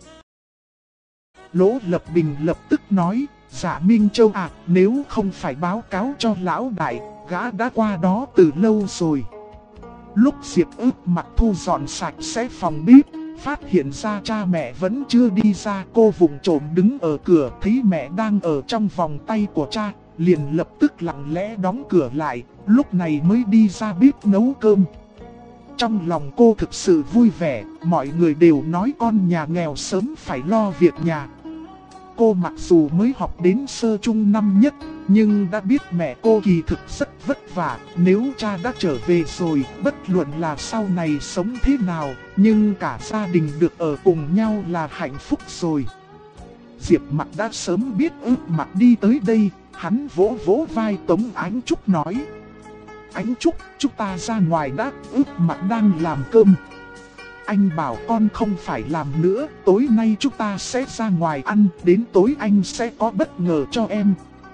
Lỗ Lập Bình lập tức nói: dạ Minh Châu à, nếu không phải báo cáo cho lão đại, gã đã qua đó từ lâu rồi. Lúc Diệp Ước Mặc thu dọn sạch sẽ phòng bếp, phát hiện ra cha mẹ vẫn chưa đi ra, cô vụng trộm đứng ở cửa, thấy mẹ đang ở trong vòng tay của cha, liền lập tức lặng lẽ đóng cửa lại, lúc này mới đi ra bếp nấu cơm. Trong lòng cô thực sự vui vẻ, mọi người đều nói con nhà nghèo sớm phải lo việc nhà. Cô mặc dù mới học đến sơ trung năm nhất, nhưng đã biết mẹ cô kỳ thực rất vất vả. Nếu cha đã trở về rồi, bất luận là sau này sống thế nào, nhưng cả gia đình được ở cùng nhau là hạnh phúc rồi. Diệp Mặc đã sớm biết Ước Mặc đi tới đây, hắn vỗ vỗ vai Tống Ánh Trúc nói: Ánh Trúc, chúng ta ra ngoài đã, Ước Mặc đang làm cơm. Anh bảo con không phải làm nữa, tối nay chúng ta sẽ ra ngoài ăn, đến tối anh sẽ có bất ngờ cho em.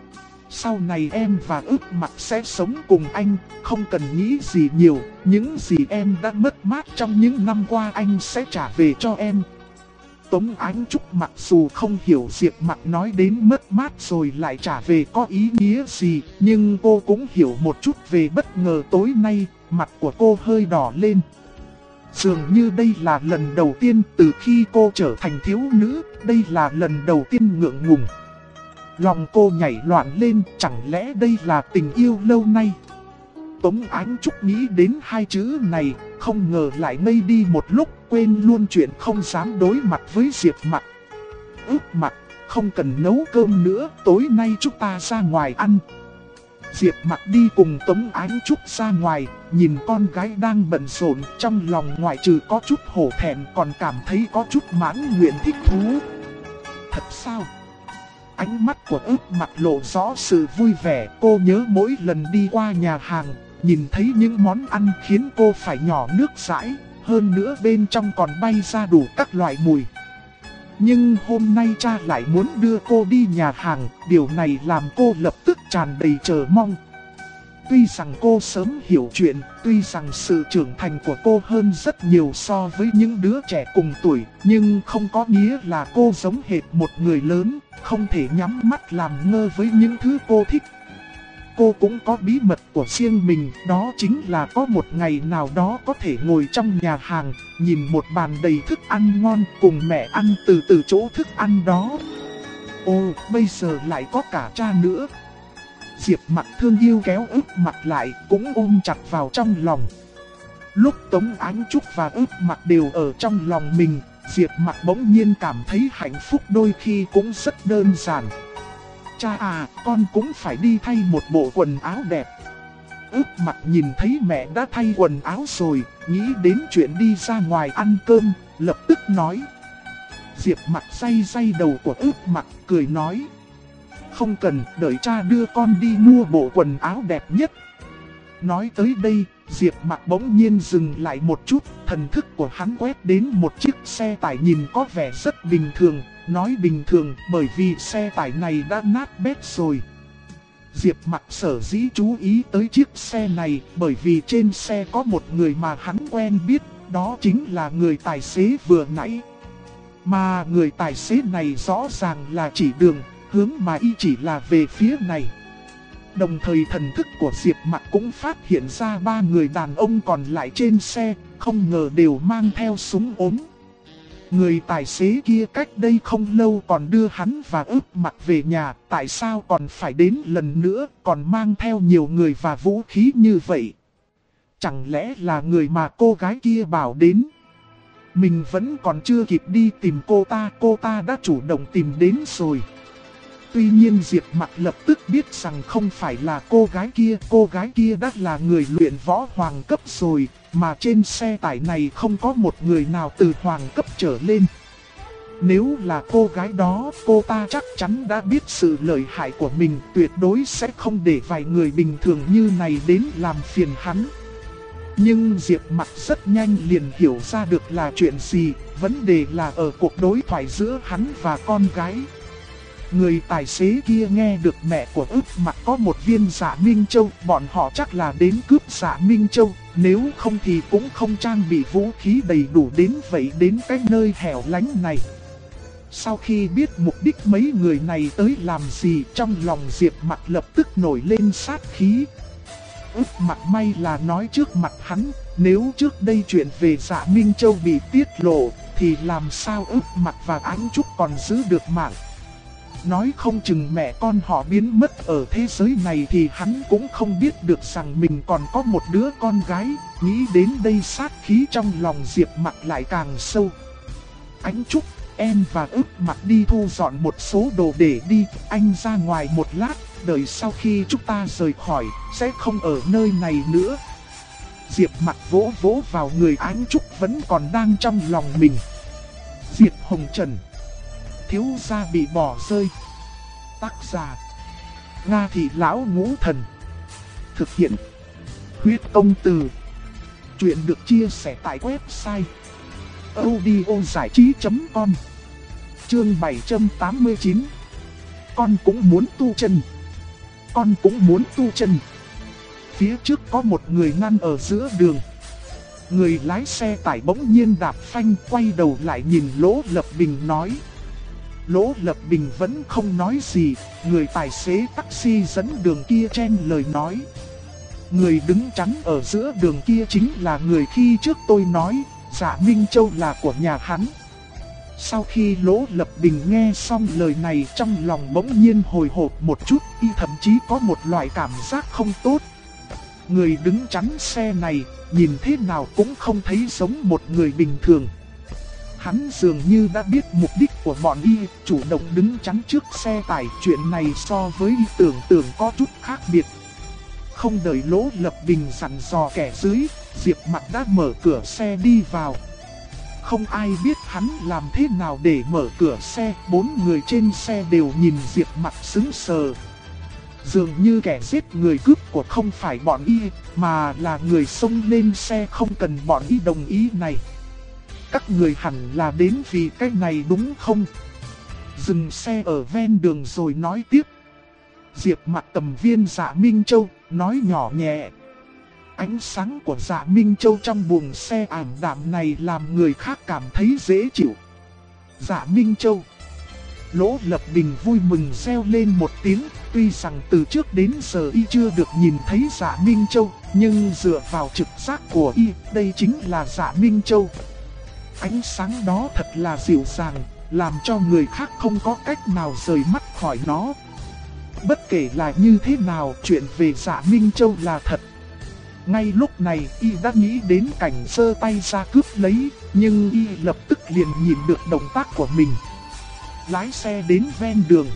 Sau này em và Ước Mặc sẽ sống cùng anh, không cần nghĩ gì nhiều, những gì em đã mất mát trong những năm qua anh sẽ trả về cho em. Tống Ánh Trúc mặc dù không hiểu Diệp Mặc nói đến mất mát rồi lại trả về có ý nghĩa gì, nhưng cô cũng hiểu một chút về bất ngờ tối nay, mặt của cô hơi đỏ lên. Dường như đây là lần đầu tiên từ khi cô trở thành thiếu nữ, đây là lần đầu tiên ngượng ngùng. Lòng cô nhảy loạn lên, chẳng lẽ đây là tình yêu lâu nay? Tống Ánh Trúc nghĩ đến hai chữ này, không ngờ lại ngây đi một lúc, quên luôn chuyện không dám đối mặt với Diệp Mặc. Ước Mặc, không cần nấu cơm nữa, tối nay chúng ta ra ngoài ăn. Diệp Mặc đi cùng Tống Ánh Trúc ra ngoài, nhìn con gái đang bận rộn, trong lòng ngoại trừ có chút hổ thẹn còn cảm thấy có chút mãn nguyện thích thú. Thật sao? Ánh mắt của Ước Mặc lộ rõ sự vui vẻ, cô nhớ mỗi lần đi qua nhà hàng, nhìn thấy những món ăn khiến cô phải nhỏ nước dãi, hơn nữa bên trong còn bay ra đủ các loại mùi. Nhưng hôm nay cha lại muốn đưa cô đi nhà hàng, điều này làm cô lập tức tràn đầy chờ mong. Tuy rằng cô sớm hiểu chuyện, tuy rằng sự trưởng thành của cô hơn rất nhiều so với những đứa trẻ cùng tuổi, nhưng không có nghĩa là cô giống hệt một người lớn, không thể nhắm mắt làm ngơ với những thứ cô thích. Cô cũng có bí mật của riêng mình, đó chính là có một ngày nào đó có thể ngồi trong nhà hàng, nhìn một bàn đầy thức ăn ngon cùng mẹ ăn từ chỗ thức ăn đó. Ồ, bây giờ lại có cả cha nữa. Diệp Mặc thương yêu kéo Ước Mặc lại, cũng ôm chặt vào trong lòng. Lúc Tống Ánh Trúc và Ước Mặc đều ở trong lòng mình, Diệp Mặc bỗng nhiên cảm thấy hạnh phúc đôi khi cũng rất đơn giản. Cha à, con cũng phải đi thay một bộ quần áo đẹp. Ước Mặc nhìn thấy mẹ đã thay quần áo rồi, nghĩ đến chuyện đi ra ngoài ăn cơm, lập tức nói. Diệp Mặc day đầu của Ước Mặc, cười nói. Không cần, đợi cha đưa con đi mua bộ quần áo đẹp nhất. Nói tới đây, Diệp Mặc bỗng nhiên dừng lại một chút, thần thức của hắn quét đến một chiếc xe tải nhìn có vẻ rất bình thường. Nói bình thường bởi vì xe tải này đã nát bét rồi. Diệp Mặc sở dĩ chú ý tới chiếc xe này bởi vì trên xe có một người mà hắn quen biết, đó chính là người tài xế vừa nãy. Mà người tài xế này rõ ràng là chỉ đường, hướng mà y chỉ là về phía này. Đồng thời thần thức của Diệp Mặc cũng phát hiện ra ba người đàn ông còn lại trên xe, không ngờ đều mang theo súng ốm. Người tài xế kia cách đây không lâu còn đưa hắn và ướp mặt về nhà, tại sao còn phải đến lần nữa, còn mang theo nhiều người và vũ khí như vậy? Chẳng lẽ là người mà cô gái kia bảo đến? Mình vẫn còn chưa kịp đi tìm cô ta đã chủ động tìm đến rồi. Tuy nhiên Diệp Mặc lập tức biết rằng không phải là cô gái kia đã là người luyện võ hoàng cấp rồi, mà trên xe tải này không có một người nào từ hoàng cấp trở lên. Nếu là cô gái đó, cô ta chắc chắn đã biết sự lợi hại của mình, tuyệt đối sẽ không để vài người bình thường như này đến làm phiền hắn. Nhưng Diệp Mặc rất nhanh liền hiểu ra được là chuyện gì, vấn đề là ở cuộc đối thoại giữa hắn và con gái. Người tài xế kia nghe được mẹ của ức mặt có một viên Dạ Minh Châu, bọn họ chắc là đến cướp Dạ Minh Châu, nếu không thì cũng không trang bị vũ khí đầy đủ đến vậy đến cái nơi hẻo lánh này. Sau khi biết mục đích mấy người này tới làm gì, trong lòng Diệp Mặc lập tức nổi lên sát khí. Ức mặt may là nói trước mặt hắn, nếu trước đây chuyện về Dạ Minh Châu bị tiết lộ, thì làm sao ức mặt và Ánh Trúc còn giữ được mạng. Nói không chừng mẹ con họ biến mất ở thế giới này thì hắn cũng không biết được rằng mình còn có một đứa con gái. Nghĩ đến đây sát khí trong lòng Diệp Mặc lại càng sâu. Ánh Trúc, em và ức mặt đi thu dọn một số đồ để đi, anh ra ngoài một lát, đợi sau khi chúng ta rời khỏi, sẽ không ở nơi này nữa. Diệp Mặc vỗ vỗ vào người Ánh Trúc vẫn còn đang trong lòng mình. Diệp Hồng Trần, thiếu gia bị bỏ rơi. Tác giả: Nga Thị Lão Ngũ Thần. Thực hiện: Huyết Công Từ. Chuyện được chia sẻ tại website audiozảichí.com. Chương 789. Con cũng muốn tu chân. Con cũng muốn tu chân. Phía trước có một người ngăn ở giữa đường. Người lái xe tải bỗng nhiên đạp phanh, quay đầu lại nhìn Lỗ Lập Bình nói. Lỗ Lập Bình vẫn không nói gì, người tài xế taxi dẫn đường kia chen lời nói. Người đứng chắn ở giữa đường kia chính là người khi trước tôi nói, Dạ Minh Châu là của nhà hắn. Sau khi Lỗ Lập Bình nghe xong lời này, trong lòng bỗng nhiên hồi hộp một chút, y thậm chí có một loại cảm giác không tốt. Người đứng chắn xe này, nhìn thế nào cũng không thấy giống một người bình thường. Hắn dường như đã biết mục đích của bọn y, chủ động đứng chắn trước xe tải. Chuyện này so với y tưởng có chút khác biệt. Không đợi Lỗ Lập Bình dặn dò kẻ dưới, Diệp Mặc đã mở cửa xe đi vào. Không ai biết hắn làm thế nào để mở cửa xe, bốn người trên xe đều nhìn Diệp Mặc sững sờ. Dường như kẻ giết người cướp của không phải bọn y, mà là người xông lên xe không cần bọn y đồng ý này. Các người hẳn là đến vì cái này đúng không? Dừng xe ở ven đường rồi nói tiếp. Diệp Mặc cầm viên Dạ Minh Châu, nói nhỏ nhẹ. Ánh sáng của Dạ Minh Châu trong buồng xe ảm đạm này làm người khác cảm thấy dễ chịu. Dạ Minh Châu. Lỗ Lập Bình vui mừng reo lên một tiếng, tuy rằng từ trước đến giờ y chưa được nhìn thấy Dạ Minh Châu, nhưng dựa vào trực giác của y, đây chính là Dạ Minh Châu. Ánh sáng đó thật là dịu dàng, làm cho người khác không có cách nào rời mắt khỏi nó. Bất kể là như thế nào, chuyện về Dạ Minh Châu là thật. Ngay lúc này y đã nghĩ đến cảnh giơ tay ra cướp lấy, nhưng y lập tức liền nhìn được động tác của mình. Lái xe đến ven đường.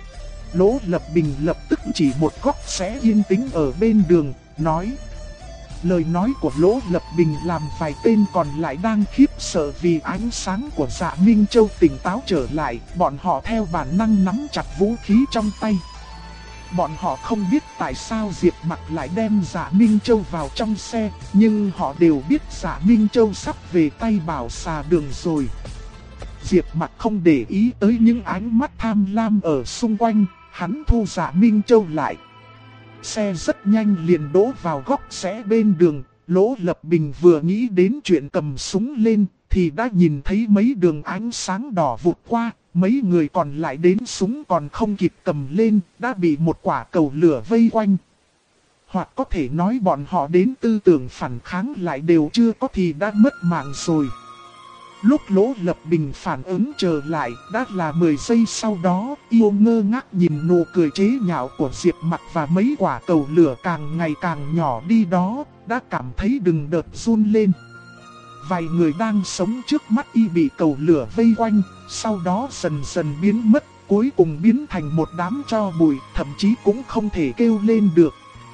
Lỗ Lập Bình lập tức chỉ một góc sẽ yên tĩnh ở bên đường, nói. Lời nói của Lỗ Lập Bình làm vài tên còn lại đang khiếp sợ vì ánh sáng của Dạ Minh Châu tỉnh táo trở lại, bọn họ theo bản năng nắm chặt vũ khí trong tay. Bọn họ không biết tại sao Diệp Mặc lại đem Dạ Minh Châu vào trong xe, nhưng họ đều biết Dạ Minh Châu sắp về tay Bảo Xà Đường rồi. Diệp Mặc không để ý tới những ánh mắt tham lam ở xung quanh, hắn thu Dạ Minh Châu lại. Xe rất nhanh liền đỗ vào góc rẽ bên đường. Lỗ Lập Bình vừa nghĩ đến chuyện cầm súng lên thì đã nhìn thấy mấy đường ánh sáng đỏ vụt qua. Mấy người còn lại đến súng còn không kịp cầm lên, đã bị một quả cầu lửa vây quanh. Hoặc có thể nói bọn họ đến tư tưởng phản kháng lại đều chưa có thì đã mất mạng rồi. Lúc Lỗ Lập Bình phản ứng trở lại đã là 10 giây sau đó, yêu ngơ ngác nhìn nụ cười chế nhạo của Diệp Mặc và mấy quả cầu lửa càng ngày càng nhỏ đi đó, đã cảm thấy từng đợt run lên. Vài người đang sống trước mắt y bị cầu lửa vây quanh, sau đó dần dần biến mất, cuối cùng biến thành một đám tro bụi, thậm chí cũng không thể kêu lên được.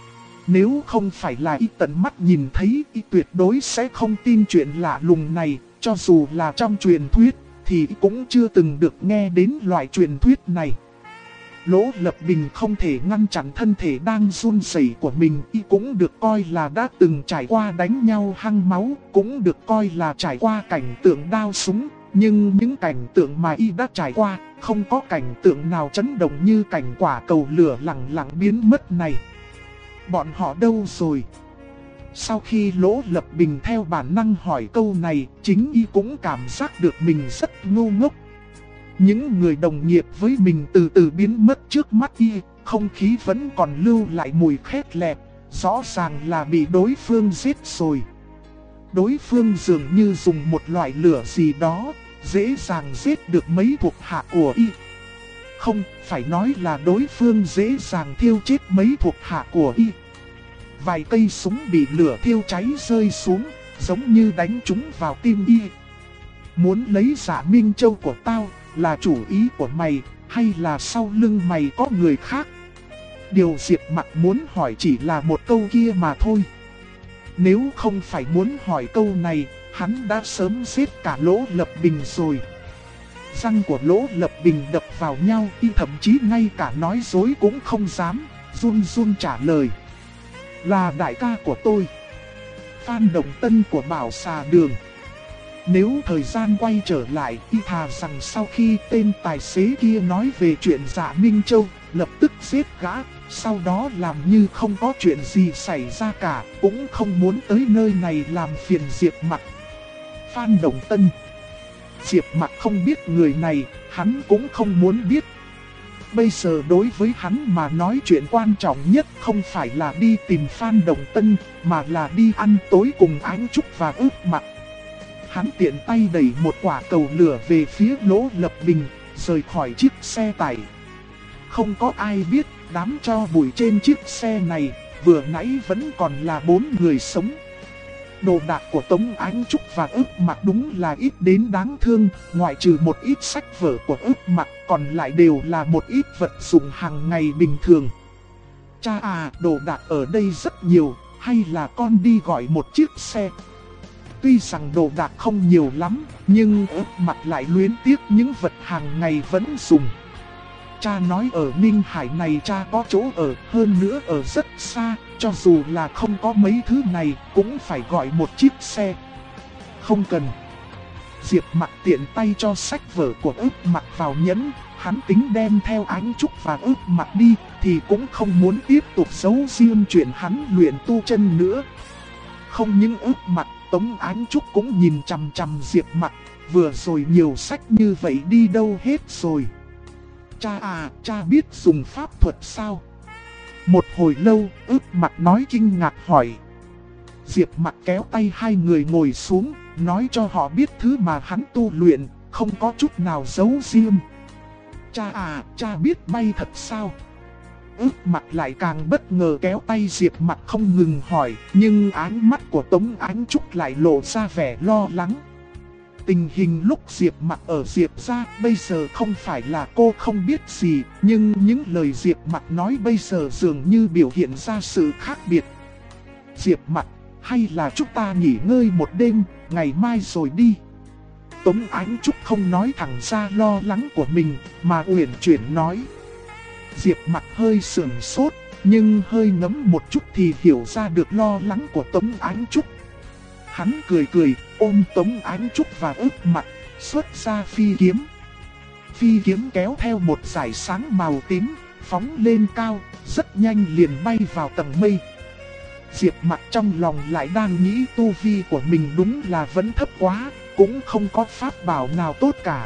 Nếu không phải là y tận mắt nhìn thấy, y tuyệt đối sẽ không tin chuyện lạ lùng này, cho dù là trong truyền thuyết, thì cũng chưa từng được nghe đến loại truyền thuyết này. Lỗ Lập Bình không thể ngăn chặn thân thể đang run rẩy của mình, y cũng được coi là đã từng trải qua đánh nhau hăng máu, cũng được coi là trải qua cảnh tượng đao súng, nhưng những cảnh tượng mà y đã trải qua, không có cảnh tượng nào chấn động như cảnh quả cầu lửa lặng lặng biến mất này. Bọn họ đâu rồi? Sau khi Lỗ Lập Bình theo bản năng hỏi câu này, chính y cũng cảm giác được mình rất ngu ngốc. Những người đồng nghiệp với mình từ từ biến mất trước mắt y, không khí vẫn còn lưu lại mùi khét lẹt, rõ ràng là bị đối phương giết rồi. Đối phương dường như dùng một loại lửa gì đó, dễ dàng giết được mấy thuộc hạ của y. Không, phải nói là đối phương dễ dàng thiêu chết mấy thuộc hạ của y. Vài cây súng bị lửa thiêu cháy rơi xuống, giống như đánh trúng vào tim y. Muốn lấy Dạ Minh Châu của tao, là chủ ý của mày, hay là sau lưng mày có người khác? Điều Diệp Mặc muốn hỏi chỉ là một câu kia mà thôi. Nếu không phải muốn hỏi câu này, hắn đã sớm giết cả Lỗ Lập Bình rồi. Răng của Lỗ Lập Bình đập vào nhau, y thậm chí ngay cả nói dối cũng không dám, run run trả lời. Là đại ca của tôi, Phan Động Tân của Bảo Xà Đường. Nếu thời gian quay trở lại, y thà rằng sau khi tên tài xế kia nói về chuyện Dạ Minh Châu, lập tức giết gã, sau đó làm như không có chuyện gì xảy ra cả, cũng không muốn tới nơi này làm phiền Diệp Mặc. Phan Động Tân. Diệp Mặc không biết người này, hắn cũng không muốn biết. Bây giờ đối với hắn mà nói chuyện quan trọng nhất không phải là đi tìm Phan Động Tân, mà là đi ăn tối cùng Ánh Trúc và Ước Mặc. Hắn tiện tay đẩy một quả cầu lửa về phía Lỗ Lập Bình, rời khỏi chiếc xe tải. Không có ai biết, đám tro bụi trên chiếc xe này, vừa nãy vẫn còn là 4 người sống. Đồ đạc của Tống Ánh Trúc và Ước Mặc đúng là ít đến đáng thương, ngoại trừ một ít sách vở của Ước Mặc, còn lại đều là một ít vật dụng hàng ngày bình thường. Cha à, đồ đạc ở đây rất nhiều, hay là con đi gọi một chiếc xe? Tuy rằng đồ đạc không nhiều lắm, nhưng Ước Mặc lại luyến tiếc những vật hàng ngày vẫn dùng. Cha nói ở Ninh Hải này cha có chỗ ở, hơn nữa ở rất xa, cho dù là không có mấy thứ này, cũng phải gọi một chiếc xe. Không cần. Diệp Mặc tiện tay cho sách vở của Ước Mặc vào nhẫn, hắn tính đem theo Ánh Trúc và Ước Mặc đi, thì cũng không muốn tiếp tục giấu riêng chuyện hắn luyện tu chân nữa. Không những Ước Mặc, Tống Ánh Trúc cũng nhìn chằm chằm Diệp Mặc, vừa rồi nhiều sách như vậy đi đâu hết rồi. Cha à, cha biết dùng pháp thuật sao? Một hồi lâu, Ước Mặc nói kinh ngạc hỏi. Diệp Mặc kéo tay hai người ngồi xuống, nói cho họ biết thứ mà hắn tu luyện, không có chút nào giấu riêng. Cha à, cha biết bay thật sao? Ước Mặc lại càng bất ngờ kéo tay Diệp Mặc không ngừng hỏi, nhưng ánh mắt của Tống Ánh Trúc lại lộ ra vẻ lo lắng. Tình hình lúc Diệp Mặc ở Diệp gia bây giờ không phải là cô không biết gì, nhưng những lời Diệp Mặc nói bây giờ dường như biểu hiện ra sự khác biệt. Diệp Mặc, hay là chúng ta nghỉ ngơi một đêm, ngày mai rồi đi. Tống Ánh Trúc không nói thẳng ra lo lắng của mình, mà uyển chuyển nói. Diệp Mặc hơi sườn sốt, nhưng hơi ngẫm một chút thì hiểu ra được lo lắng của Tống Ánh Trúc. Hắn cười cười, ôm Tống Ánh Trúc và Ước Mặc, xuất ra phi kiếm. Phi kiếm kéo theo một dải sáng màu tím, phóng lên cao, rất nhanh liền bay vào tầng mây. Diệp Mặc trong lòng lại đang nghĩ tu vi của mình đúng là vẫn thấp quá, cũng không có pháp bảo nào tốt cả.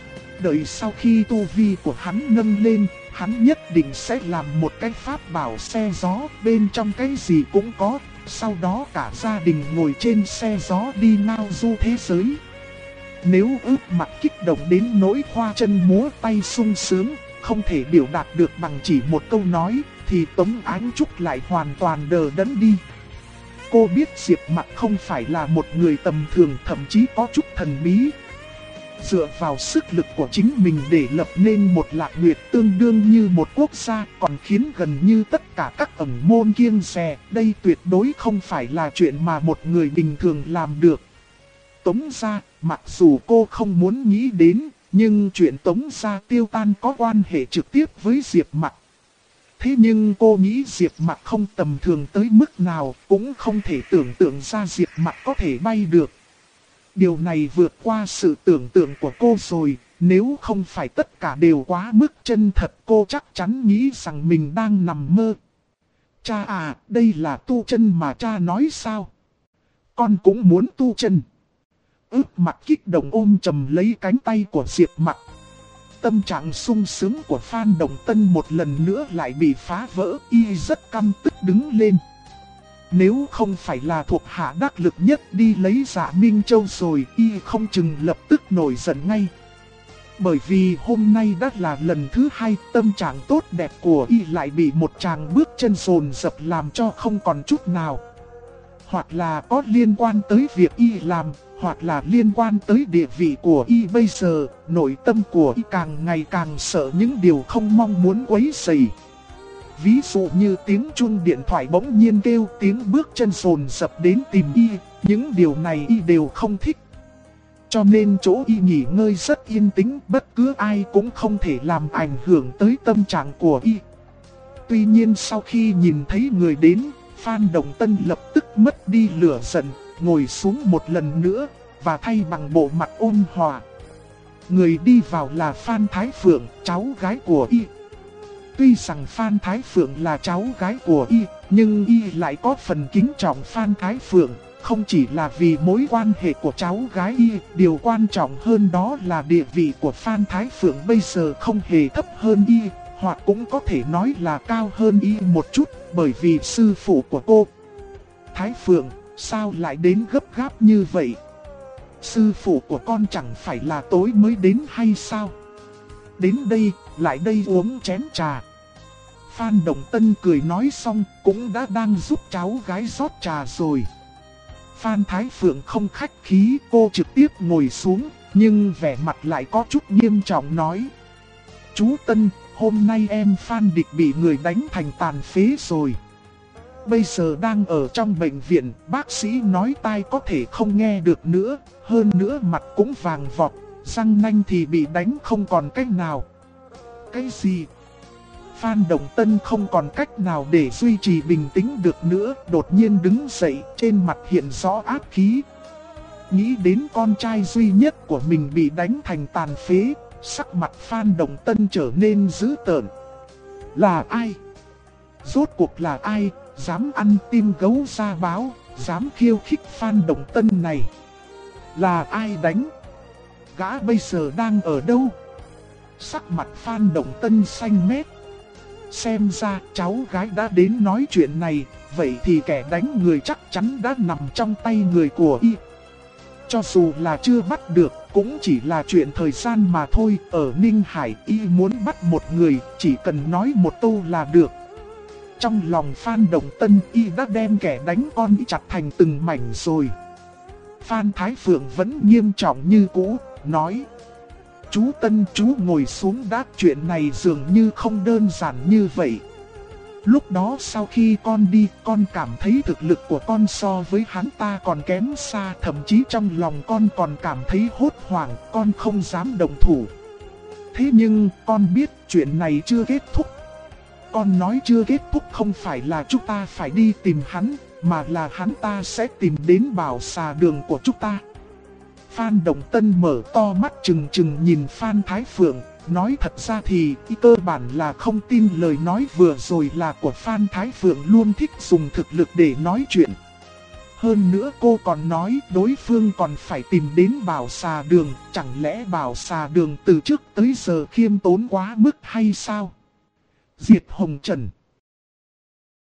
Đợi sau khi tu vi của hắn nâng lên, hắn nhất định sẽ làm một cái pháp bảo xe gió, bên trong cái gì cũng có. Sau đó cả gia đình ngồi trên xe gió đi ngao du thế giới. Nếu ướp mặt kích động đến nỗi khoa chân múa tay sung sướng, không thể biểu đạt được bằng chỉ một câu nói, thì Tống Ánh Trúc lại hoàn toàn đờ đẫn đi. Cô biết Diệp Mặc không phải là một người tầm thường, thậm chí có chút thần bí. Dựa vào sức lực của chính mình để lập nên một Lạc Nguyệt tương đương như một quốc gia, còn khiến gần như tất cả các ẩn môn kiêng dè, đây tuyệt đối không phải là chuyện mà một người bình thường làm được. Tống gia, mặc dù cô không muốn nghĩ đến, nhưng chuyện Tống gia tiêu tan có quan hệ trực tiếp với Diệp Mặc. Thế nhưng cô nghĩ Diệp Mặc không tầm thường tới mức nào, cũng không thể tưởng tượng ra Diệp Mặc có thể bay được. Điều này vượt qua sự tưởng tượng của cô rồi, nếu không phải tất cả đều quá mức chân thật, cô chắc chắn nghĩ rằng mình đang nằm mơ. Cha à, đây là tu chân mà cha nói sao? Con cũng muốn tu chân. Ướp mặt kích động ôm chầm lấy cánh tay của Diệp Mặc. Tâm trạng sung sướng của Phan Đồng Tân một lần nữa lại bị phá vỡ, y rất căm tức đứng lên. Nếu không phải là thuộc hạ đắc lực nhất đi lấy Dạ Minh Châu rồi, y không chừng lập tức nổi giận ngay. Bởi vì hôm nay đã là lần thứ hai, tâm trạng tốt đẹp của y lại bị một chàng bước chân dồn dập làm cho không còn chút nào. Hoặc là có liên quan tới việc y làm, hoặc là liên quan tới địa vị của y bây giờ, nội tâm của y càng ngày càng sợ những điều không mong muốn quấy rầy. Ví dụ như tiếng chuông điện thoại bỗng nhiên kêu, tiếng bước chân dồn dập đến tìm y, những điều này y đều không thích. Cho nên chỗ y nghỉ ngơi rất yên tĩnh, bất cứ ai cũng không thể làm ảnh hưởng tới tâm trạng của y. Tuy nhiên sau khi nhìn thấy người đến, Phan Đồng Tân lập tức mất đi lửa giận, ngồi xuống một lần nữa, và thay bằng bộ mặt ôn hòa. Người đi vào là Phan Thái Phượng, cháu gái của y. Tuy rằng Phan Thái Phượng là cháu gái của y, nhưng y lại có phần kính trọng Phan Thái Phượng. Không chỉ là vì mối quan hệ của cháu gái y, điều quan trọng hơn đó là địa vị của Phan Thái Phượng bây giờ không hề thấp hơn y, hoặc cũng có thể nói là cao hơn y một chút, bởi vì sư phụ của cô. Thái Phượng, sao lại đến gấp gáp như vậy? Sư phụ của con chẳng phải là tối mới đến hay sao? Đến đây, lại đây uống chén trà. Phan Đồng Tân cười nói xong, cũng đã đang giúp cháu gái rót trà rồi. Phan Thái Phượng không khách khí, cô trực tiếp ngồi xuống, nhưng vẻ mặt lại có chút nghiêm trọng nói. Chú Tân, hôm nay em Phan Địch bị người đánh thành tàn phế rồi. Bây giờ đang ở trong bệnh viện, bác sĩ nói tai có thể không nghe được nữa, hơn nữa mặt cũng vàng vọt, răng nanh thì bị đánh không còn cách nào. Cái gì? Phan Đồng Tân không còn cách nào để duy trì bình tĩnh được nữa, đột nhiên đứng dậy, trên mặt hiện rõ ác khí. Nghĩ đến con trai duy nhất của mình bị đánh thành tàn phế, sắc mặt Phan Đồng Tân trở nên dữ tợn. Là ai? Rốt cuộc là ai, dám ăn tim gấu ra báo, dám khiêu khích Phan Đồng Tân này? Là ai đánh? Gã bây giờ đang ở đâu? Sắc mặt Phan Đồng Tân xanh mét. Xem ra cháu gái đã đến nói chuyện này, vậy thì kẻ đánh người chắc chắn đã nằm trong tay người của y. Cho dù là chưa bắt được, cũng chỉ là chuyện thời gian mà thôi. Ở Ninh Hải, y muốn bắt một người, chỉ cần nói một câu là được. Trong lòng Phan Đồng Tân, y đã đem kẻ đánh con y chặt thành từng mảnh rồi. Phan Thái Phượng vẫn nghiêm trọng như cũ, nói. Chú Tân, chú ngồi xuống đã, chuyện này dường như không đơn giản như vậy. Lúc đó sau khi con đi, con cảm thấy thực lực của con so với hắn ta còn kém xa. Thậm chí trong lòng con còn cảm thấy hốt hoảng, con không dám động thủ. Thế nhưng con biết chuyện này chưa kết thúc. Con nói chưa kết thúc không phải là chúng ta phải đi tìm hắn, mà là hắn ta sẽ tìm đến Bảo Xà Đường của chúng ta. Phan Đồng Tân mở to mắt trừng trừng nhìn Phan Thái Phượng, nói thật ra thì cơ bản là không tin lời nói vừa rồi là của Phan Thái Phượng luôn thích dùng thực lực để nói chuyện. Hơn nữa cô còn nói đối phương còn phải tìm đến Bảo Xà Đường, chẳng lẽ Bảo Xà Đường từ trước tới giờ khiêm tốn quá mức hay sao? Diệt Hồng Trần.